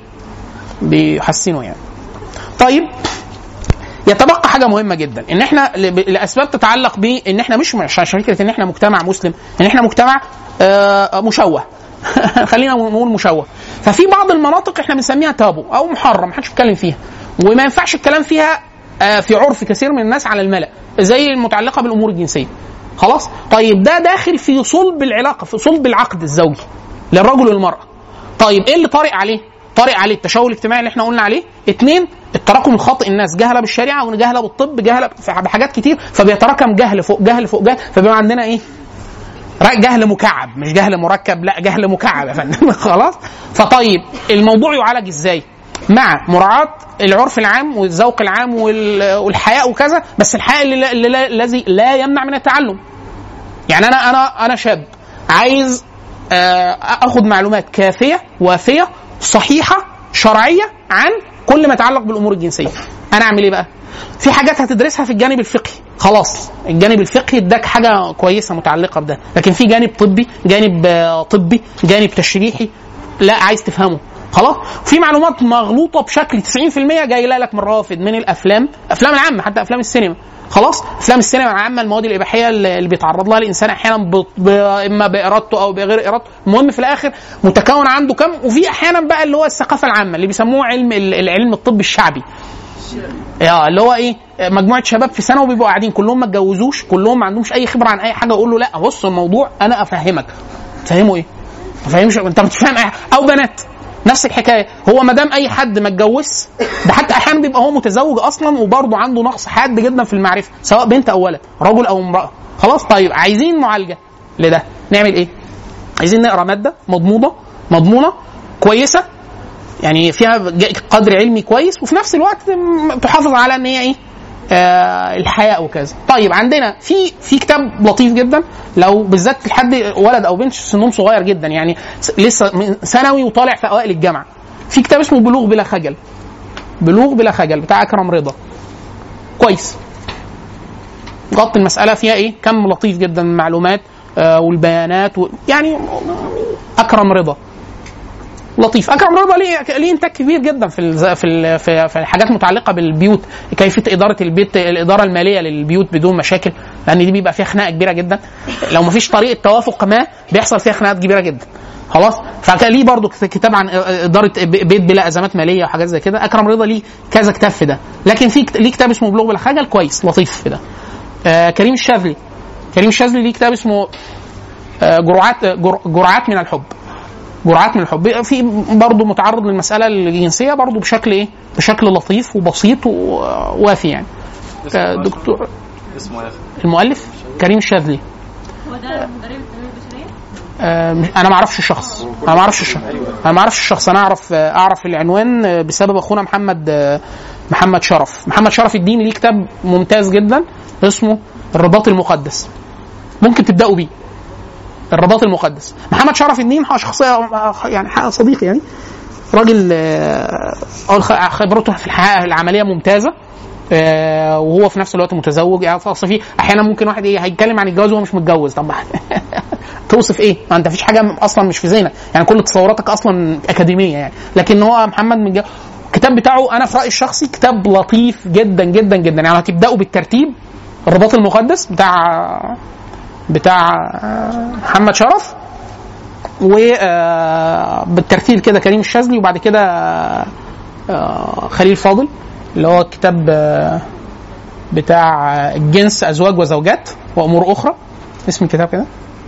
بيحسنه يعني. طيب يتبقى حاجه مهمه جدا، ان احنا لاسباب تتعلق بان احنا مش عشان فكره ان احنا مجتمع مسلم، ان احنا مجتمع مشوه خلينا نقول مشوه. ففي بعض المناطق احنا بنسميها تابو او محرم، محدش بيتكلم فيها وما ينفعش الكلام فيها في عرف كثير من الناس على الملأ، زي المتعلقه بالامور الجنسيه. خلاص طيب ده داخل في صلب العلاقه، في صلب العقد الزوجي للرجل والمراه. طيب ايه اللي طارئ عليه التشوه الاجتماعي اللي احنا قلنا عليه. 2 التراكم الخاطئ، الناس جهله بالشريعه وجهله بالطب، جهله بحاجات كتير، فبيتراكم جهل فوق جهل فوق جهل، فبيبقى عندنا ايه جهل مكعب، مش جهل مركب، لا جهل مكعب يا فندم خلاص. فطيب الموضوع يعالج ازاي؟ مع مراعاة العرف العام والذوق العام والحياء وكذا، بس الحياء الذي لا يمنع من التعلم. يعني انا شاب عايز اخذ معلومات كافية وافية صحيحة شرعية عن كل ما يتعلق بالامور الجنسية. انا اعمل ايه بقى؟ في حاجات هتدرسها في الجانب الفقهي، خلاص الجانب الفقهي اداك حاجة كويسة متعلقة بده، لكن في جانب طبي، جانب تشريحي لا عايز تفهمه، خلاص. في معلومات مغلوطه بشكل 90% جايه لك من روافد، من الافلام العامه، حتى افلام السينما، خلاص افلام السينما العامه، المواد الاباحيه اللي بيتعرض لها الانسان احيانا اما بارادته او بغير ارادته، المهم في الاخر متكون عنده كم. وفي احيانا بقى اللي هو الثقافه العامه اللي بيسموه العلم الطب الشعبي، اللي هو ايه مجموعه شباب في ثانوي بيبقوا قاعدين كلهم ما اتجوزوش، كلهم ما عندهمش اي خبره عن اي حاجه، اقول له لا بص الموضوع انا افهمك، تفهمه ايه؟ ما فهمش انت مش فاهم اي حاجه. او بنات نفس الحكايه، هو ما دام اي حد ما اتجوز، ده حتى احيانا بيبقى هو متزوج اصلا وبرضه عنده نقص حاد جدا في المعرفه، سواء بنت او ولد، رجل او امراه، خلاص. طيب عايزين معالجه لده، نعمل ايه؟ عايزين نقرا ماده مضمونه كويسه، يعني فيها قدر علمي كويس، وفي نفس الوقت تحافظ على ان هي ايه الحياء وكذا. طيب عندنا في كتاب لطيف جدا لو بالذات لحد ولد او بنت سنهم صغير جدا، يعني لسه من ثانوي وطالع في اوائل الجامعه، في كتاب اسمه بلوغ بلا خجل. بلوغ بلا خجل بتاع اكرم رضا، كويس، غطي المساله فيها ايه كم لطيف جدا من المعلومات والبيانات يعني اكرم رضا لطيف. اكرم رضا ليه انتاج كبير جدا في الحاجات متعلقه بالبيوت، كيفيه اداره البيت، الاداره الماليه للبيوت بدون مشاكل، لان دي بيبقى فيها خناقه كبيره جدا لو ما فيش طريقه توافق ما بيحصل فيها خناقات كبيره جدا. خلاص، فكان ليه برضو كتاب عن اداره بيت بلا ازمات ماليه وحاجات زي كده. اكرم رضا ليه كذا كتاب في ده، لكن في ليه كتاب اسمه بلوغ بلا خجل كويس لطيف في ده. كريم الشاذلي ليه كتاب اسمه جرعات من الحب. جرعات من الحب، في برضه متعرض للمساله الجنسيه برضه بشكل ايه، بشكل لطيف وبسيط ووافي يعني. دكتور اسمه المؤلف كريم الشاذلي. هو ده مدرب التنميه البشريه؟ انا ما اعرفش الشخص، انا اعرف العنوان بسبب اخونا محمد شرف الدين. ليه كتاب ممتاز جدا اسمه الرباط المقدس، ممكن تبداوا بيه. الرباط المقدس. محمد شرف الدين شخصيه يعني صديقي، يعني راجل خبرته في الحياه العمليه ممتازه، وهو في نفس الوقت متزوج. يعني اصل في احيانا ممكن واحد هيتكلم عن الجواز وهو مش متجوز، طب توصف ايه؟ ما انت فيش حاجه اصلا مش في ذهنك، يعني كل تصوراتك اصلا اكاديميه يعني. لكن هو محمد الكتاب بتاعه انا في رايي الشخصي كتاب لطيف جدا جدا جدا. يعني هتبداوا بالترتيب الرباط المقدس بتاع محمد شرف، وبالترتيب كده كريم الشاذلي، وبعد كده خليل فاضل اللي هو الكتاب بتاع الجنس أزواج وزوجات وأمور أخرى، اسم الكتاب كده.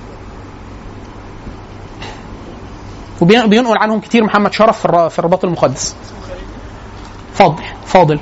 وبينقل عنهم كتير محمد شرف في الرباط المقدس. فاضل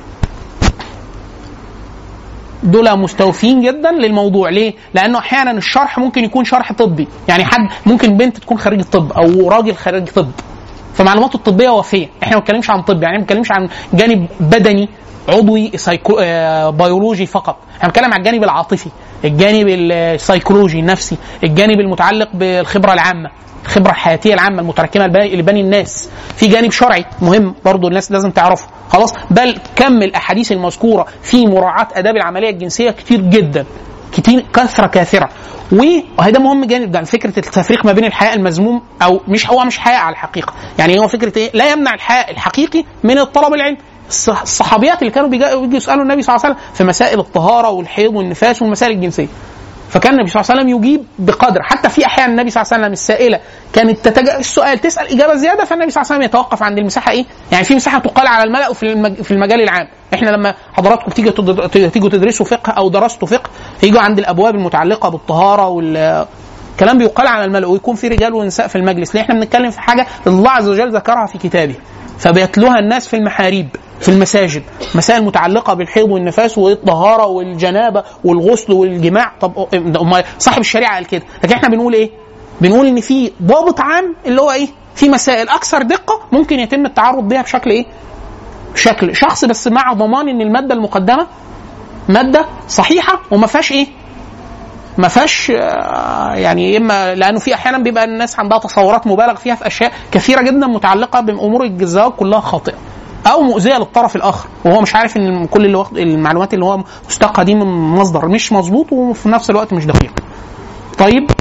دول مستوفين جدا للموضوع. ليه؟ لانه احيانا الشرح ممكن يكون شرح طبي، يعني حد ممكن بنت تكون خريج طب او راجل خريج طب، فمعلوماته الطبيه وافيه. احنا ما بنتكلمش عن طب، يعني ما بنتكلمش عن جانب بدني عضوي بيولوجي فقط، احنا بنتكلم عن الجانب العاطفي، الجانب السيكولوجي النفسي، الجانب المتعلق بالخبره العامه، الخبره الحياتيه العامه المتراكمه لبني الناس. في جانب شرعي مهم برضو الناس لازم تعرفه. خلاص، بل كم الاحاديث المذكوره في مراعاه اداب العمليه الجنسيه كتير جدا، كتير، كثره كاثره. وهذا مهم جانب ده، فكره التفريق ما بين الحياء المذموم او مش حياء على الحقيقه، يعني هو فكره ايه؟ لا يمنع الحياء الحقيقي من الطلب العلم. الصحابيات اللي كانوا بيجوا يسالوا النبي صلى الله عليه وسلم في مسائل الطهاره والحيض والنفاس والمسائل الجنسيه، فكان النبي صلى الله عليه وسلم يجيب بقدر. حتى في احيان النبي صلى الله عليه وسلم السائله كانت السؤال تسال اجابه زياده، فالنبي صلى الله عليه وسلم يتوقف عند المساحه ايه، يعني في مساحه تقال على الملأ في المجال العام. احنا لما حضراتكم تيجوا تدرسوا فقه او درستوا فقه، يجوا عند الابواب المتعلقه بالطهاره والكلام بيقال على الملأ، ويكون في رجال ونساء في المجلس. ليه؟ احنا بنتكلم في حاجه الله عز وجل ذكرها في كتابه، فبيتلوها الناس في المحاريب في المساجد، مسائل متعلقه بالحيض والنفاس والطهاره والجنابه والغسل والجماع. طب صاحب الشريعه قال كده، لكن احنا بنقول ايه؟ بنقول ان في ضابط عام اللي هو ايه؟ في مسائل اكثر دقه ممكن يتم التعرض بها بشكل ايه؟ بشكل شخصي، بس مع ضمان ان الماده المقدمه ماده صحيحه وما فيهاش ايه؟ ما فيهاش يعني، اما لانه في احيانا بيبقى الناس عندها تصورات مبالغ فيها في اشياء كثيره جدا متعلقه بامور الزواج كلها خاطئه او مؤذيه للطرف الاخر، وهو مش عارف ان كل اللي المعلومات اللي هو مستقى دي من مصدر مش مظبوط وفي نفس الوقت مش دقيق. طيب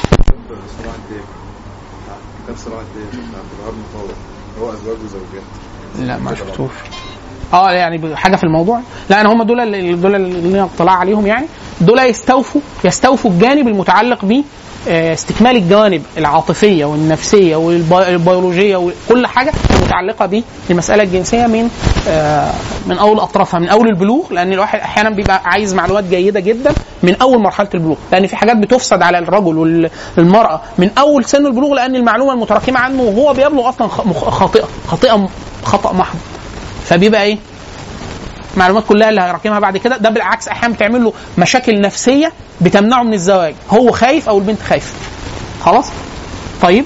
هو ازواج وزوجات؟ لا ما شفتوش. يعني حاجه في الموضوع. لا انا هم دول اللي اطلع عليهم، يعني دول يستوفوا الجانب المتعلق ب استكمال الجوانب العاطفيه والنفسيه والبيولوجيه وكل حاجه متعلقه بالمساله الجنسيه من اول اطرافها، من اول البلوغ، لان الواحد احيانا بيبقى عايز معلومات جيده جدا من اول مرحله البلوغ، لان في حاجات بتفسد على الرجل والمراه من اول سن البلوغ، لان المعلومه المتراكمه عنه وهو بيبلغ اصلا خطا محض، فبيبقى ايه؟ المعلومات كلها اللي هيراكمها بعد كده ده بالعكس احيانا بتعمل له مشاكل نفسيه بتمنعه من الزواج، هو خايف او البنت خايفه. خلاص. طيب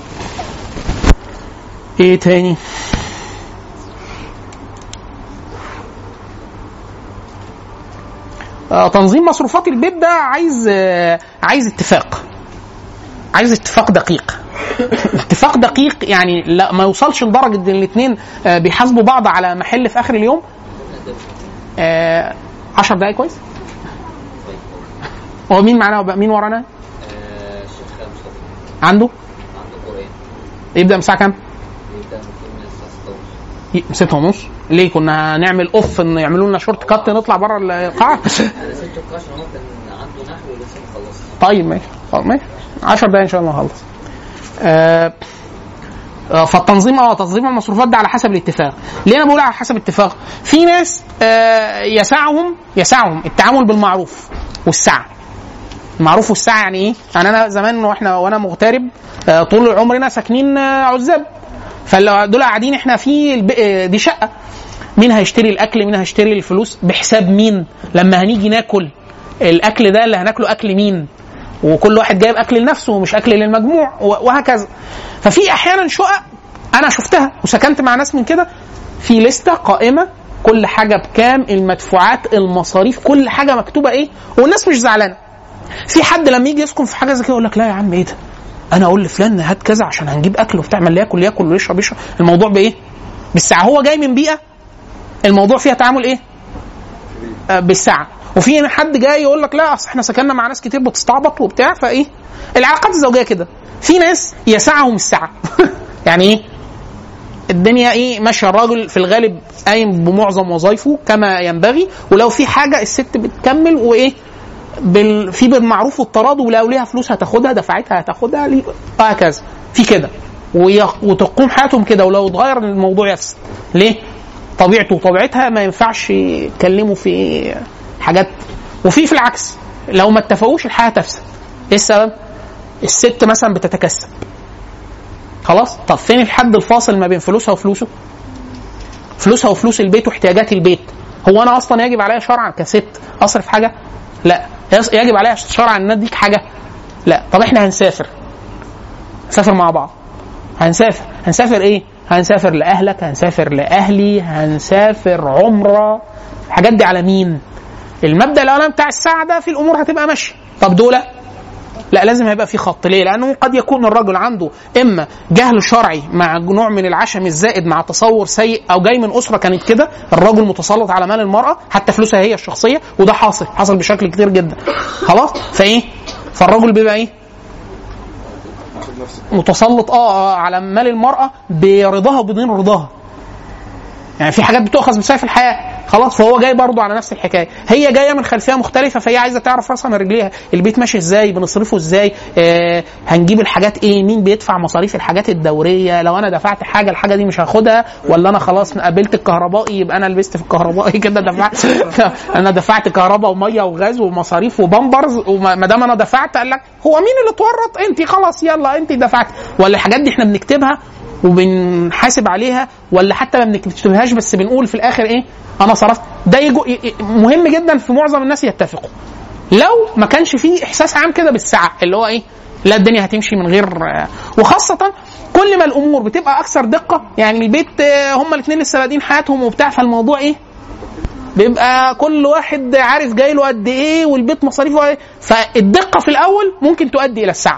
ايه تاني؟ تنظيم مصروفات البيت ده عايز اتفاق، عايز اتفاق دقيق. اتفاق دقيق يعني لا ما يوصلش لدرجه ان الاثنين بيحاسبوا بعض على محل في اخر اليوم. 10 دقايق كويس. هو مين معانا مين ورانا؟ الشيخ مصطفى عنده قرآن. يبدا من الساعه كام؟ يبدأ من الساعة 6:30. ليه كنا نعمل اوف ان يعملوا لنا شورت كات نطلع بره القاعه؟ أنا سبت القاعة عشان هو كان عنده نحو ولسه مخلص. طيب ماشي ماشي 10 دقايق ان شاء الله نخلص. فالتنظيم تنظيم المصروفات ده على حسب الاتفاق. ليه انا بقول على حسب الاتفاق؟ في ناس يسعهم التعامل بالمعروف والسعه. المعروف والسعه يعني ايه؟ يعني انا زمان وانا مغترب طول عمرنا ساكنين عزاب، فدول قاعدين احنا في دي شقه، مين هيشتري الاكل مين هيشتري الفلوس بحساب مين، لما هنيجي ناكل الاكل ده اللي هناكله اكل مين، وكل واحد جايب اكل لنفسه ومش اكل للمجموع وهكذا. ففي احيانا شقق انا شفتها وسكنت مع ناس من كده، في لسته قائمه كل حاجه بكام، المدفوعات المصاريف كل حاجه مكتوبه ايه، والناس مش زعلانه. في حد لما يجي يسكن في حاجه زي كده يقول لك لا يا عم ايه ده، انا اقول لفلان هات كذا عشان هنجيب اكل وبتاع، ما اللي ياكل ويشرب الموضوع بايه؟ بالساعه. هو جاي من بيئه الموضوع فيها تعامل ايه؟ بالساعه. وفي حد جاي يقول لك لا اصل احنا سكننا مع ناس كتير بتستعبط وبتاع فايه. العلاقات الزوجيه كده، في ناس يسعهم الساعه. يعني ايه؟ الدنيا ايه ماشيه، الراجل في الغالب قايم بمعظم وظائفه كما ينبغي، ولو في حاجه الست بتكمل وايه في بالمعروف والتراضي، ولو ليها فلوس هتاخدها دفعتها هتاخدها وهكذا في كده، وتقوم حياتهم كده. ولو اتغير الموضوع يفسد. ليه؟ طبيعته وطبيعتها ما ينفعش يتكلموا في حاجات. وفي العكس لو ما اتفقوش الحياه تفسد. ايه السبب؟ الست مثلا بتتكسب خلاص، طب فين الحد الفاصل ما بين فلوسها وفلوسه؟ فلوسها وفلوس البيت واحتياجات البيت. هو انا اصلا يجب عليا شرعا كست اصرف حاجه؟ لا. يجب عليها شرعا ان اديك حاجه؟ لا. طب احنا هنسافر مع بعض، هنسافر ايه؟ هنسافر لاهلك، هنسافر لاهلي، هنسافر عمره. الحاجات دي على مين؟ المبدا الاولاني بتاع الساعه ده في الامور هتبقى ماشيه. طب دول لا، لازم هيبقى في خط. ليه؟ لانه قد يكون الرجل عنده اما جهل شرعي مع نوع من العشم الزائد مع تصور سيء، او جاي من اسره كانت كده، الرجل متسلط على مال المراه حتى فلوسها هي الشخصيه، وده حاصل بشكل كتير جدا. خلاص، فايه؟ فالرجل بيبقى ايه؟ متسلط على مال المراه برضاها وبدون رضاها. يعني في حاجات بتؤخذ بسيف الحياه خلاص، فهو جاي برضه على نفس الحكايه. هي جايه من خلفيه مختلفه، فهي عايزه تعرف راسها من رجليها، البيت ماشي ازاي، بنصرفه ازاي، هنجيب الحاجات ايه، مين بيدفع مصاريف الحاجات الدوريه، لو انا دفعت حاجه الحاجه دي مش هاخدها، ولا انا خلاص قابلت الكهربائي يبقى انا لبست في الكهربائي كده دفعت. انا دفعت كهرباء وميه وغاز ومصاريف وبامبرز، وما دام انا دفعت قال لك هو مين اللي اتورط؟ انت خلاص يلا انت دفعت. ولا الحاجات دي احنا بنكتبها وبنحاسب عليها، ولا حتى ما بنكتبهاش بس بنقول في الاخر ايه انا صرفت. ده مهم جدا في معظم الناس يتفقوا. لو ما كانش فيه احساس عام كده بالسعه اللي هو ايه، لا الدنيا هتمشي من غير. وخاصه كل ما الامور بتبقى اكثر دقه، يعني البيت هما الاثنين لسه بادئين حياتهم وبتاع، فالموضوع ايه بيبقى كل واحد عارف جاي له قد ايه والبيت مصاريفه ايه، فالدقه في الاول ممكن تؤدي الى السعه.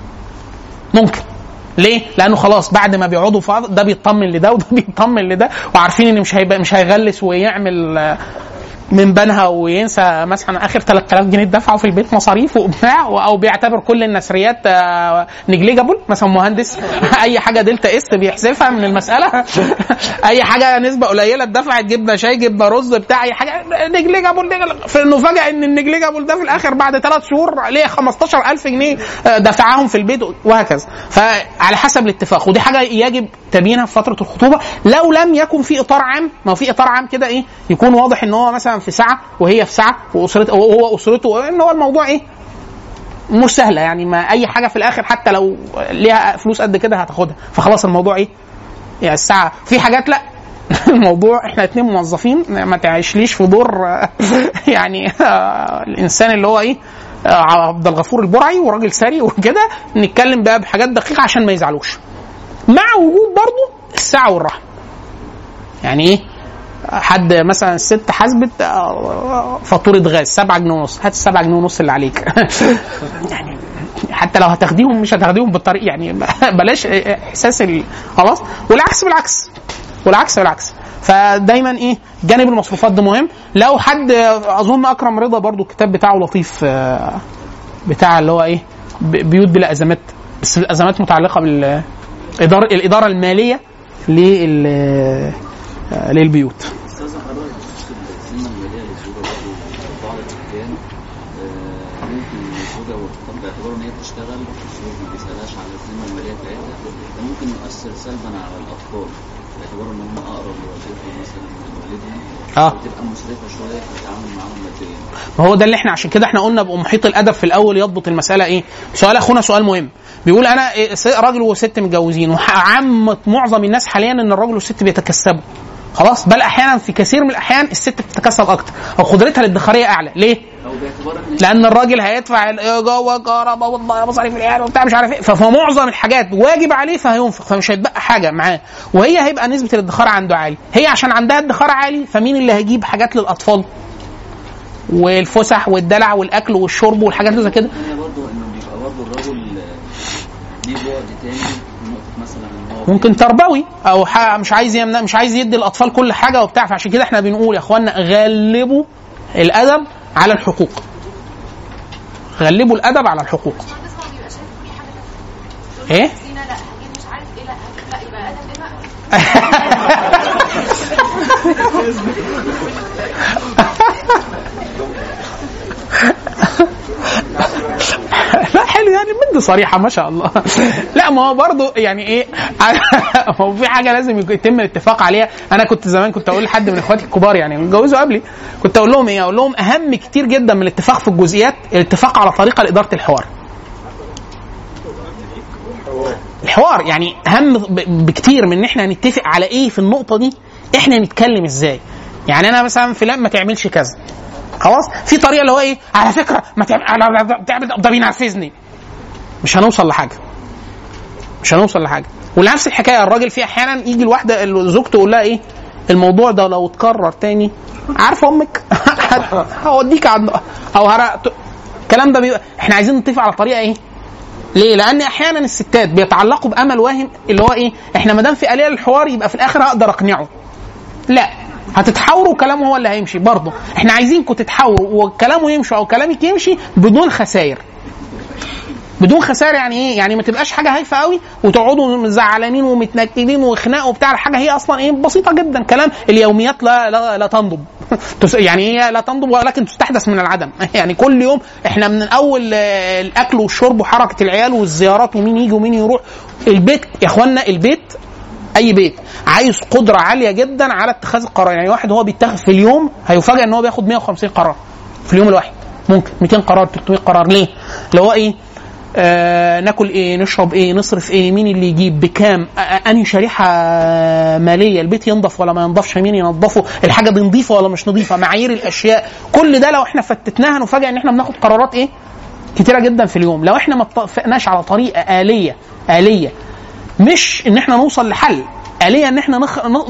ممكن. ليه؟ لانه خلاص بعد ما بيقعدوا في ده بيطمن لده وده بيطمن لده، وعارفين ان مش هيغلس ويعمل من بنها وينسى مثلا اخر 3000 جنيه دفعوا في البيت مصاريف وبتاع، او بيعتبر كل النسريات نجليجابل، مثلا مهندس اي حاجه دلتا اس بيحذفها من المساله. اي حاجه نسبه قليله اتدفعت، جبنه شاي جبنه رز بتاع اي حاجه نجليجابل، فانه فجاه ان النجليجابل ده في الاخر بعد 3 شهور ليه 15000 جنيه دفعهم في البيت وهكذا. فعلى حسب الاتفاق، ودي حاجه يجب تبيينها في فتره الخطوبه. لو لم يكن في اطار عام، ما في اطار عام كده ايه، يكون واضح ان هو مثلا في ساعه وهي في ساعه واسرته وهو اسرته، ان هو الموضوع ايه مش سهله، يعني ما اي حاجه في الاخر حتى لو ليها فلوس قد كده هتاخدها، فخلاص الموضوع ايه يعني الساعه. في حاجات لا الموضوع احنا 2 موظفين، ما تعيشليش في دور يعني الانسان اللي هو ايه عبد الغفور البرعي وراجل سري وكده، نتكلم بقى بحاجات دقيقه عشان ما يزعلوش، مع وجود برضو الساعه والرحمه. يعني ايه حد مثلا الست حاسبت فاتوره غاز 7 جنيه ونص، هات ال7 جنيه ونص اللي عليك. يعني حتى لو هتاخديهم مش هتاخديهم بالطريق، يعني بلاش احساس خلاص. والعكس. فدايما ايه جانب المصروفات ده مهم. لو حد اظن اكرم رضا برضو الكتاب بتاعه لطيف، بتاع اللي هو ايه بيوت بلا ازمات، بس الازمات متعلقه بالاداره الماليه للبيوت. باعتبار ان هي بتشتغل الزوج ما بيسالهاش على الذمه الماليه بتاعتها، ده ممكن يؤثر سلبا على الاطفال باعتبار ان هم اقرب لوالدتهم مثلا من والدهم، بتبقى مسرفه شويه في التعامل معاهم ماديا. ما هو ده اللي احنا عشان كده احنا قلنا بمحيط الادب في الاول يضبط المساله ايه. سؤال اخونا سؤال مهم، بيقول انا راجل وست متجوزين، وعامه معظم الناس حاليا ان الراجل والست بيتكسبوا خلاص، بل احيانا في كثير من الاحيان الست بتتكسب اكتر او قدرتها الادخاريه اعلى. ليه؟ لان الراجل هيدفع الايجار والكهرباء ومصاريف العيال وبتاع مش عارف ايه، فمعظم الحاجات واجب عليه فهينفق، فمش هيتبقى حاجه معاه، وهي هيبقى نسبه الادخار عنده عالي. هي عشان عندها ادخار عالي، فمين اللي هيجيب حاجات للاطفال والفسح والدلع والاكل والشرب والحاجات زي كده؟ برضه انه بيبقى برضه الراجل ليه بعد تاني، مثلا ممكن تربوي او مش عايز يدي الاطفال كل حاجه وبتاع. فعشان كده احنا بنقول يا اخوانا غلبوا الادب على الحقوق، غلبوا الادب على الحقوق. ايه لا حلو يعني بنت صريحه ما شاء الله. لا ما هو برضه يعني ايه هو في حاجه لازم يتم الاتفاق عليها. انا كنت زمان كنت اقول لحد من اخواتي الكبار يعني اتجوزوا قبلي، كنت اقول لهم ايه، اقول لهم اهم كتير جدا من الاتفاق في الجزئيات الاتفاق على طريقه لاداره الحوار يعني اهم بكتير من ان احنا نتفق على ايه في النقطه دي، احنا نتكلم ازاي. يعني انا مثلا فلان ما تعملش كذا خلاص، في طريقه اللي هو ايه على فكره ما تعمل ده بينرفزني، مش هنوصل لحاجه. ونفس الحكايه الراجل في احيانا يجي الواحده زوجته تقول لها ايه الموضوع ده لو اتكرر تاني عارفه امك هوديك او الكلام ده احنا عايزين نتفق على طريقه ايه. ليه؟ لان احيانا الستات بيتعلقوا بامل واهم اللي هو ايه احنا ما دام في آلية للحوار يبقى في الاخر هقدر اقنعه. لا، هتتحاوروا وكلامه هو اللي هيمشي. برضه احنا عايزينكم تتحاوروا وكلامه يمشي او كلامك يمشي بدون خسائر. يعني ايه؟ يعني ما تبقاش حاجه هايفه قوي وتقعدوا مزعلانين ومتنكدين وخناق وبتاع. الحاجه هي اصلا ايه بسيطه جدا، كلام اليوميات لا تنضب يعني هي لا تنضب ولكن تستحدث من العدم. يعني كل يوم احنا من اول الاكل والشرب وحركه العيال والزيارات ومين يجي ومين يروح. البيت يا اخوانا، البيت اي بيت عايز قدره عاليه جدا على اتخاذ القرار. يعني واحد هو بيتخذ في اليوم هيفاجئ ان هو بياخد 150 قرار في اليوم الواحد، ممكن 200 قرار 300 قرار. ليه؟ اللي هو ايه ناكل ايه، نشرب ايه، نصرف ايه، مين اللي يجيب بكام، انهي شريحه ماليه، البيت ينضف ولا ما ينضفش، مين ينضفه، الحاجه دي نظيفه ولا مش نظيفه، معايير الاشياء. كل ده لو احنا فتتناها نفاجئ ان احنا بناخد قرارات ايه كتيره جدا في اليوم. لو احنا ما اتفقناش على طريقه آلية مش ان احنا نوصل لحل، آلية ان احنا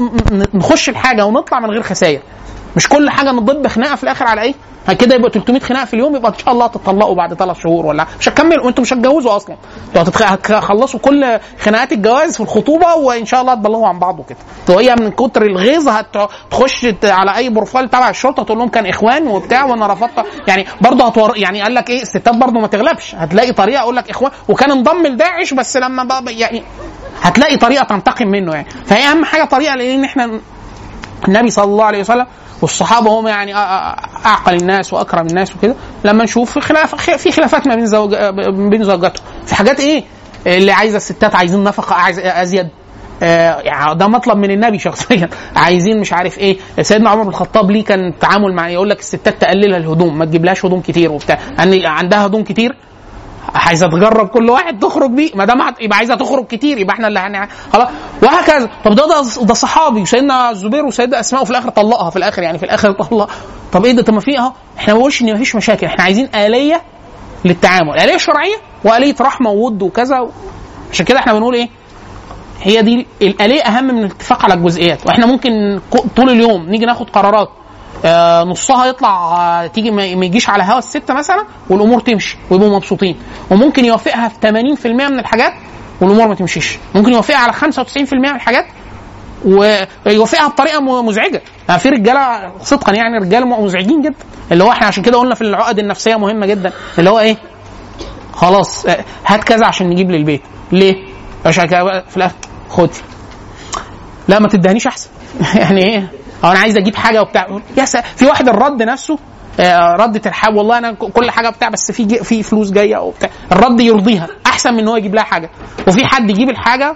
نخش الحاجه ونطلع من غير خسائر. مش كل حاجه نضب خناقه في الاخر على ايه كده يبقى 300 خناقه في اليوم، يبقى ان شاء الله تطلقوا بعد 3 شهور ولا مش هتكملوا وانتم مش هتجوزوا اصلا. انتوا هتخلصوا كل خناقات الجواز في الخطوبه وان شاء الله تبلغوا عن بعض وكده. وهي من كتر الغيظ هتخش على اي بروفايل تبع الشرطه تقول لهم كان اخوان وبتاع وانا رفضت. يعني برضه يعني قال لك ايه الستات برضه ما تغلبش، هتلاقي طريقه اقول لك اخوان وكان انضم لداعش بس لما بقى يعني هتلاقي طريقه تنتقم منه يعني. فهي اهم حاجه طريقه لان احنا النبي صلى الله عليه وسلم والصحابه هم يعني اعقل الناس واكرم الناس وكده، لما نشوف في خلافات ما بين زوجاته في حاجات ايه اللي عايزه الستات عايزين نفقه ازيد، يعني ده مطلب من النبي شخصيا، عايزين مش عارف ايه. سيدنا عمر بن الخطاب ليه كان تعامل مع يقول لك الستات تقللها الهدوم، ما تجيبلهاش هدوم كتير وبتاع، ان عندها هدوم كتير عايزه تجرب كل واحد تخرج بيه، ما دام يبقى عايزه تخرج كتير يبقى احنا اللي خلاص وهكذا. طب ده صحابي وسيدنا الزبير وسيدنا اسماء وفي الاخر طلقها في الاخر، يعني في الاخر طلق. طب ايه ده؟ طب ما في اهو احنا ما بنقولش ان مفيش مشاكل، احنا عايزين آلية للتعامل، آلية شرعيه وآلية رحمه وود وكذا. عشان كده احنا بنقول ايه هي دي الآلية أهم من الاتفاق على الجزئيات. واحنا ممكن طول اليوم نيجي ناخد قرارات نصها يطلع تيجي ما يجيش على هوا الستة مثلا والأمور تمشي ويبقوا مبسوطين، وممكن يوافقها في 80% من الحاجات والأمور ما تمشيش، ممكن يوافقها على 95% من الحاجات ويوافقها بطريقة مزعجة. يعني في رجالة صدقا يعني رجالة مزعجين جدا، اللي هو احنا عشان كده قلنا في العقد النفسية مهمة جدا، اللي هو ايه خلاص هات كذا عشان نجيب للبيت، ليه؟ عشان كده في الآخر خد لا ما تدهنيش احسن يعني ايه انا عايز اجيب حاجه وبتاع في واحد الرد نفسه رد ترحاب والله انا كل حاجه بتاع بس في فلوس جايه وبتاع، الرد يرضيها احسن من ان هو يجيب لها حاجه. وفي حد يجيب الحاجه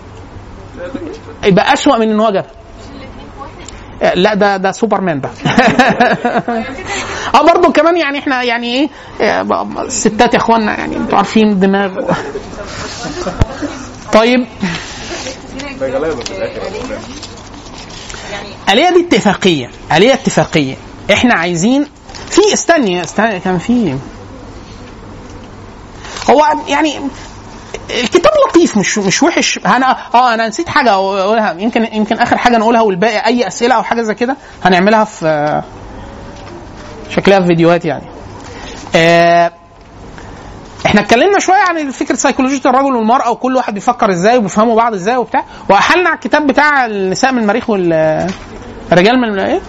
يبقى اسوأ من ان هو جابها. لا ده سوبرمان بقى برضه كمان يعني احنا يعني ايه الستات يا اخوانا يعني انتوا عارفين الدماغ طيب آلية دي اتفاقية، آلية اتفاقية. احنا عايزين في استني كان في هو يعني الكتاب لطيف مش وحش. انا نسيت حاجة اقولها، يمكن اخر حاجة نقولها والباقي اي اسئلة او حاجة زي كده هنعملها في شكلها في فيديوهات يعني. احنا اتكلمنا شويه عن فكره سيكولوجيه الرجل والمراه وكل واحد بيفكر ازاي وبيفهموا بعض ازاي وبتاع، واحلنا على الكتاب بتاع النساء من المريخ والرجال من ايه؟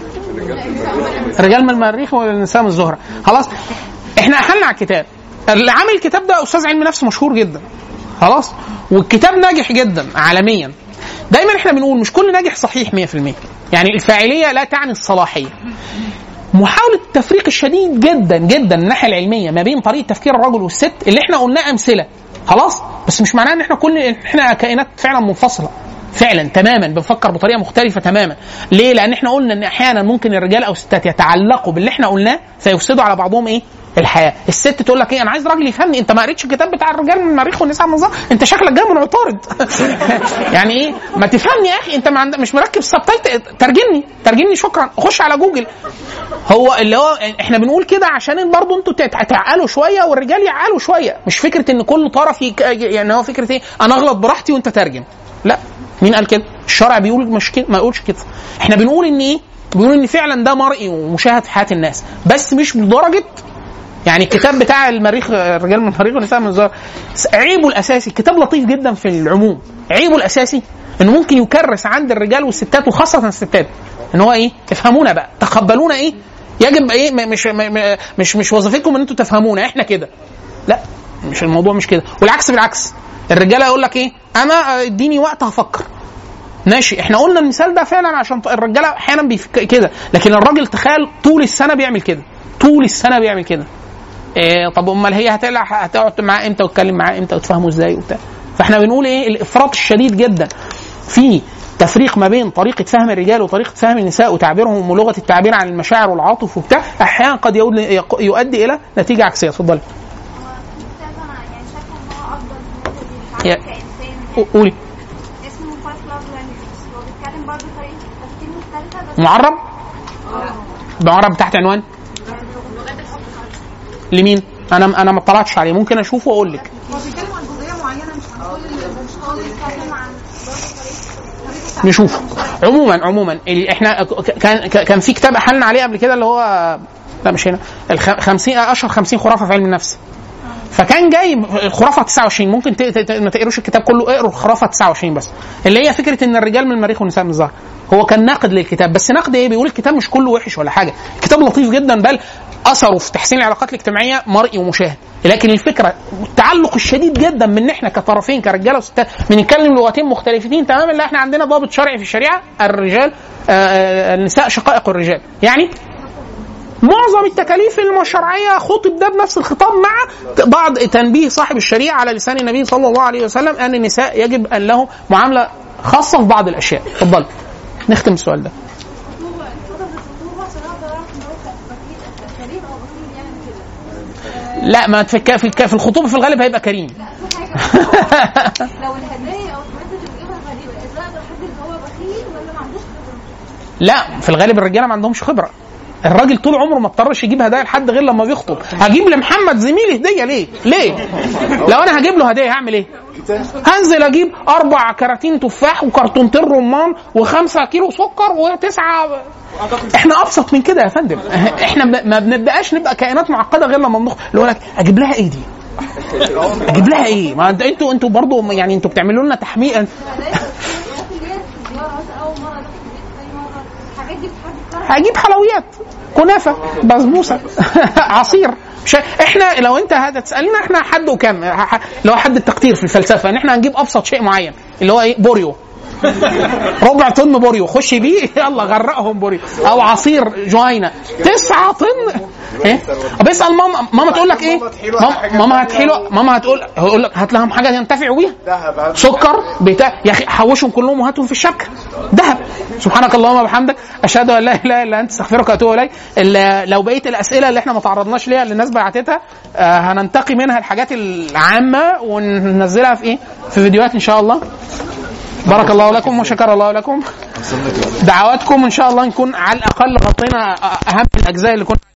الرجال من المريخ والنساء من الزهره. خلاص احنا احلنا على الكتاب. اللي عامل الكتاب ده استاذ علم نفس مشهور جدا خلاص، والكتاب ناجح جدا عالميا. دايما احنا بنقول مش كل ناجح صحيح 100%، يعني الفاعليه لا تعني الصلاحيه. محاولة التفريق الشديد جدا جدا من الناحية العلمية ما بين طريقة تفكير الرجل والست اللي احنا قلناه أمثلة خلاص، بس مش معناه ان احنا كائنات فعلا منفصلة فعلا تماما، بنفكر بطريقة مختلفة تماما. ليه؟ لأن احنا قلنا ان احيانا ممكن الرجال او الستات يتعلقوا باللي احنا قلناه فيفسدوا على بعضهم ايه الحياه. الست تقول لك ايه انا عايز راجل يفهمني، انت ما قريتش الكتاب بتاع الرجال من المريخ والنساء من الزهر، انت شكلك جاي من عطارد يعني ايه ما تفهمني يا اخي، انت مش مركب سبتايتل، ترجمني شكرا، خش على جوجل. هو اللي هو احنا بنقول كده عشان برضو انتوا تعقلوا شويه والرجال يعقلوا شويه، مش فكره ان كل طرف يعني هو فكره ايه انا اغلط براحتي وانت ترجم. لا، مين قال كده؟ الشرع بيقول مش كده، ما يقولش كده. احنا بنقول ان ايه، بيقول ان فعلا ده مرئي ومشاهد في حياه الناس، بس مش بدرجه يعني الكتاب بتاع المريخ الرجال من المريخ والنساء من الزهر عيبه الاساسي، الكتاب لطيف جدا في العموم، عيبه الاساسي انه ممكن يكرس عند الرجال والستات وخاصه الستات ان هو ايه تفهمونا بقى، تقبلونا ايه، يجب ايه مش وظيفتكم ان انتوا تفهمونا احنا كده. لا، مش الموضوع مش كده، والعكس بالعكس. الرجاله يقول لك ايه انا اديني وقت هفكر. ماشي، احنا قلنا المثال ده فعلا عشان الرجاله احيانا كده، لكن الراجل تخيل طول السنه بيعمل كده، طول السنه بيعمل كده. طب امال هي هتقعد معاه امتى وتتكلم معاه امتى وتفهمه ازاي وبتاع. فاحنا بنقول ايه الافراط الشديد جدا في تفريق ما بين طريقه فهم الرجال وطريقه فهم النساء وتعبيرهم ولغه التعبير عن المشاعر والعاطف وبتاع، احيانا قد يؤدي الى نتيجه عكسيه. اتفضلي. قولي. اسمه فايف لاف لانجويجز، هو بيتكلم برضه طريقه تفكير مختلفه بس معرب؟ معرب تحت عنوان لمين؟ انا ما اطلعتش عليه، ممكن اشوفه واقول لك. هو بيتكلم عن جزئيه معينه مش عن كل بيتكلم عن نشوف. عموما احنا كان في كتاب احلنا عليه قبل كده اللي هو لا مش هنا 50 خرافه في علم النفس، فكان جاي الخرافه 29، ممكن ما تقروش الكتاب كله، اقروا الخرافه 29 بس، اللي هي فكره ان الرجال من المريخ والنساء من الزهر. هو كان ناقد للكتاب، بس نقد ايه؟ بيقول الكتاب مش كله وحش ولا حاجه، الكتاب لطيف جدا، بل اثره في تحسين العلاقات الاجتماعيه مرئي ومشاهد. لكن الفكره التعلق الشديد جدا من احنا كطرفين كرجاله وستات بنتكلم لغتين مختلفتين تماما. لا، احنا عندنا ضابط شرعي في الشريعه، الرجال النساء شقائق الرجال، يعني معظم التكاليف الشرعيه خطب ده بنفس الخطاب، مع بعض تنبيه صاحب الشريعه على لسان النبي صلى الله عليه وسلم ان النساء يجب ان له معامله خاصه في بعض الاشياء. اتفضل نختم السؤال ده. لا، ما في الخطوبه في الغالب هيبقى كريم. لو الهدايا او الحاجات اللي بيجيبها غريبه، ازاي اقدر احدد هو بخيل ولا ما عندوش خبره؟ لا، في الغالب الرجاله ما عندهمش خبره، الراجل طول عمره ما اضطرش يجيب هدايا لحد غير لما بيخطب. هجيب لمحمد زميلي هديه ليه؟ لو انا هجيب له هديه هعمل ايه؟ هنزل اجيب 4 كراتين تفاح وكرتونتين رمان و5 كيلو سكر و9. احنا ابسط من كده يا فندم. احنا ما بنبداش نبقى كائنات معقده غير لما بنخطب. اللي هو لك اجيب لها ايه دي؟ اجيب لها ايه؟ ما انتوا برضو يعني انتوا بتعملوا لنا تحميق. هجيب حلويات، كنافه، بسبوسه، عصير. احنا لو انت هتسالنا احنا حد وكم لو حد التقدير في الفلسفه ان احنا هنجيب ابسط شيء معين اللي هو ايه؟ بوريو، ربع طن بوريو، خش بيه يلا غرقهم بوريو، او عصير جوينا 9 طن. ايه بيسال ماما تقول لك ايه؟ ماما هتقول لك هات لهم حاجه ينتفعوا بيها، سكر بتاع يا اخي، حوشهم كلهم وهاتهم في الشبكه ذهب. سبحانك اللهم وبحمدك، اشهد ان لا اله الا انت، استغفرك واتوب اليك. لو بقيه الاسئله اللي احنا ما تعرضناش ليها اللي الناس بعتتها هننتقي منها الحاجات العامه وننزلها في ايه؟ في فيديوهات ان شاء الله. بارك الله لكم وشكر الله لكم. دعواتكم ان شاء الله نكون على الاقل غطينا اهم الاجزاء اللي كنا